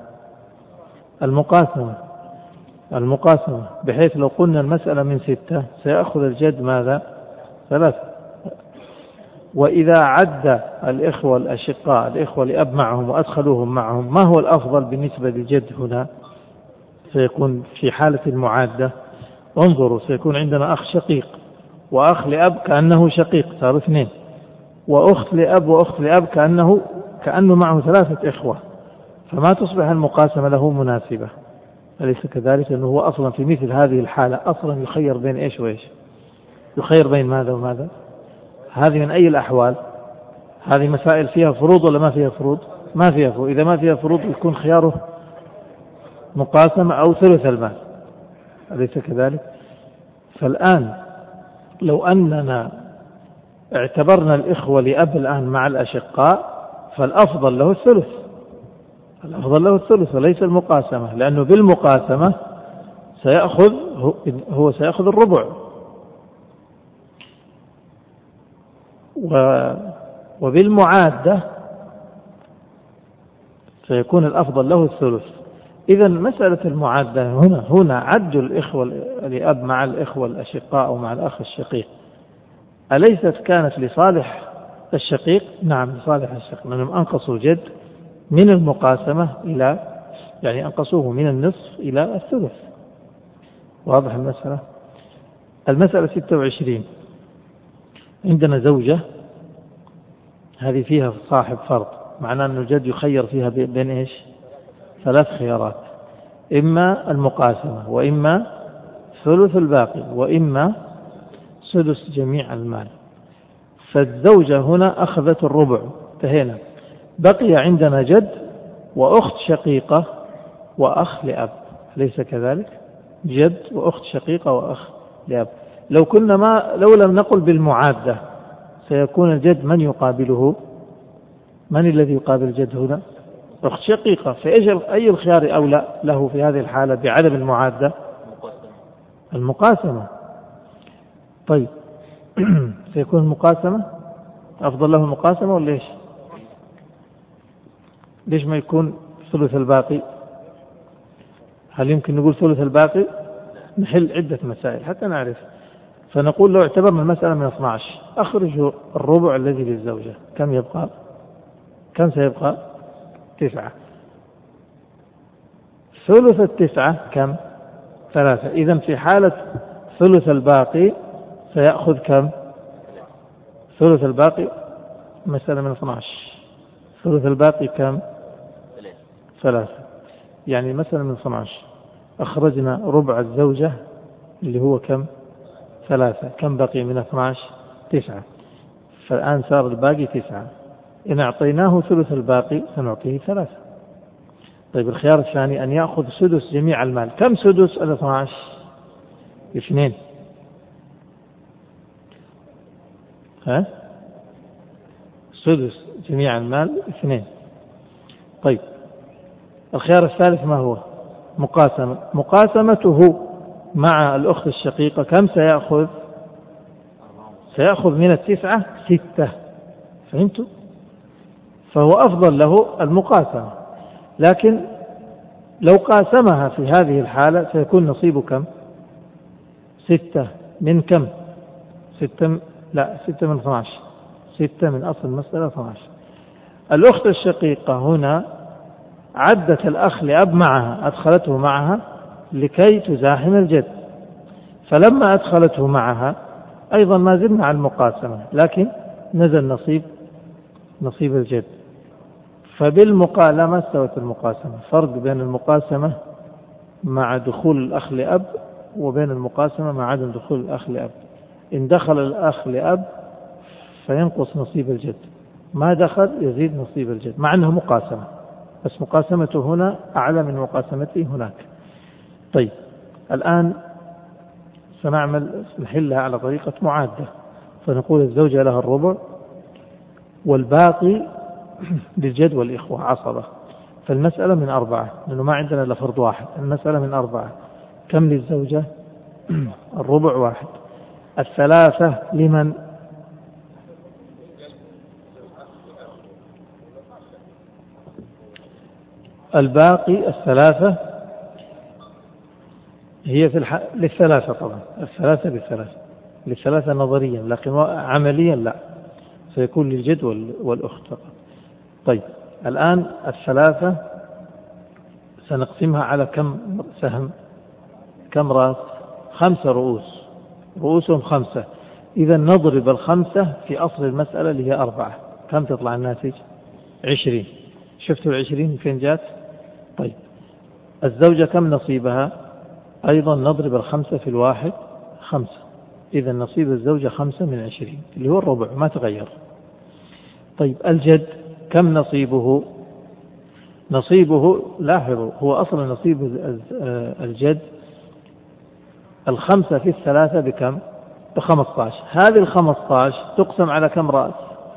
المقاسمة، بحيث لو قلنا المسألة من 6 سيأخذ الجد ماذا؟ 3. وإذا عد الإخوة الأشقاء الإخوة لأب معهم وأدخلوهم معهم، ما هو الأفضل بالنسبة للجد هنا؟ سيكون في حالة المعادة، انظروا، سيكون عندنا أخ شقيق وأخ لأب كأنه شقيق، صار 2، وأخت لأب وأخت لأب كأنه معه 3 إخوة، فما تصبح المقاسمة له مناسبة. أليس كذلك؟ أنه هو أصلا في مثل هذه الحالة أصلا يخير بين إيش وإيش؟ يخير بين ماذا وماذا؟ هذه من أي الأحوال؟ هذه مسائل فيها فروض ولا ما فيها فروض؟ ما فيها فروض. إذا ما فيها فروض يكون خياره مقاسمة أو ثلث المال، أليس كذلك؟ فالآن لو أننا اعتبرنا الإخوة لأب الآن مع الأشقاء، فالأفضل له الثلث وليس المقاسمة، لأنه بالمقاسمة سيأخذ الربع، وبالمعادة سيكون الأفضل له الثلث. إذا مسألة المعادة هنا عد الإخوة لأب مع الإخوة الأشقاء أو مع الأخ الشقيق، أليست كانت لصالح الشقيق؟ نعم، لصالح الشقيق، لأنهم أنقصوا الجد من المقاسمة يعني أنقصوه من النصف إلى الثلث. واضح المسألة؟ المسألة 26، عندنا زوجة، هذه فيها صاحب فرض معناه أن الجد يخير فيها بين إيش؟ 3 خيارات، إما المقاسمة، وإما ثلث الباقي، وإما سدس جميع المال. فالزوجة هنا أخذت الربع، انتهينا. بقي عندنا جد وأخت شقيقة وأخ لأب، ليس كذلك؟ جد وأخت شقيقة وأخ لأب. لو لم نقل بالمعادة سيكون الجد من يقابله؟ من الذي يقابل الجد هنا؟ أخت شقيقة. أي الخيار أولى له في هذه الحالة بعدم المعادة؟ المقاسمة. طيب سيكون المقاسمة أفضل له المقاسمة ولا إيش؟ ليش ما يكون ثلث الباقي؟ هل يمكن نقول ثلث الباقي؟ نحل عدة مسائل حتى نعرف. فنقول لو اعتبرنا المسألة من 12 أخرج الربع الذي للزوجة، كم يبقى؟ كم سيبقى؟ 9. ثلث 9 كم؟ 3. إذن في حالة ثلث الباقي سيأخذ كم؟ ثلث الباقي مسألة من 12. ثلث الباقي كم؟ 3. يعني مثلا من 12 أخرجنا ربع الزوجة اللي هو كم؟ 3. كم بقي من 12؟ 9. فالآن صار الباقي 9. إن أعطيناه ثلث الباقي سنعطيه 3. طيب الخيار الثاني أن يأخذ سدس جميع المال. كم سدس 12؟ 2. سدس جميع المال 2. طيب الخيار الثالث ما هو؟ مقاسمته مع الأخت الشقيقة. كم سيأخذ؟ سيأخذ من 9 6. فهمتوا؟ فهو أفضل له المقاسمة، لكن لو قاسمها في هذه الحالة سيكون نصيبه كم؟ 6 من كم؟ 6 من 12. 6 من أصل المسألة 12. الأخت الشقيقة هنا عدت الأخ لأب معها، أدخلته معها لكي تزاحم الجد، فلما أدخلته معها أيضا ما زلنا على المقاسمة، لكن نزل نصيب الجد. فبالمقالمة استوت المقاسمة. فرق بين المقاسمة مع دخول الأخ لأب وبين المقاسمة مع عدم دخول الأخ لأب. إن دخل الأخ لأب فينقص نصيب الجد، ما دخل يزيد نصيب الجد، مع أنه مقاسمة، بس مقاسمته هنا أعلى من مقاسمته هناك. طيب الآن نحلها على طريقة معادة. فنقول الزوجة لها الربع والباقي للجد والإخوة عصبة. فالمسألة من 4 لأنه ما عندنا إلا فرض واحد. المسألة من 4. كم للزوجة؟ الربع 1. 3 لمن؟ الباقي 3 هي في للثلاثة طبعا. 3 للثلاثة نظريا، لكن عمليا لا، سيكون للجد والأخت فقط. طيب الآن 3 سنقسمها على كم سهم؟ كم رأس؟ 5 رؤوس، رؤوسهم 5. إذا نضرب 5 في أصل المسألة اللي هي 4. كم تطلع الناتج؟ 20. شفتوا 20 فين جات؟ طيب الزوجة كم نصيبها؟ أيضا نضرب 5 في 1 5. إذا نصيب الزوجة 5 من 20 اللي هو الربع، ما تغير. طيب الجد كم نصيبه؟ لاحظوا هو أصلا نصيب الجد 5 في 3 بكم؟ ب15. هذه 15 تقسم على كم رأس؟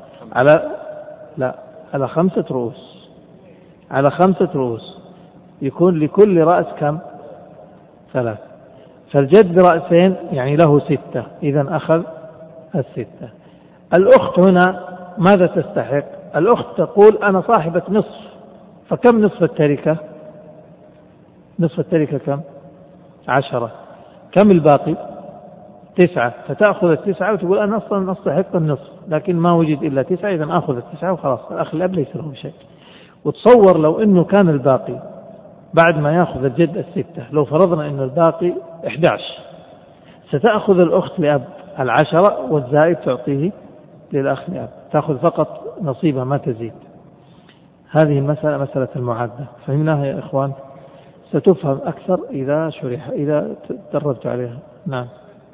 على 5 رؤوس. على 5 رؤوس يكون لكل رأس كم؟ 3. فالجد برأسين يعني له 6، إذا أخذ 6. الأخت هنا ماذا تستحق؟ الأخت تقول أنا صاحبة نصف، فكم نصف التركة؟ نصف التركة كم؟ 10. كم الباقي؟ 9. فتأخذ 9 وتقول أنا أصلا أستحق النصف، لكن ما وجد إلا 9، إذا أخذ 9 وخلاص. الأخ الأب ليس له شيء. وتصور لو أنه كان الباقي بعد ما يأخذ الجد 6، لو فرضنا أن الباقي 11، ستأخذ الأخت لأب 10 والزائد تعطيه للأخ لأب، تأخذ فقط نصيبها ما تزيد. هذه المسألة مسألة المعادة، فهمناها يا إخوان؟ ستفهم أكثر إذا تدربت عليها. نعم.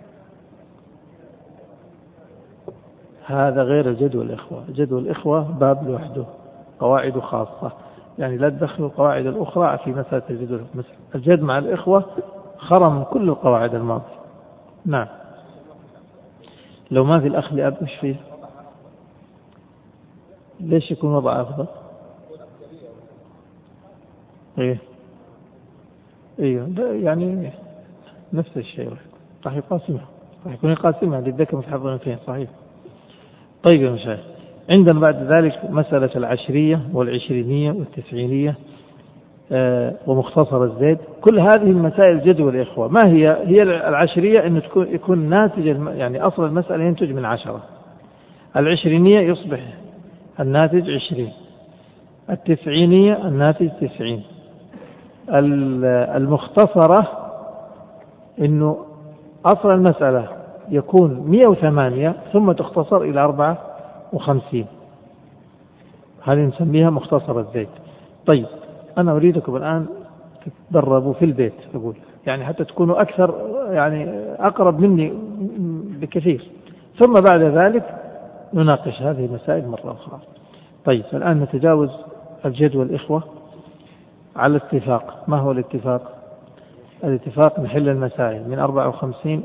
هذا غير الجدول الإخوة. جدول الإخوة باب لوحده، قواعد خاصة، يعني لا تدخلوا القواعد الأخرى في مسألة الجدول. الجد مع الإخوة خرم كل القواعد الماضية. نعم. لو ما في الأخ لأب مش فيه، ليش يكون وضع أفضل؟ إيه يعني نفس الشيء راح يقاسمها، راح يكون يقاسمها للذكر مثل حظ الأنثيين. صحيح. طيب يا مشايخ، عندنا بعد ذلك مسألة العشرية والعشرينية والتسعينية ومختصر الزيد. كل هذه المسائل جدول يا إخوة. ما هي العشرية؟ أنه يكون ناتج، يعني أصل المسألة ينتج من 10. العشرينية يصبح الناتج 20. التسعينية الناتج 90. المختصرة أنه أصل المسألة يكون 108 ثم تختصر إلى 54. هذه نسميها مختصر الزيت. طيب أنا أريدكم الآن تتدربوا في البيت، أقول يعني حتى تكونوا أكثر، يعني أقرب مني بكثير، ثم بعد ذلك نناقش هذه المسائل مرة أخرى. طيب الآن نتجاوز الجدول الإخوة على الاتفاق. ما هو الاتفاق؟ الاتفاق نحل المسائل من 54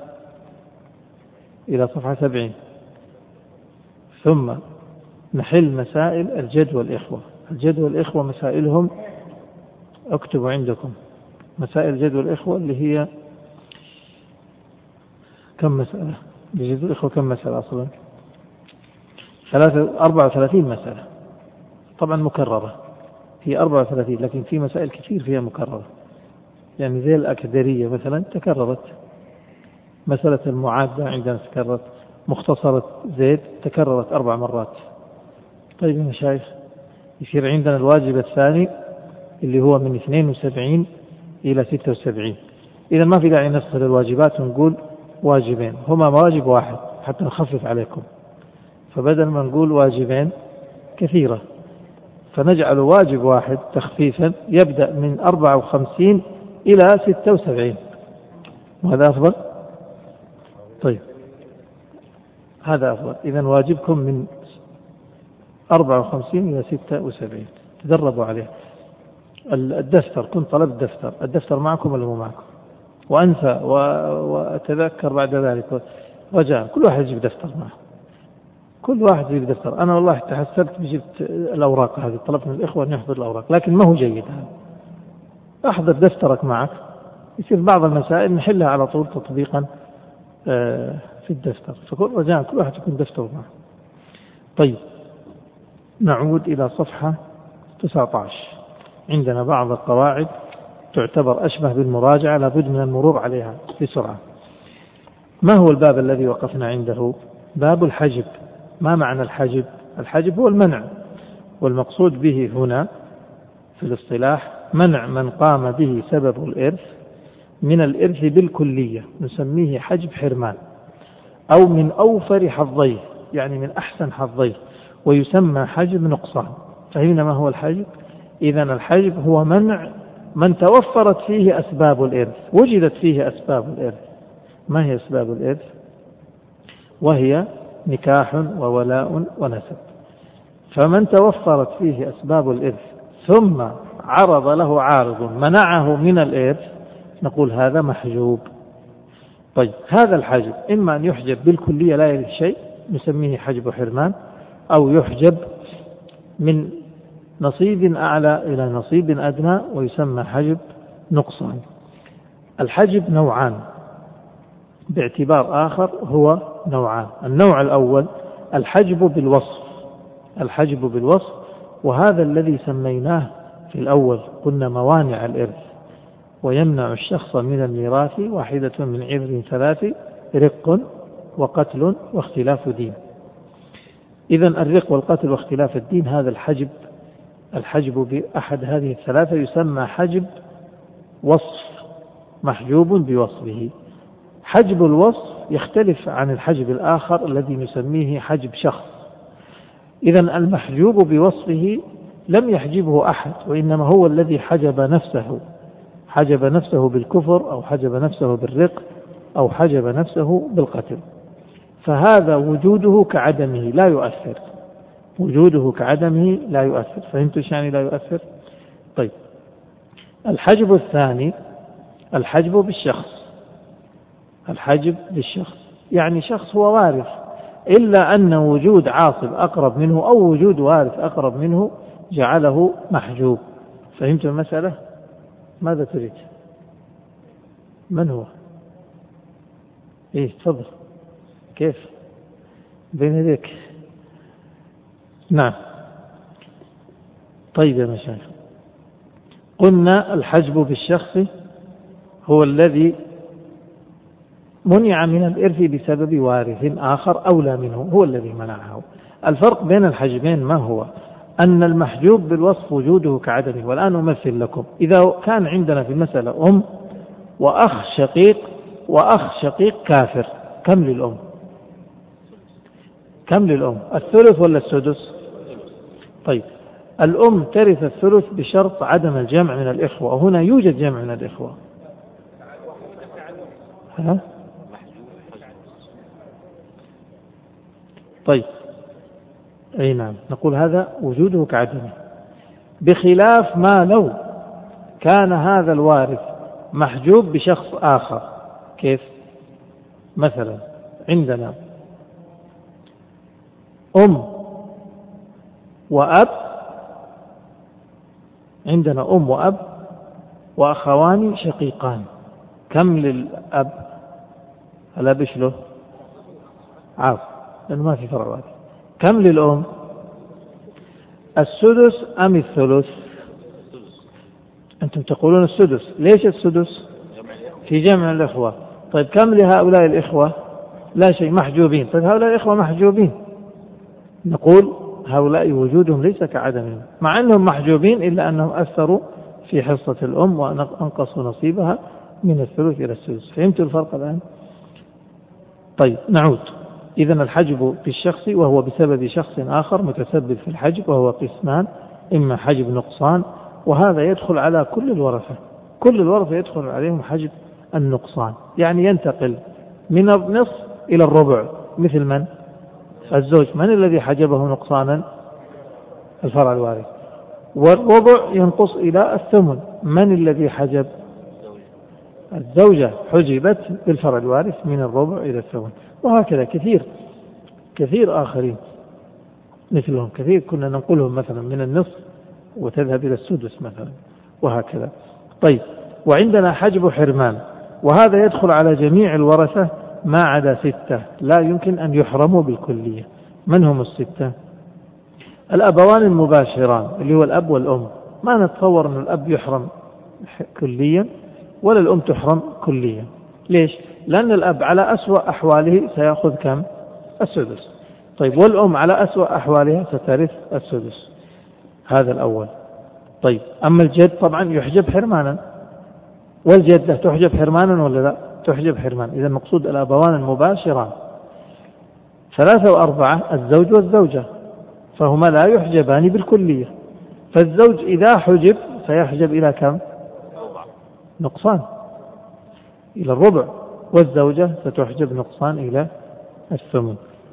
إلى صفحة 70، ثم نحل مسائل الجدول الإخوة. الجدول الإخوة مسائلهم اكتبوا عندكم، مسائل الجدول الإخوة اللي هي كم مسألة؟ الجدول الإخوة كم مسألة أصلا؟ 34 مسألة، طبعا مكررة، هي 34 لكن في مسائل كثير فيها مكررة، يعني زي الأكدرية مثلا تكررت، مسألة المعادة عندنا تكررت، مختصرة زيد تكررت 4 مرات. طيب يا مشايخ، يصير عندنا الواجب الثاني اللي هو من 72 إلى 76. إذا ما في داعي نفصل الواجبات ونقول واجبين، هما واجب واحد حتى نخفف عليكم، فبدل ما نقول واجبين كثيرة فنجعل واجب واحد تخفيفا يبدأ من 54 إلى 76، وهذا أفضل. طيب هذا أفضل. إذن واجبكم من 54 إلى 76، تدربوا عليه. الدفتر، كنت طلبت دفتر، الدفتر معكم ولا مو معكم؟ وأنسى وأتذكر بعد ذلك رجاء كل واحد يجيب دفتر معه، كل واحد يجيب دفتر. أنا والله تحسبت بجبت الأوراق هذه، طلبت من الإخوة أن يحضر الأوراق، لكن ما هو جيد هذا. أحضر دفترك معك، يصير بعض المسائل نحلها على طول تطبيقا في الدفتر، فكل رجاء كل واحد يكون دفتر معه. طيب نعود إلى صفحة 19. عندنا بعض القواعد تعتبر أشبه بالمراجعة، لابد من المرور عليها بسرعة. ما هو الباب الذي وقفنا عنده؟ باب الحجب. ما معنى الحجب؟ الحجب هو المنع، والمقصود به هنا في الاصطلاح منع من قام به سبب الإرث من الإرث بالكلية، نسميه حجب حرمان، أو من أوفر حظيه، يعني من أحسن حظيه، ويسمى حجب نقصان. فهمنا ما هو الحجب؟ إذن الحجب هو منع من توفرت فيه أسباب الإرث، وجدت فيه أسباب الإرث. ما هي أسباب الإرث؟ وهي نكاح وولاء ونسب. فمن توفرت فيه أسباب الإرث ثم عرض له عارض منعه من الإرث نقول هذا محجوب. طيب هذا الحجب إما أن يحجب بالكلية لا يرث شيء نسميه حجب حرمان، أو يحجب من نصيب أعلى إلى نصيب أدنى ويسمى حجب نقصان. الحجب نوعان باعتبار آخر، هو نوعان. النوع الأول الحجب بالوصف، الحجب بالوصف، وهذا الذي سميناه في الأول قلنا موانع الإرث، ويمنع الشخص من الميراث واحدة من عذر 3: رق وقتل واختلاف دين. إذن الرق والقتل واختلاف الدين هذا الحجب بأحد هذه الثلاثة يسمى حجب وصف، محجوب بوصفه. حجب الوصف يختلف عن الحجب الآخر الذي نسميه حجب شخص. إذن المحجوب بوصفه لم يحجبه أحد، وإنما هو الذي حجب نفسه بالكفر، أو حجب نفسه بالرق، أو حجب نفسه بالقتل، فهذا وجوده كعدمه لا يؤثر. وجوده كعدمه لا يؤثر. فهمت ايش يعني لا يؤثر؟ طيب، الحجب الثاني الحجب بالشخص، يعني شخص هو وارث، إلا أن وجود عاصب أقرب منه أو وجود وارث أقرب منه جعله محجوب. فهمت المسألة؟ ماذا تريد؟ من هو؟ تفضل. كيف؟ بين يديك. نعم. طيب يا مشايخ، قلنا الحجب بالشخص هو الذي منع من الإرث بسبب وارث آخر أولى منه، هو الذي منعه. الفرق بين الحجبين ما هو؟ أن المحجوب بالوصف وجوده كعدمه. والآن أمثل لكم. إذا كان عندنا في المسألة وأخ شقيق كافر، كم للأم؟ الثلث ولا السدس؟ طيب، الأم ترث الثلث بشرط عدم الجمع من الإخوة، وهنا يوجد جمع من الإخوة. طيب، أي نعم، نقول هذا وجوده كعدمه، بخلاف ما لو كان هذا الوارث محجوب بشخص آخر. كيف؟ مثلا عندنا أم وأب وأخوان شقيقان. كم للأب؟ الأب إيش له؟ عاف، لأنه ما في فرع وارث. كم للأم؟ السدس أم الثلث؟ أنتم تقولون السدس. ليش السدس؟ في جمع الإخوة. طيب، كم لهؤلاء الإخوة؟ لا شيء، محجوبين. طيب، هؤلاء الإخوة محجوبين، نقول هؤلاء وجودهم ليس كعدمهم، مع أنهم محجوبين، إلا أنهم أثروا في حصة الأم وأنقصوا نصيبها من الثلث إلى السدس. فهمتوا الفرق الآن؟ طيب، نعود. إذن الحجب بالشخص وهو بسبب شخص آخر متسبب في الحجب، وهو قسمان: إما حجب نقصان، وهذا يدخل على كل الورثة يدخل عليهم حجب النقصان، يعني ينتقل من النصف إلى الربع. مثل من؟ الزوج. من الذي حجبه نقصانا؟ الفرع الوارث. والربع ينقص إلى الثمن. من الذي حجب؟ الزوجة حجبت بالفرع الوارث من الربع إلى الثمن. وهكذا كثير آخرين مثلهم، كثير كنا ننقلهم مثلا من النصف وتذهب إلى السدس مثلا، وهكذا. طيب، وعندنا حجب حرمان، وهذا يدخل على جميع الورثة ما عدا 6 لا يمكن أن يحرموا بالكلية. من هم ال6؟ الأبوان المباشران، اللي هو الأب والأم. ما نتصور أن الأب يحرم كليا ولا الأم تحرم كليا. ليش؟ لأن الأب على أسوأ أحواله سيأخذ كم؟ السدس. طيب، والأم على أسوأ أحوالها سترث السدس. هذا الأول. طيب، أما الجد طبعا يحجب حرمانا، والجدة تحجب حرمانا ولا لا؟ تحجب حرمان. إذا المقصود الأبوان المباشران. 3 و4 الزوج والزوجة، فهما لا يحجبان بالكلية. فالزوج إذا حجب سيحجب إلى كم؟ نقصان، إلى الربع. والزوجة ستحجب نقصان إلى الثمن.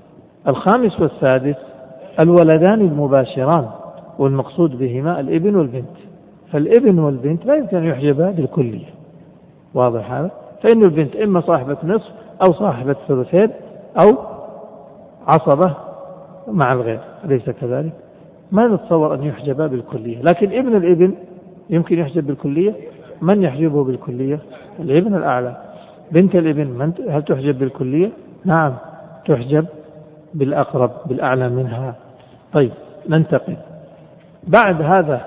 5 والسادس الولدان المباشران، والمقصود بهما الابن والبنت. فالابن والبنت لا يمكن أن يحجبا بالكلية. واضح هذا؟ فإن البنت إما صاحبة نصف أو صاحبة ثلثين أو عصبة مع الغير، أليس كذلك؟ ما نتصور أن يحجبا بالكلية. لكن ابن الابن يمكن يحجب بالكلية. من يحجبه بالكلية؟ الابن الأعلى. بنت الابن هل تحجب بالكلية؟ نعم، تحجب بالأقرب، بالأعلى منها. طيب، ننتقل بعد هذا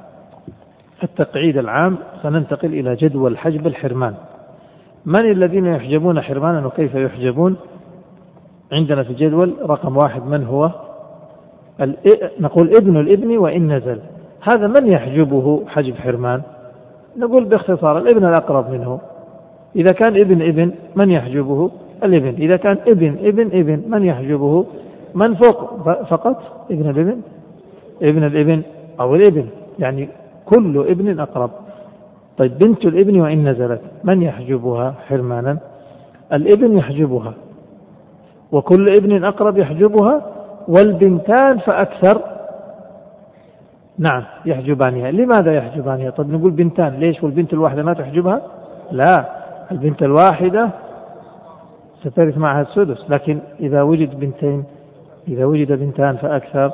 التقعيد العام، سننتقل إلى جدول حجب الحرمان. من الذين يحجبون حرمانا وكيف يحجبون؟ عندنا في الجدول رقم 1 من هو؟ نقول ابن الابن وإن نزل. هذا من يحجبه حجب حرمان؟ نقول باختصار الابن الأقرب منه. إذا كان ابن من يحجبه؟ الابن. إذا كان ابن من يحجبه؟ من فوق فقط؟ ابن الابن أو الابن، يعني كل ابن أقرب. طيب بنت الابن وإن نزلت من يحجبها حرمانا؟ الابن يحجبها، وكل ابن أقرب يحجبها، والبنتان فأكثر نعم يحجبانها. لماذا يحجبانها؟ طب نقول بنتان ليش، والبنت الواحدة ما تحجبها؟ لا، البنت الواحدة سترث معها السدس، لكن إذا وجد بنتان فأكثر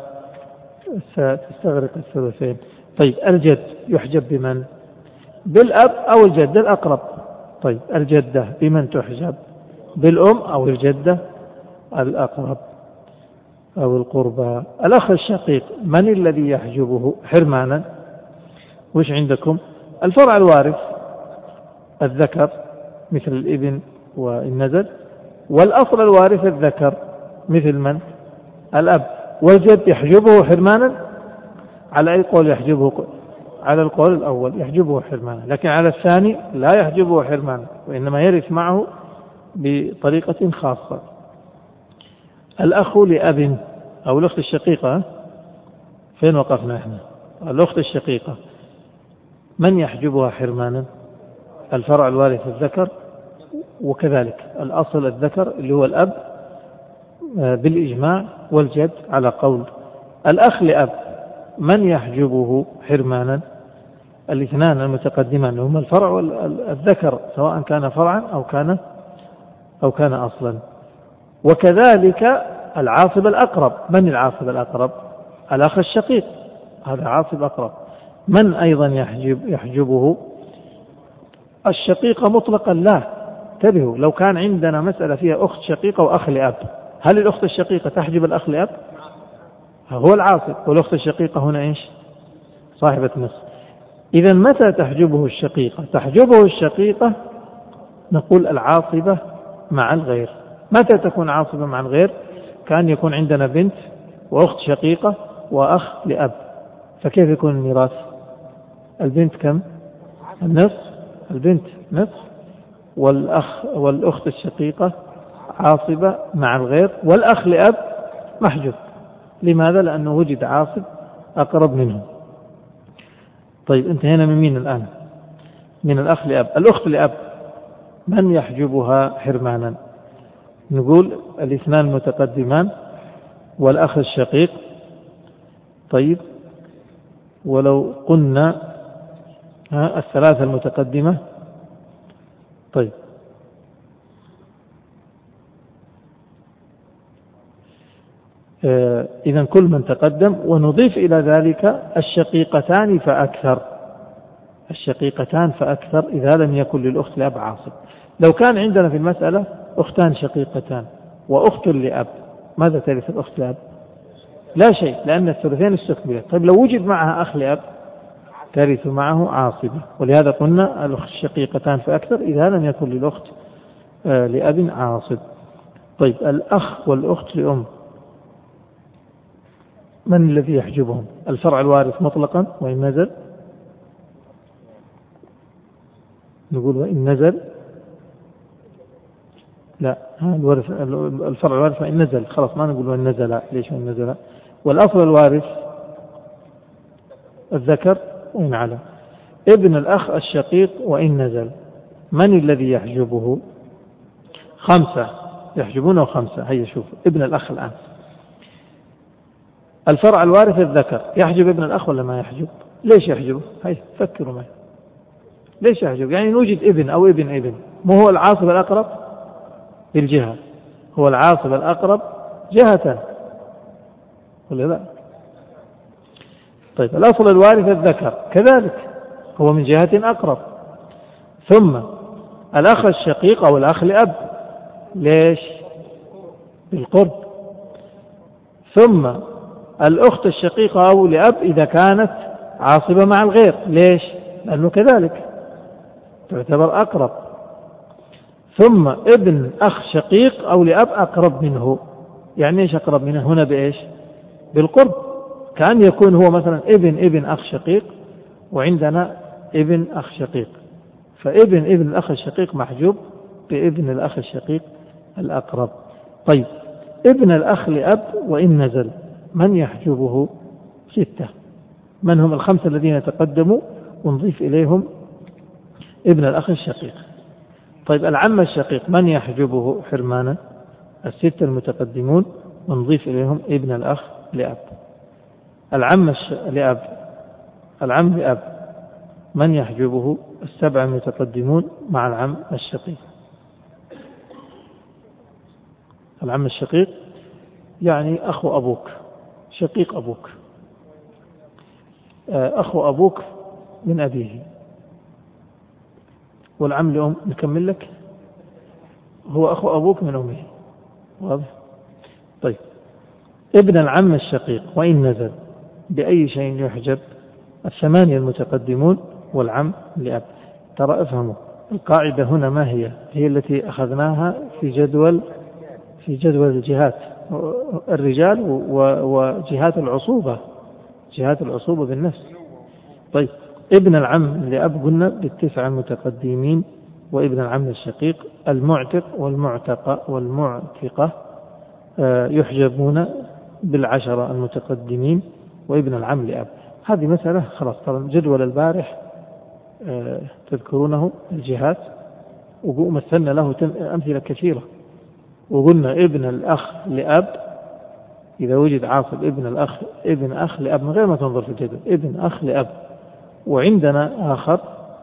ستستغرق الثلثين. طيب الجد يحجب بمن؟ بالأب أو الجد الأقرب. طيب الجدة بمن تحجب؟ بالأم أو الجدة الأقرب أو القربى. الأخ الشقيق من الذي يحجبه حرمانا؟ وش عندكم؟ الفرع الوارث الذكر مثل الابن وإن نزل، والأصل الوارث الذكر مثل من؟ الأب. والجد يحجبه حرمانا على أي قول يحجبه؟ على القول الأول يحجبه حرمانا، لكن على الثاني لا يحجبه حرمانا، وإنما يرث معه بطريقة خاصة. الأخ لأب أو الأخت الشقيقة، فين وقفنا احنا؟ الأخت الشقيقة من يحجبها حرمانا؟ الفرع الوارث الذكر، وكذلك الأصل الذكر اللي هو الأب بالإجماع، والجد على قول. الأخ لأب من يحجبه حرمانا؟ الاثنان المتقدمان هما الفرع والذكر، سواء كان فرعا أو كان أصلا. وكذلك العاصب الأقرب. من العاصب الأقرب؟ الأخ الشقيق، هذا عاصب أقرب. من أيضا يحجبه؟ الشقيقة مطلقا لا. انتبهوا، لو كان عندنا مسألة فيها أخت شقيقة وأخ لأب، هل الأخت الشقيقة تحجب الأخ لأب؟ هو العاصب، والأخت الشقيقة هنا إيش؟ صاحبة نصف. إذا متى تحجبه الشقيقة؟ تحجبه الشقيقة نقول العاصبة مع الغير. متى تكون عاصبة مع الغير؟ كان يكون عندنا بنت وأخت شقيقة وأخ لأب، فكيف يكون الميراث؟ البنت كم؟ النصف، البنت نصف، والأخت الشقيقة عاصبة مع الغير، والأخ لأب محجوب. لماذا؟ لأنه وجد عاصب أقرب منه. طيب انتهينا من مين الآن؟ من الأخ لأب. الأخت لأب من يحجبها حرمانا؟ نقول الاثنان المتقدمان والأخ الشقيق. طيب ولو قلنا الثلاثة المتقدمة. طيب إذن كل من تقدم، ونضيف إلى ذلك الشقيقتان فأكثر. الشقيقتان فأكثر إذا لم يكن للأخت لأب عاصب. لو كان عندنا في المسألة أختان شقيقتان وأخت لأب، ماذا ترث الأخت لأب؟ لا شيء، لأن الثلثين استقبلت. طيب لو وجد معها أخ لأب ترث معه عاصبة، ولهذا قلنا الأخت الشقيقتان فأكثر إذا لم يكن للأخت لأب عاصب. طيب الأخ والأخت لأم من الذي يحجبهم؟ الفرع الوارث مطلقا وإن نزل، نقول وإن نزل لا، الفرع الوارث وإن نزل، خلاص ما نقول وإن نزل. ليش وإن نزل؟ والأصل الوارث الذكر وإن على. ابن الأخ الشقيق وإن نزل من الذي يحجبه؟ 5 يحجبونه 5. هيا شوف ابن الأخ الآن، الفرع الوارث الذكر يحجب ابن الأخ ولا ما يحجب؟ ليش يحجبه؟ هيا فكروا معي، ليش يحجب؟ يعني نوجد ابن أو ابن، مو هو العاصب الأقرب بالجهة، هو العاصب الأقرب جهة ولا لا؟ طيب الأصل الوارث الذكر كذلك هو من جهة أقرب. ثم الأخ الشقيق أو الأخ لأب، ليش؟ بالقرب. ثم الأخت الشقيقة أو لأب إذا كانت عاصبة مع الغير، ليش؟ لأنه كذلك تعتبر أقرب. ثم ابن أخ شقيق أو لأب أقرب منه. يعني إيش أقرب منه هنا؟ بإيش؟ بالقرب. كأن يكون هو مثلا ابن أخ شقيق وعندنا ابن أخ شقيق، فابن الأخ الشقيق محجوب بابن الأخ الشقيق الأقرب. طيب ابن الأخ لأب وإن نزل من يحجبه؟ 6. من هم الخمسة الذين تقدموا ونضيف إليهم ابن الأخ الشقيق. طيب العم الشقيق من يحجبه حرمانا؟ الستة المتقدمون ونضيف إليهم ابن الأخ لأب. العم لأب من يحجبه؟ السبعة المتقدمون مع العم الشقيق. العم الشقيق يعني أخو أبوك، شقيق أبوك، أخو أبوك من أبيه. والعم لأم نكمل لك، هو أخو أبوك من أمه. واضح؟ طيب ابن العم الشقيق وإن نزل بأي شيء يحجب؟ الثمانية المتقدمون والعم لأب. ترى افهموا القاعدة هنا ما هي التي أخذناها في جدول الجهات، الرجال وجهات العصوبة، جهات العصوبة بالنفس. طيب ابن العم لأب قلنا بالتسعة المتقدمين، وابن العم الشقيق المعتق والمعتقة يحجبون بالعشرة المتقدمين وابن العم لأب. هذه مسألة خلاص. طبعا جدول البارح تذكرونه الجهات، ومثلنا له أمثلة كثيرة، وقلنا ابن الأخ لأب إذا وجد عاصب ابن أخ لأب من غير ما تنظر في الجدول، ابن أخ لأب. وعندنا آخر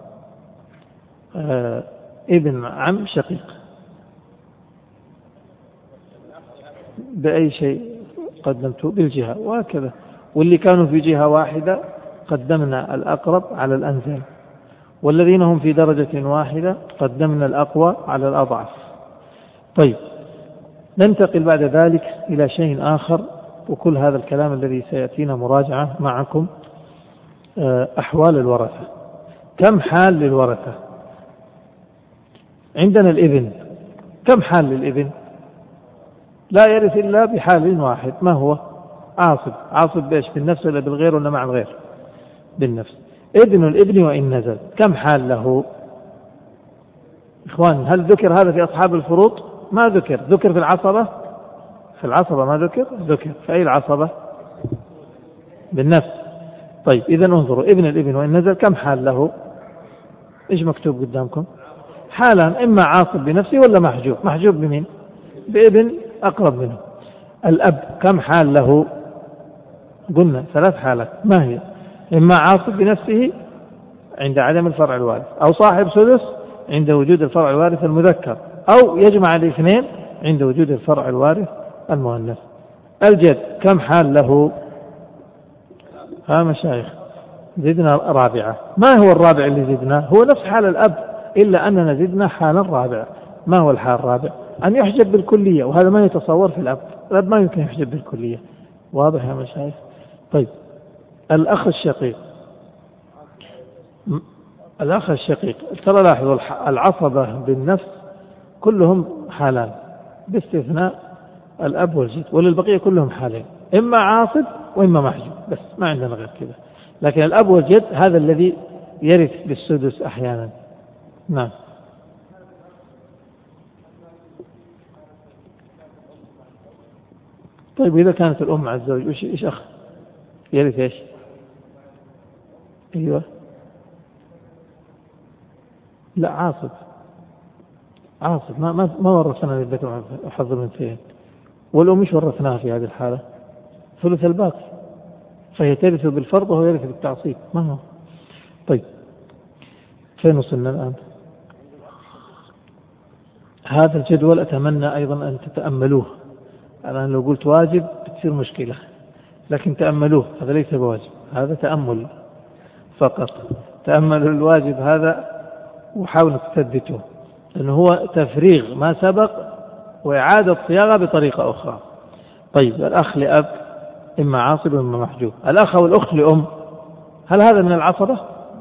ابن عم شقيق بأي شيء قدمته بالجهة، وهكذا. واللي كانوا في جهة واحدة قدمنا الأقرب على الأنزل، والذين هم في درجة واحدة قدمنا الأقوى على الأضعف. طيب ننتقل بعد ذلك إلى شيء آخر، وكل هذا الكلام الذي سيأتينا مراجعة معكم أحوال الورثة. كم حال للورثة؟ عندنا الابن، كم حال للابن؟ لا يرث إلا بحال واحد، ما هو؟ عاصب بإيش؟ بالنفس ولا بالغير ولا مع الغير؟ بالنفس. ابن الابن وإن نزل كم حال له؟ إخوان هل ذكر هذا في أصحاب الفروض؟ ما ذكر. ذكر في العصبة؟ في العصبة ما ذكر. في أي العصبة؟ بالنفس. طيب إذا انظروا ابن الابن وإن نزل كم حال له؟ إيش مكتوب قدامكم؟ حالا، إما عاصب بنفسه ولا محجوب بمين؟ بابن أقرب منه. الأب كم حال له؟ قلنا 3 حالات. ما هي؟ إما عاصب بنفسه عند عدم الفرع الوارث، أو صاحب سدس عند وجود الفرع الوارث المذكر، أو يجمع الاثنين عند وجود الفرع الوارث المؤنث. الجد كم حال له؟ مشايخ زدنا رابعة. ما هو الرابع اللي زدناه؟ هو نفس حال الأب، إلا أننا زدنا حالا رابعة. ما هو الحال الرابع؟ أن يحجب بالكلية، وهذا ما يتصور في الأب ما يمكن يحجب بالكلية. واضح يا مشايخ؟ طيب الأخ الشقيق ترى لاحظوا العصبة بالنفس كلهم حالان باستثناء الأب والجد، وللبقية كلهم حالين، إما عاصب وإما محجوب، بس ما عندنا غير كذا. لكن الأب والجد هذا الذي يرث بالسدس أحيانا. نعم. طيب إذا كانت الأم مع الزوج إيش أخ يرث إيش؟ أيوة لا عاصب ما ورثنا للذكر حظ الأنثيين، والأم إيش ورثناها في هذه الحالة؟ ثلث الباقي، فهي ترث بالفرض وهو يرث بالتعصيب. ما هو؟ طيب فين وصلنا الآن؟ هذا الجدول أتمنى أيضا أن تتأملوه. الآن لو قلت واجب بتصير مشكلة، لكن تأملوه، هذا ليس بواجب، هذا تأمل فقط. تأملوا الواجب هذا وحاولوا تثبتوه، لأنه هو تفريغ ما سبق وإعادة صياغة بطريقة أخرى. طيب الأخ لأب إما عاصب وإما محجوب. الأخ أو الأخت لأم هل هذا من العصبة؟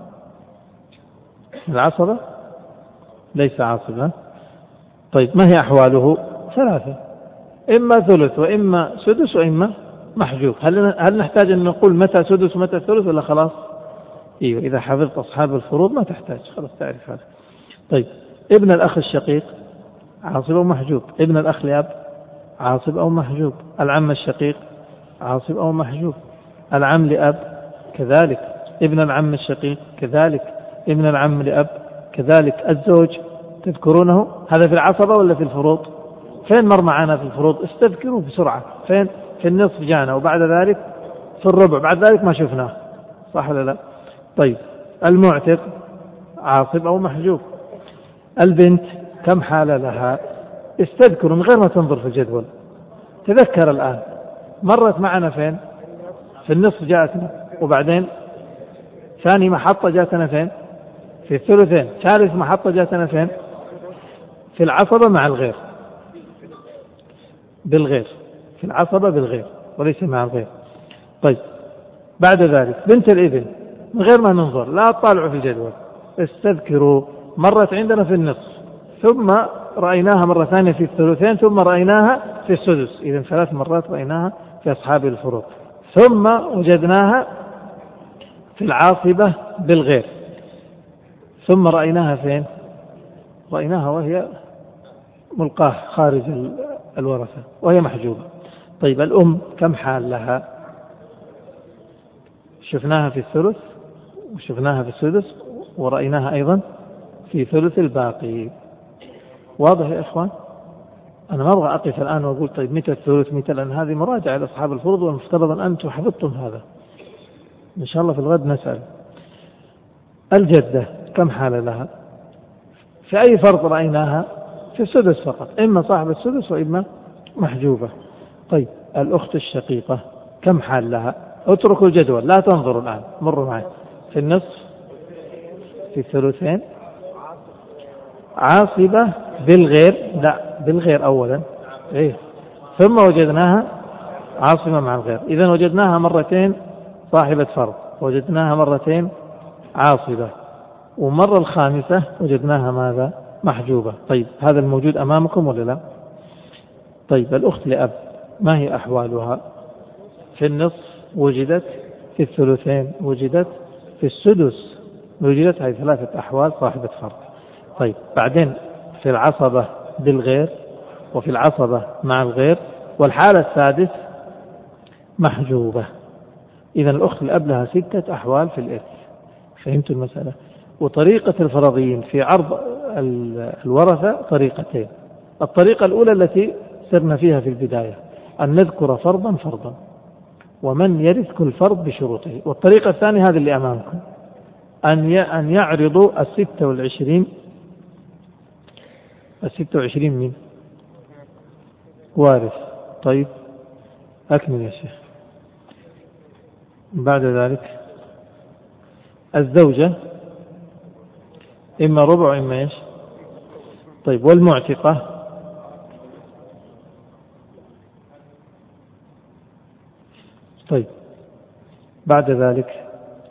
العصبة ليس عاصبا. طيب ما هي أحواله؟ 3، إما ثلث وإما سدس وإما محجوب. هل نحتاج أن نقول متى سدس ومتى ثلث ولا خلاص؟ إيوه إذا حفظت أصحاب الفروض ما تحتاج، خلاص تعرف هذا. طيب ابن الأخ الشقيق عاصب أو محجوب. ابن الأخ لأب عاصب أو محجوب. العم الشقيق عاصب أو محجوب. العم لأب كذلك ابن العم الشقيق، كذلك ابن العم لأب، كذلك الزوج. تذكرونه هذا في العصبة ولا في الفروض؟ فين مر معنا في الفروض؟ استذكروا بسرعة. فين؟ في النصف جانا، وبعد ذلك في الربع، بعد ذلك ما شفناه، صح ولا لا؟ طيب المعتق عاصب أو محجوب. البنت كم حالة لها؟ استذكروا من غير ما تنظر في الجدول، تذكر الآن. مرت معنا فين؟ في النصف جاءتنا، وبعدين ثاني محطة جاءتنا فين؟ في الثلثين. ثالث محطة جاءتنا فين؟ في العصبة مع الغير، بالغير، في العصبة بالغير وليس مع الغير. طيب بعد ذلك بنت الابن من غير ما ننظر، لا تطالعوا في الجدول، استذكروا مرت عندنا في النصف، ثم رأيناها مرة ثانية في الثلثين، ثم رأيناها في السدس. إذن 3 مرات رأيناها في أصحاب الفروض، ثم وجدناها في العاصبة بالغير، ثم رأيناها فين؟ رأيناها وهي ملقاة خارج الورثة وهي محجوبة. طيب الأم كم حال لها؟ شفناها في الثلث، وشفناها في السدس، ورأيناها أيضا في ثلث الباقي. واضح يا إخوان؟ أنا ما أبغى أقف الآن وأقول طيب متى الثلث متى، لأن هذه مراجعة لأصحاب الفروض، والمفترض أن أنتم حفظتم هذا. إن شاء الله في الغد نسأل. الجدة كم حالة لها؟ في أي فرض رأيناها؟ في السدس فقط، إما صاحب السدس وإما محجوبة. طيب الأخت الشقيقة كم حال لها؟ اتركوا الجدول، لا تنظروا الآن، مروا معي. في النصف، في الثلثين، عاصبة بالغير، لا بالغير أولا، إيه؟ ثم وجدناها عاصمة مع الغير. إذن وجدناها مرتين صاحبة فرض، وجدناها مرتين عاصبة، ومرة الخامسة وجدناها ماذا؟ محجوبة. طيب هذا الموجود أمامكم ولا لا؟ طيب الأخت لأب ما هي أحوالها؟ في النصف وجدت، في الثلثين وجدت، في السدس وجدت. هذه 3 أحوال صاحبة فرض. طيب بعدين في العصبة بالغير، وفي العصبة مع الغير، والحالة السادس محجوبة. إذن الأخت الأب لها 6 أحوال في الإرث. فهمتوا المسألة؟ وطريقة الفرضيين في عرض الورثة طريقتين. الطريقة الأولى التي سرنا فيها في البداية، أن نذكر فرضا فرضا ومن يرث كل فرض بشروطه. والطريقة الثانية هذه اللي أمامكم، أن يعرضوا 26 مين؟ وارث. طيب أكمل يا شيخ. بعد ذلك الزوجة إما ربع إما إيش؟ طيب والمعتقة؟ طيب بعد ذلك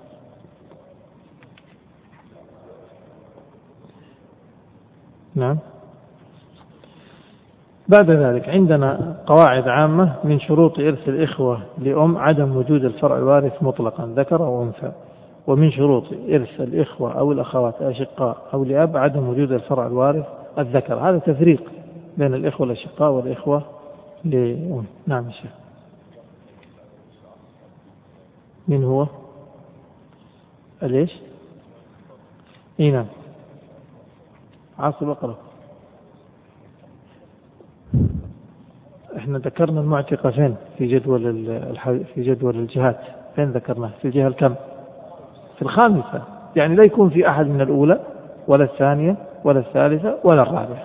نعم، بعد ذلك عندنا قواعد عامة من شروط إرث الإخوة لأم عدم وجود الفرع الوارث مطلقا ذكر أو أنثى، ومن شروط إرث الإخوة أو الأخوات أشقاء أو لأب عدم وجود الفرع الوارث الذكر. هذا تفريق بين الإخوة الأشقاء والإخوة لأم. نعم يا شيخ. من هو؟ ليش؟ إيه نعم، عاصب أقرب. احنا ذكرنا المعتقة فين في جدول الجهات؟ فين ذكرناه؟ في الجهة الكم؟ في الخامسة. يعني لا يكون في أحد من الأولى ولا الثانية ولا الثالثة ولا الرابعة،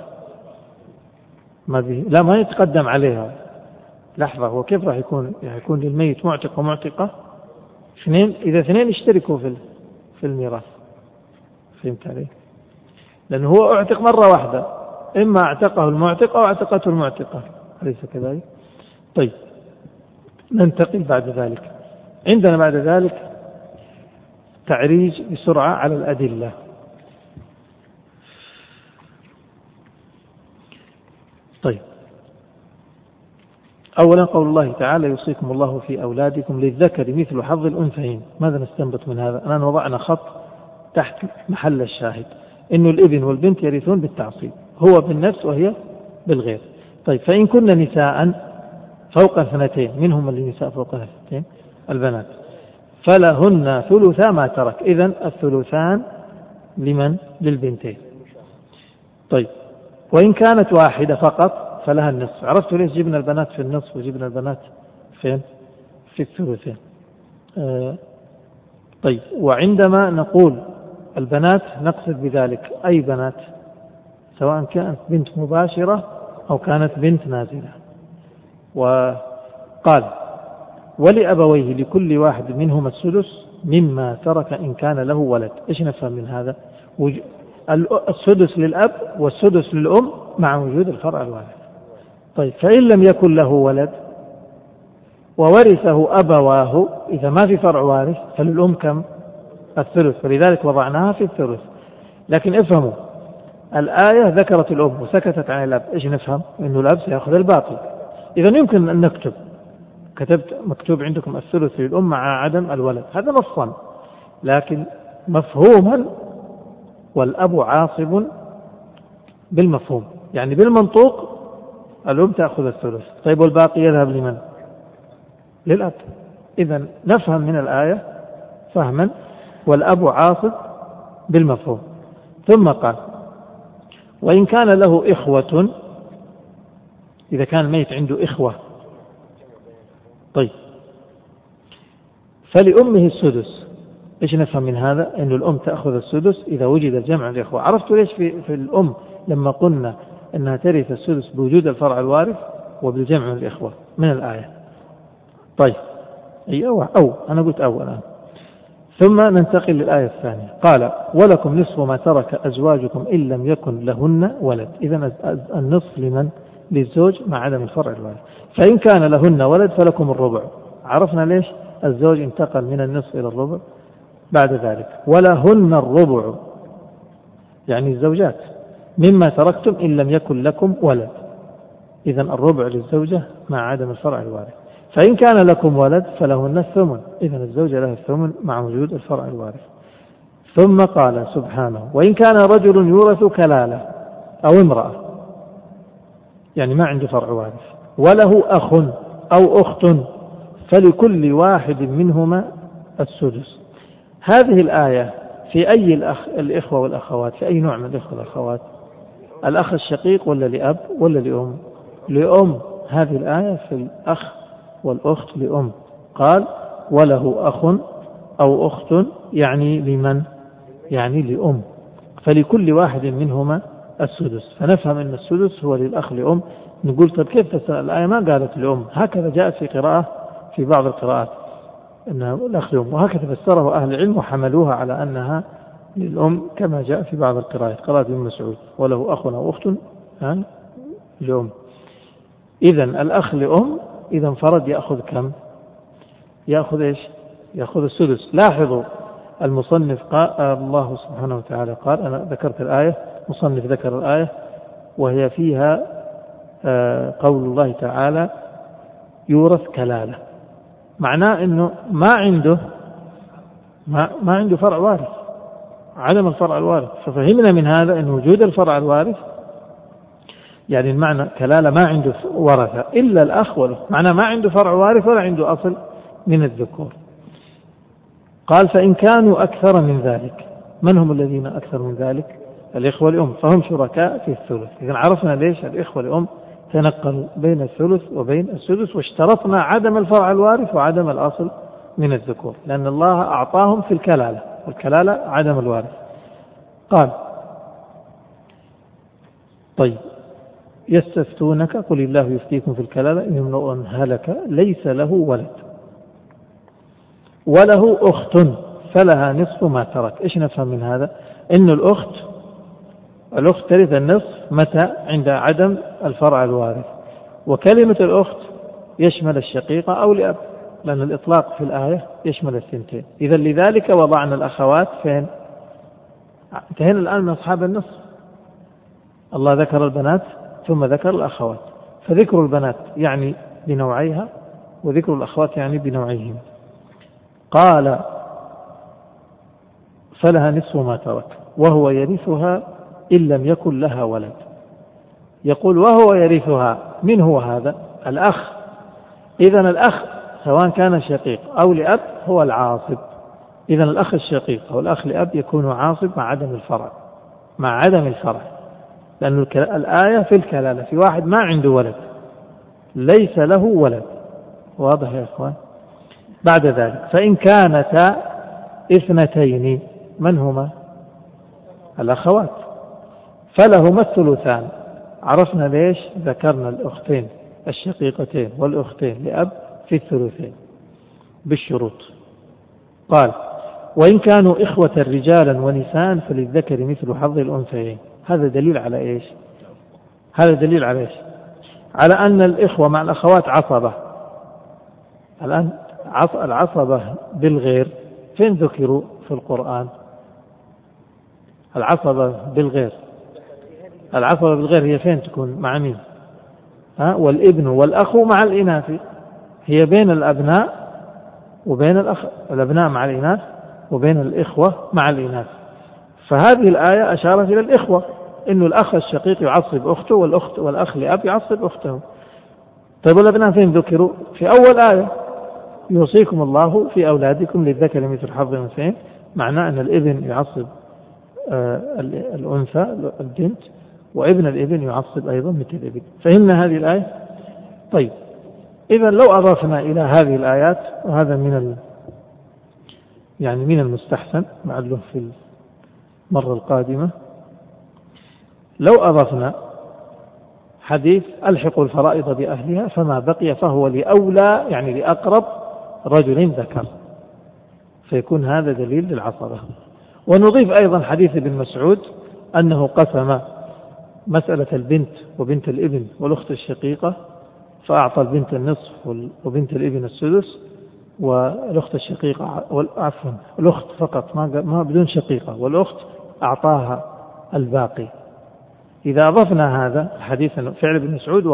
ما يتقدم عليها. لحظة، هو كيف راح يكون للميت معتق ومعتقة اثنين؟ إذا اثنين يشتركوا في الميراث. فهمت علي؟ لأنه هو اعتق مرة واحدة، إما اعتقه المعتق أو اعتقته المعتقة، أليس كذلك؟ طيب ننتقل بعد ذلك. عندنا بعد ذلك تعريج بسرعة على الأدلة. طيب أولا قول الله تعالى يوصيكم الله في أولادكم للذكر مثل حظ الأنثيين. ماذا نستنبط من هذا؟ الآن وضعنا خط تحت محل الشاهد، إنه الابن والبنت يرثون بالتعصيب، هو بالنفس وهي بالغير. طيب فإن كنا نساء فوق 2، منهم اللي نساء فوق 2 البنات، فلهن ثلثا ما ترك. إذن الثلثان لمن؟ للبنتين. طيب وإن كانت واحدة فقط فلها النصف. عرفتوا ليش جبنا البنات في النصف وجبنا البنات فين؟ في الثلثين. طيب وعندما نقول البنات نقصد بذلك أي بنات، سواء كانت بنت مباشرة أو كانت بنت نازلة. وقال ولأبويه لكل واحد منهما السدس مما ترك إن كان له ولد. إيش نفهم من هذا؟ السدس للأب والسدس للأم مع وجود الفرع الوارث. طيب فإن لم يكن له ولد وورثه أبواه، إذا ما في فرع وارث فللأم كم؟ الثلث، فلذلك وضعناها في الثلث. لكن افهموا الآية ذكرت الأم وسكتت عن الأب. إيش نفهم؟ إنه الأب سيأخذ الباقي. إذا يمكن أن نكتب، كتبت مكتوب عندكم الثلث للأم مع عدم الولد، هذا نصا، لكن مفهوما والأب عاصب بالمفهوم، يعني بالمنطوق الأم تأخذ الثلث. طيب والباقي يذهب لمن؟ للأب. إذا نفهم من الآية فهما والأب عاصب بالمفهوم. ثم قال وإن كان له إخوة، إذا كان الميت عنده إخوة، طيب فلأمه السدس. إيش نفهم من هذا؟ أن الأم تأخذ السدس إذا وجد الجمع الإخوة. عرفتوا ليش في الأم لما قلنا أنها ترث السدس بوجود الفرع الوارث وبالجمع الإخوة من الآية؟ طيب أو أنا قلت الآن. ثم ننتقل للآية الثانية. قال ولكم نصف ما ترك أزواجكم إن لم يكن لهن ولد. إذن النصف لمن؟ للزوج مع عدم الفرع الوارث. فإن كان لهن ولد فلكم الربع. عرفنا ليش الزوج انتقل من النصف إلى الربع بعد ذلك. ولهن الربع يعني الزوجات مما تركتم إن لم يكن لكم ولد. إذن الربع للزوجة مع عدم الفرع الوارث. فإن كان لكم ولد فلهن الثمن. إذن الزوجة لها الثمن مع وجود الفرع الوارث. ثم قال سبحانه وإن كان رجل يورث كلالة أو امرأة، يعني ما عنده فرع وارث، وله أخ أو أخت فلكل واحد منهما السدس. هذه الآية في أي الإخوة والأخوات؟ في أي نوع من الإخوة والأخوات؟ الأخ الشقيق ولا لأب ولا لأم؟ لأم. هذه الآية في الأخ والأخت لأم. قال وله أخ أو أخت يعني لمن؟ يعني لأم. فلكل واحد منهما السدس. فنفهم أن السدس هو للأخ لأم. نقول طب كيف تفسر الآية؟ ما قالت لأم، هكذا جاءت في قراءة في بعض القراءات أنها الأخ لأم، وهكذا فسره أهل العلم وحملوها على أنها للأم كما جاء في بعض القراءات. قراءة ابن مسعود وله أخ أو أخت يعني لأم. إذن الأخ لأم إذا انفرد يأخذ كم؟ يأخذ إيش؟ يأخذ السدس. لاحظوا المصنف قال الله سبحانه وتعالى قال، أنا ذكرت الآية، مصنف ذكر الآية وهي فيها قول الله تعالى يورث كلالة، معناه أنه ما عنده فرع وارث، عدم الفرع الوارث. ففهمنا من هذا أن وجود الفرع الوارث يعني المعنى كلالة ما عنده ورثة إلا الأخ والأخت، معناه ما عنده فرع وارث ولا عنده أصل من الذكور. قال فإن كانوا أكثر من ذلك. من هم الذين أكثر من ذلك؟ الإخوة الأم، فهم شركاء في الثلث. إذن عرفنا ليش الإخوة الأم تنقلوا بين الثلث وبين السدس، واشترطنا عدم الفرع الوارث وعدم الأصل من الذكور، لأن الله أعطاهم في الكلالة، والكلالة عدم الوارث. قال طيب يستفتونك قل الله يفتيكم في الكلالة إن امرؤ هلك ليس له ولد وله أخت فلها نصف ما ترك. إيش نفهم من هذا؟ إن الأخت ترث النصف متى؟ عند عدم الفرع الوارث. وكلمة الأخت يشمل الشقيقة أو الأب، لأن الإطلاق في الآية يشمل الثنتين. إذا لذلك وضعنا الأخوات فين؟ انتهينا الآن من أصحاب النصف. الله ذكر البنات ثم ذكر الأخوات، فذكر البنات يعني بنوعيها وذكر الأخوات يعني بنوعيهم. قال فلها نصف ما ترك وهو يرثها إن لم يكن لها ولد. يقول وهو يرثها، من هو هذا؟ الأخ. إذن الأخ سواء كان شقيق أو لأب هو العاصب. إذن الأخ الشقيق أو الأخ لأب يكون عاصب مع عدم الفرع، مع عدم الفرع، لأن الآية في الكلالة في واحد ما عنده ولد، ليس له ولد. واضح يا إخوان؟ بعد ذلك فإن كانتا اثنتين، من هما؟ الأخوات، فلهما الثلثان. عرفنا ليش ذكرنا الأختين الشقيقتين والأختين لأب في الثلثين بالشروط. قال وإن كانوا إخوة رجالا ونساء فللذكر مثل حظ الأنثيين. هذا دليل على إيش؟ هذا دليل على إيش؟ على أن الإخوة مع الأخوات عصبة. الآن العصبة بالغير فين ذكروا في القرآن؟ العصبة بالغير، العصبة بالغير هي فين تكون؟ مع مين؟ والابن والأخ مع الإناث، هي بين الأبناء وبين الأبناء مع الإناث وبين الإخوة مع الإناث. فهذه الآية أشارت إلى الإخوة، إن الأخ الشقيق يعصب أخته والأخ لأب يعصب أخته. طيب الأبناء فين ذكروا؟ في أول آية يوصيكم الله في أولادكم للذكر مثل حظ الأنثيين، معناه أن الابن يعصب الأنثى البنت، وابن الابن يعصب أيضا مثل الابن. فهمنا هذه الآية؟ طيب إذا لو أضفنا إلى هذه الآيات، وهذا من المستحسن معله في المرة القادمة، لو أضفنا حديث ألحقوا الفرائض بأهلها فما بقي فهو لأولى، يعني لأقرب رجل ذكر، فيكون هذا دليل للعصبة. ونضيف أيضا حديث ابن مسعود أنه قسم مسألة البنت وبنت الابن والأخت الشقيقة، فأعطى البنت النصف وبنت الابن السدس، والأخت الشقيقة عفوا الأخت فقط ما بدون شقيقة، والأخت أعطاها الباقي. إذا أضفنا هذا حديث فعل ابن مسعود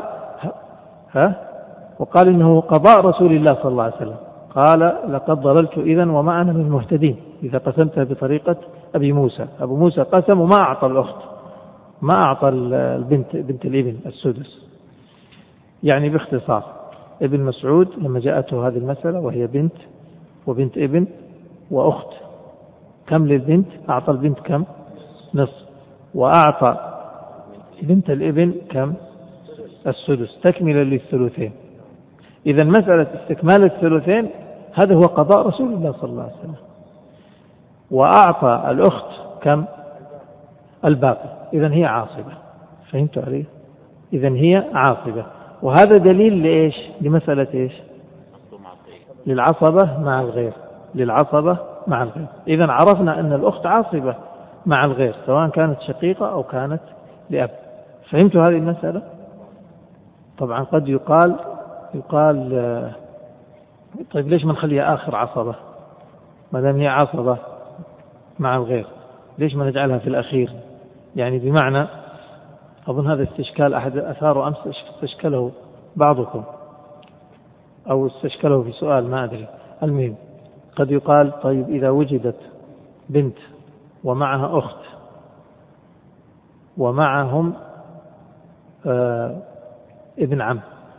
وقال إنه قضاء رسول الله صلى الله عليه وسلم، قال لقد ضللت إذن وما أنا من المهتدين إذا قسمتها بطريقة أبي موسى. أبو موسى قسم وما أعطى الأخت، ما أعطى بنت الابن السدس. يعني باختصار ابن مسعود لما جاءته هذه المسألة وهي بنت وبنت ابن وأخت، كم للبنت؟ أعطى البنت كم؟ نصف، وأعطى بنت الابن كم؟ السدس، تكمل للثلثين. إذا مسألة استكمال الثلثين هذا هو قضاء رسول الله صلى الله عليه وسلم. وأعطى الأخت كم؟ الباقي. إذن هي عاصبة. فهمت عليه؟ إذن هي عاصبة. وهذا دليل لإيش؟ لمسألة إيش؟ للعصبة مع الغير، للعصبة مع الغير. إذن عرفنا أن الأخت عاصبة مع الغير سواء كانت شقيقة أو كانت لأب. فهمت هذه المسألة؟ طبعا قد يقال طيب ليش ما نخليها آخر عصبة ما دام هي عصبة مع الغير؟ ليش ما نجعلها في الأخير؟ يعني بمعنى، أظن هذا استشكال أحد أثاره أمس، استشكله بعضكم أو استشكله في سؤال ما أدري. المهم قد يقال طيب إذا وجدت بنت ومعها أخت ومعهم ابن عم،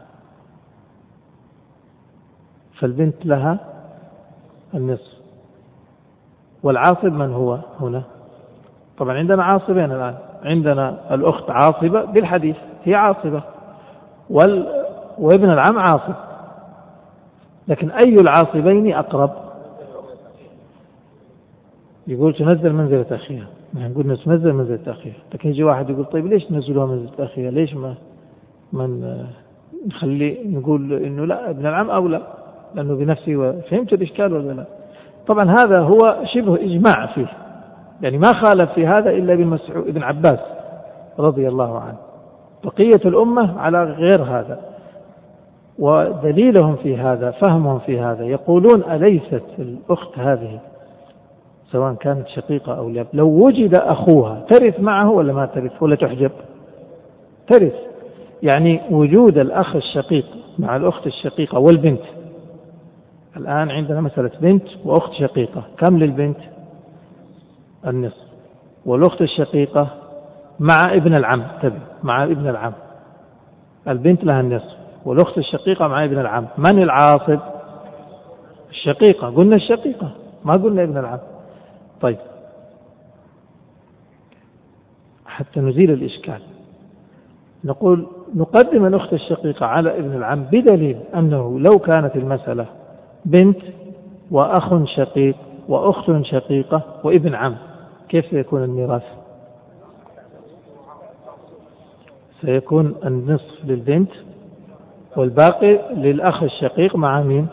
فالبنت لها النصف، والعاصب من هو هنا؟ طبعا عندنا عاصبين الآن، عندنا الأخت عاصبة بالحديث، هي عاصبة، وابن العم عاصب، لكن أي العاصبين أقرب؟ يقول تنزل منزلة أخيها، نقول ننزل منزلة أخيها، لكن يجي واحد يقول طيب ليش ننزلها منزلة أخيها؟ ليش ما نخلي نقول إنه لا ابن العم أولى لأنه بنفسه؟ فهمت الإشكال ولا لا؟ طبعا هذا هو شبه إجماع فيه، يعني ما خالف في هذا إلا ابن عباس رضي الله عنه، بقية الأمة على غير هذا. ودليلهم في هذا فهمهم في هذا، يقولون أليست الأخت هذه سواء كانت شقيقة أو لأب لو وجد أخوها ترث معه ولا ما ترث ولا تحجب؟ ترث. يعني وجود الأخ الشقيق مع الأخت الشقيقة والبنت، الآن عندنا مسألة بنت وأخت شقيقة، كم للبنت؟ النصف، والأخت الشقيقة مع ابن العم، مع ابن العم البنت لها النصف، والأخت الشقيقة مع ابن العم. من العاصب؟ الشقيقة. قلنا الشقيقة، ما قلنا ابن العم. طيب، حتى نزيل الإشكال نقول نقدم الأخت الشقيقة على ابن العم بدليل أنه لو كانت المسألة بنت وأخ شقيق وأخت شقيقة وابن عم، كيف سيكون الميراث؟ سيكون النصف للبنت والباقي للأخ الشقيق مع مين؟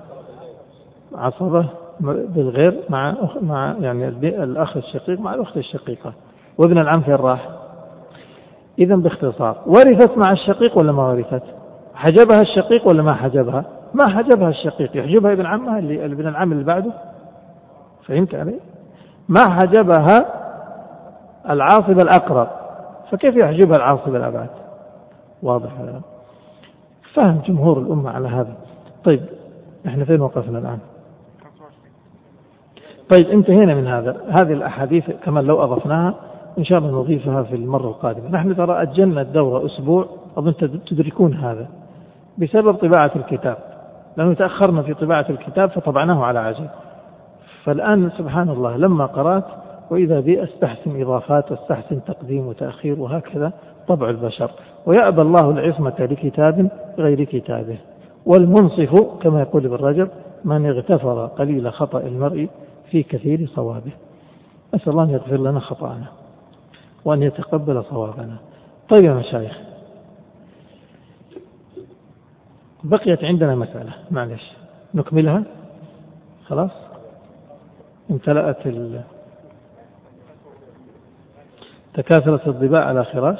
عصبة بالغير مع يعني الأخ الشقيق مع الأخت الشقيقة. وابن العم في الراح. إذا باختصار، ورثت مع الشقيق ولا ما ورثت؟ حجبها الشقيق ولا ما حجبها؟ ما حجبها الشقيق، يحجبها ابن عمها ابن العم اللي بعده. فهمت علي؟ ما حجبها العاصب الأقرب، فكيف يحجبها العاصب الأبعد؟ واضح هذا؟ فهم جمهور الأمة على هذا. طيب، احنا فين وقفنا الآن؟ طيب، انتهينا من هذه الأحاديث. كمان لو أضفناها إن شاء الله نضيفها في المرة القادمة. نحن ترى أجلنا الدورة أسبوع، أظن تدركون هذا بسبب طباعة الكتاب، لأنه تأخرنا في طباعة الكتاب فطبعناه على عجل. فالآن سبحان الله لما قرأت وإذا بي أستحسن إضافات واستحسن تقديم وتأخير، وهكذا طبع البشر. ويأبى الله العصمة لكتاب غير كتابه، والمنصف كما يقول ابن رجب من اغتفر قليل خطأ المرء في كثير صوابه. أسأل الله أن يغفر لنا خطأنا وأن يتقبل صوابنا. طيب يا مشايخ، بقيت عندنا مسألة، معلش نكملها. خلاص امتلأت تكاثرت الضباع على خراش.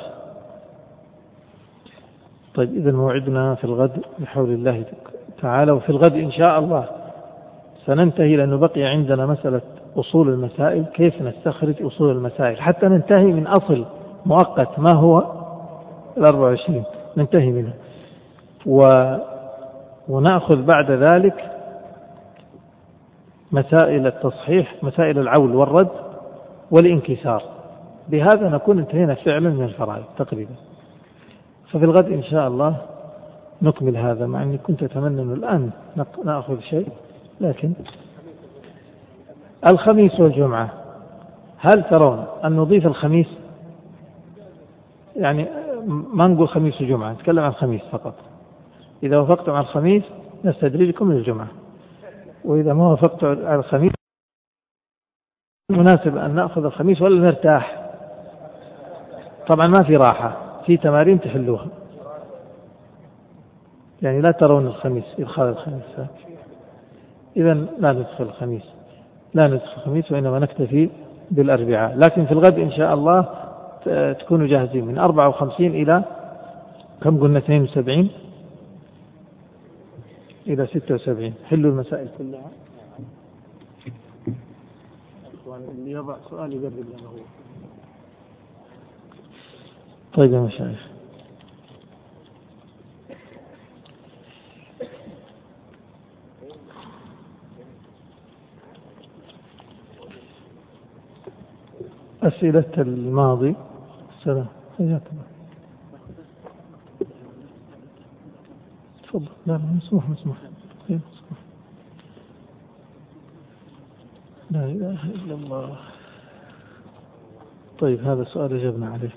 طيب، إذا موعدنا في الغد بحول الله تعالى. وفي الغد إن شاء الله سننتهي، لأنه بقي عندنا مسألة أصول المسائل، كيف نستخرج أصول المسائل حتى ننتهي من أصل مؤقت ما هو 24، ننتهي منه ونأخذ بعد ذلك مسائل التصحيح، مسائل العول والرد والانكسار. بهذا نكون انتهينا فعلا من الفرائض تقريبا. ففي الغد إن شاء الله نكمل هذا، مع أني كنت أتمنى أنه الآن نأخذ شيء، لكن الخميس والجمعة، هل ترون أن نضيف الخميس؟ يعني ما نقول خميس وجمعة، نتكلم عن الخميس فقط. إذا وافقتم على الخميس نستدرجكم للجمعة، وإذا ما وافقتم على الخميس مناسب أن نأخذ الخميس ولا نرتاح؟ طبعا ما في راحة، في تمارين تحلوها، يعني لا ترون الخميس إدخال الخميس. إذا لا ندخل الخميس، لا ندخل الخميس، وإنما نكتفي بالأربعاء. لكن في الغد إن شاء الله تكونوا جاهزين من 54 إلى كم قلنا؟ 72 إلى 76. حلوا المسائل كلها. اللي يضع سؤال يقرب له هو. طيب يا مشايخ، أسئلة الماضي. السلام، حياك الله. تفضل. لا مسموح. لا إله إلا الله. طيب، هذا السؤال أجبنا عليه.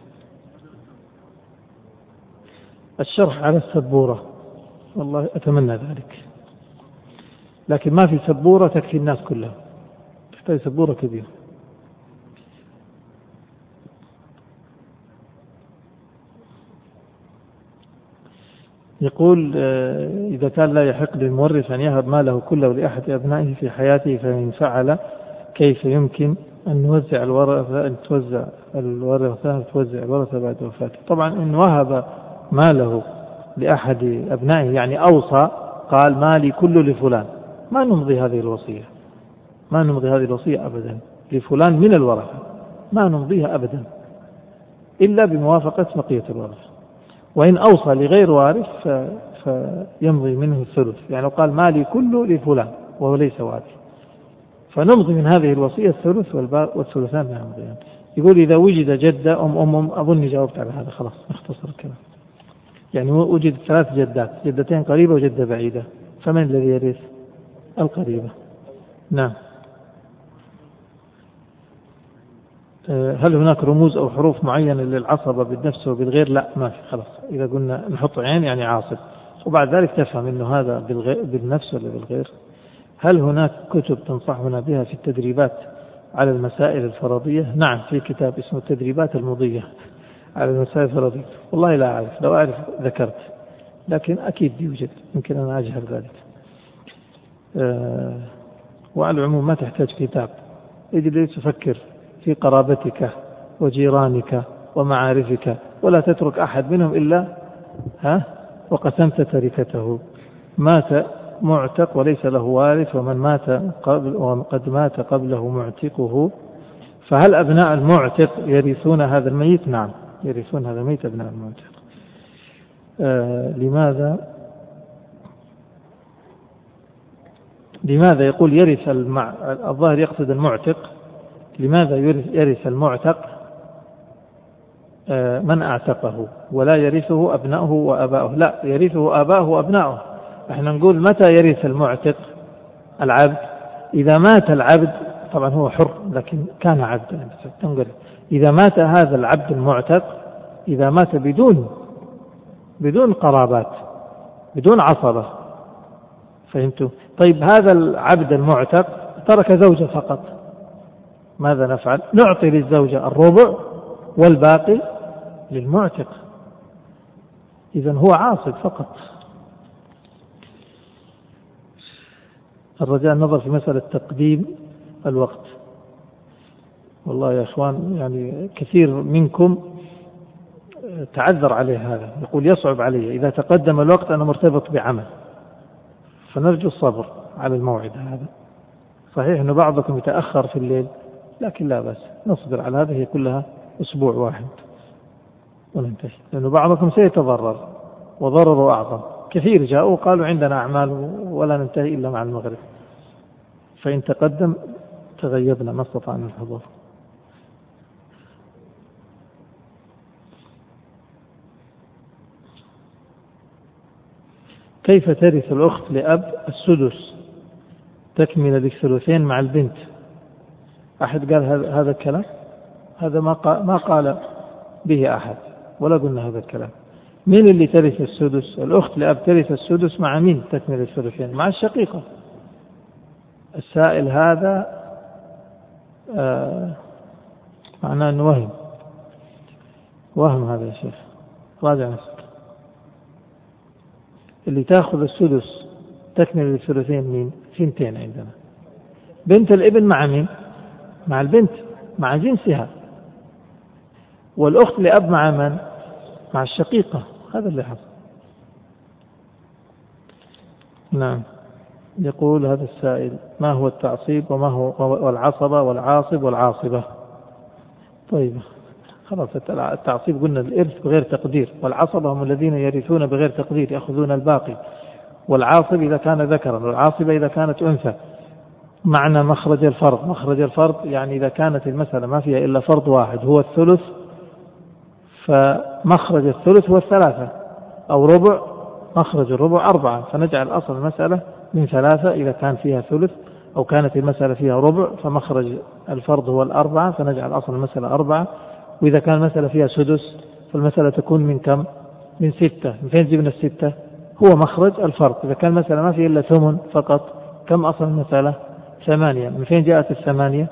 الشرح على السبورة، والله أتمنى ذلك، لكن ما في سبورة تكفي الناس كلها، تحتاج سبورة كبيرة. يقول إذا كان لا يحق للمورث أن يهب ماله كله لأحد أبنائه في حياته، فإن فعل كيف يمكن أن نوزع الورثة، أن توزع الورثة بعد وفاته؟ طبعا إن وهب ماله لأحد أبنائه يعني أوصى، قال مالي كله لفلان، ما نمضي هذه الوصية أبدا لفلان من الورثة، ما نمضيها أبدا إلا بموافقة بقية الورثة. وإن أوصى لغير وارث فيمضي منه الثلث، يعني قال مالي كله لفلان وهو ليس وارث، فنمضي من هذه الوصية الثلث والثلثان لا يمضيان. يقول إذا وجد جدة أظن جاوبت على هذا، خلاص نختصر الكلام. يعني وجد 3 جدات، جدتين قريبة وجدة بعيدة، فمن الذي يرث؟ القريبة. نعم. هل هناك رموز أو حروف معينة للعصبة بالنفس وبالغير؟ لا، ما في. خلاص إذا قلنا نحط عين يعني عاصب، وبعد ذلك تفهم إنه هذا بالنفس ولا بالغير. هل هناك كتب تنصحنا بها في التدريبات على المسائل الفرضية؟ نعم، في كتاب اسمه التدريبات المضية على المسائل الفرضية. والله لا أعرف، لو أعرف ذكرت، لكن أكيد يوجد، يمكن أنا أجهل ذلك. وعلى العموم ما تحتاج كتاب، اجلس تفكر في قرابتك وجيرانك ومعارفك، ولا تترك أحد منهم إلا وقسمت تركته. مات معتق وليس له وارث، وقد مات قبله معتقه، فهل أبناء المعتق يرثون هذا الميت؟ نعم، يرثون هذا الميت أبناء المعتق. لماذا يقول يرث الظاهر يقصد المعتق، لماذا يرث المعتق من أعتقه ولا يرثه أبناؤه وأباؤه؟ لا، يرثه آباؤه وأبناؤه. احنا نقول متى يرث المعتق؟ العبد إذا مات العبد، طبعا هو حر لكن كان عبدا، تنقل إذا مات هذا العبد المعتق، إذا مات بدون قرابات، بدون عصبة، فهمتوا؟ طيب هذا العبد المعتق ترك زوجة فقط، ماذا نفعل؟ نعطي للزوجة الربع والباقي للمعتق، إذن هو عاصب فقط. الرجاء النظر في مسألة تقديم الوقت. والله يا إخوان يعني كثير منكم تعذر عليه هذا، يقول يصعب علي إذا تقدم الوقت أنا مرتبط بعمل، فنرجو الصبر على الموعد هذا. صحيح أن بعضكم يتأخر في الليل، لكن لا بأس نصبر على هذا، هي كلها أسبوع واحد وننتهي، لأن بعضكم سيتضرر وضرره أعظم. كثير جاءوا قالوا عندنا أعمال ولا ننتهي إلا مع المغرب، فإن تقدم تغيبنا ما استطعنا الحضور. كيف ترث الأخت لأب السدس تكمل للثلثين مع البنت؟ أحد قال هذا الكلام؟ هذا ما قال به أحد، ولا قلنا هذا الكلام. مين اللي ترث السدس؟ الأخت لأب ترث السدس مع مين تكمل الثلثين؟ مع الشقيقة. السائل هذا معناه أنه وهم هذا يا شيخ، راجع نفسك. اللي تأخذ السدس تكمل الثلثين مين؟ ثنتين عندنا. بنت الابن مع مين؟ مع البنت، مع جنسها. والأخت لأب مع من؟ مع الشقيقة. هذا اللي حصل. نعم. يقول هذا السائل ما هو التعصيب وما هو والعصبة والعاصب والعاصبة؟ طيب خلاص، التعصيب قلنا الإرث بغير تقدير، والعصبة هم الذين يرثون بغير تقدير يأخذون الباقي، والعاصب إذا كان ذكرا، والعاصبة إذا كانت أنثى. معنى مخرج الفرض، مخرج الفرض يعني إذا كانت المسألة ما فيها إلا فرض واحد هو الثلث، فمخرج الثلث هو 3، أو ربع، مخرج الربع 4، فنجعل أصل المسألة من 3 إذا كان فيها ثلث، أو كانت المسألة فيها ربع فمخرج الفرض هو 4، فنجعل أصل المسألة 4. وإذا كان المسألة فيها سدس فالمسألة تكون من كم؟ من 6. من فين جبنا 6؟ هو مخرج الفرض. إذا كان المسألة ما فيها إلا 8 فقط، كم أصل المسألة؟ 8. من فين جاءت 8؟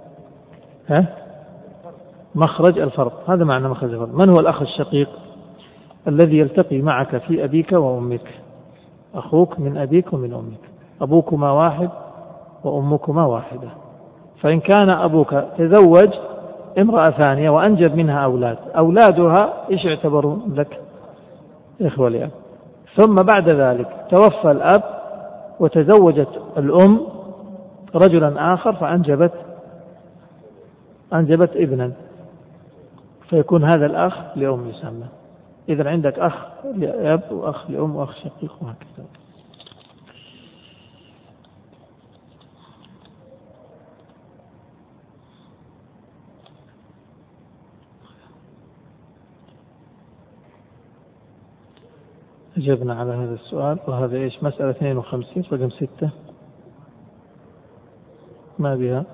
مخرج الفرض. هذا معنى مخرج الفرض. من هو الأخ الشقيق؟ الذي يلتقي معك في أبيك وأمك، أخوك من أبيك ومن أمك، أبوكما واحد وأمكما واحدة. فإن كان أبوك تزوج امرأة ثانية وأنجب منها أولاد، أولادها إيش يعتبرون لك؟ إخوة لأب. ثم بعد ذلك توفى الأب وتزوجت الأم رجلا آخر فأنجبت ابنا، فيكون هذا الأخ لأم يسمى. إذا عندك أخ لأب وأخ لأم وأخ شقيق وهكذا. أجبنا على هذا السؤال. وهذا إيش؟ مسألة 52 رقم 6 ما بها.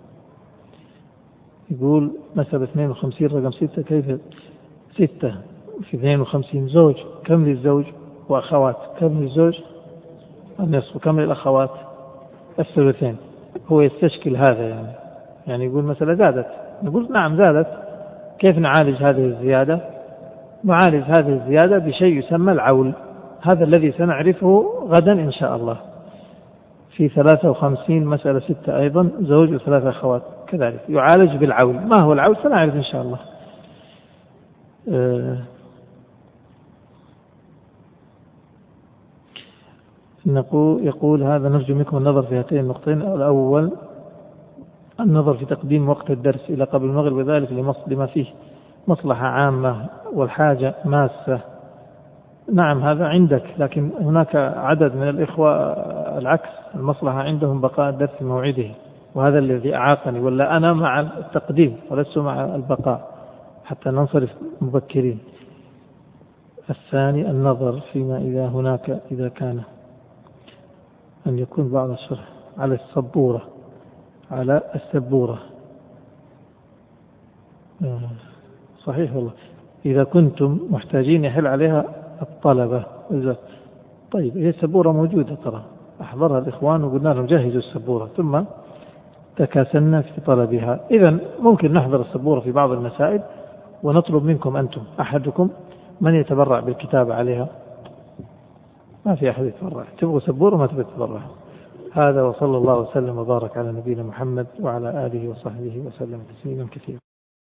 يقول مسألة 52 رقم 6 كيف 6 في 52 زوج كم للزوج وأخوات؟ كم للزوج؟ النصف. وكم للأخوات؟ الثلثين. هو يستشكل هذا يعني يقول مسألة زادت. نقول نعم زادت. كيف نعالج هذه الزيادة؟ نعالج هذه الزيادة بشيء يسمى العول، هذا الذي سنعرفه غدا إن شاء الله. في 53 مسألة 6 أيضا زوج وثلاث أخوات كذلك يعالج بالعول. ما هو العول سنعرف إن شاء الله. يقول هذا نرجو منكم النظر في هاتين النقطتين. الأول النظر في تقديم وقت الدرس إلى قبل المغرب، وذلك لما فيه مصلحة عامة والحاجة ماسة. نعم هذا عندك، لكن هناك عدد من الإخوة العكس، المصلحة عندهم بقاء الدرس في موعده، وهذا الذي أعاقني، ولا أنا مع التقديم ولست مع البقاء حتى ننصرف مبكرين. الثاني النظر فيما إذا كان أن يكون بعض الشرح على السبورة صحيح والله. إذا كنتم محتاجين يحل عليها الطلبة. طيب هي السبورة موجودة ترى، أحضرها الإخوان وقلنا لهم جهزوا السبورة ثم تكاسلنا في طلبها. إذن ممكن نحضر السبورة في بعض المسائل ونطلب منكم أنتم أحدكم من يتبرع بالكتاب عليها. ما في أحد يتبرع، تبغوا سبورة ما تبغوا تتبرع. هذا وصلى الله وسلم وبارك على نبينا محمد وعلى آله وصحبه وسلم تسليما كثيرا.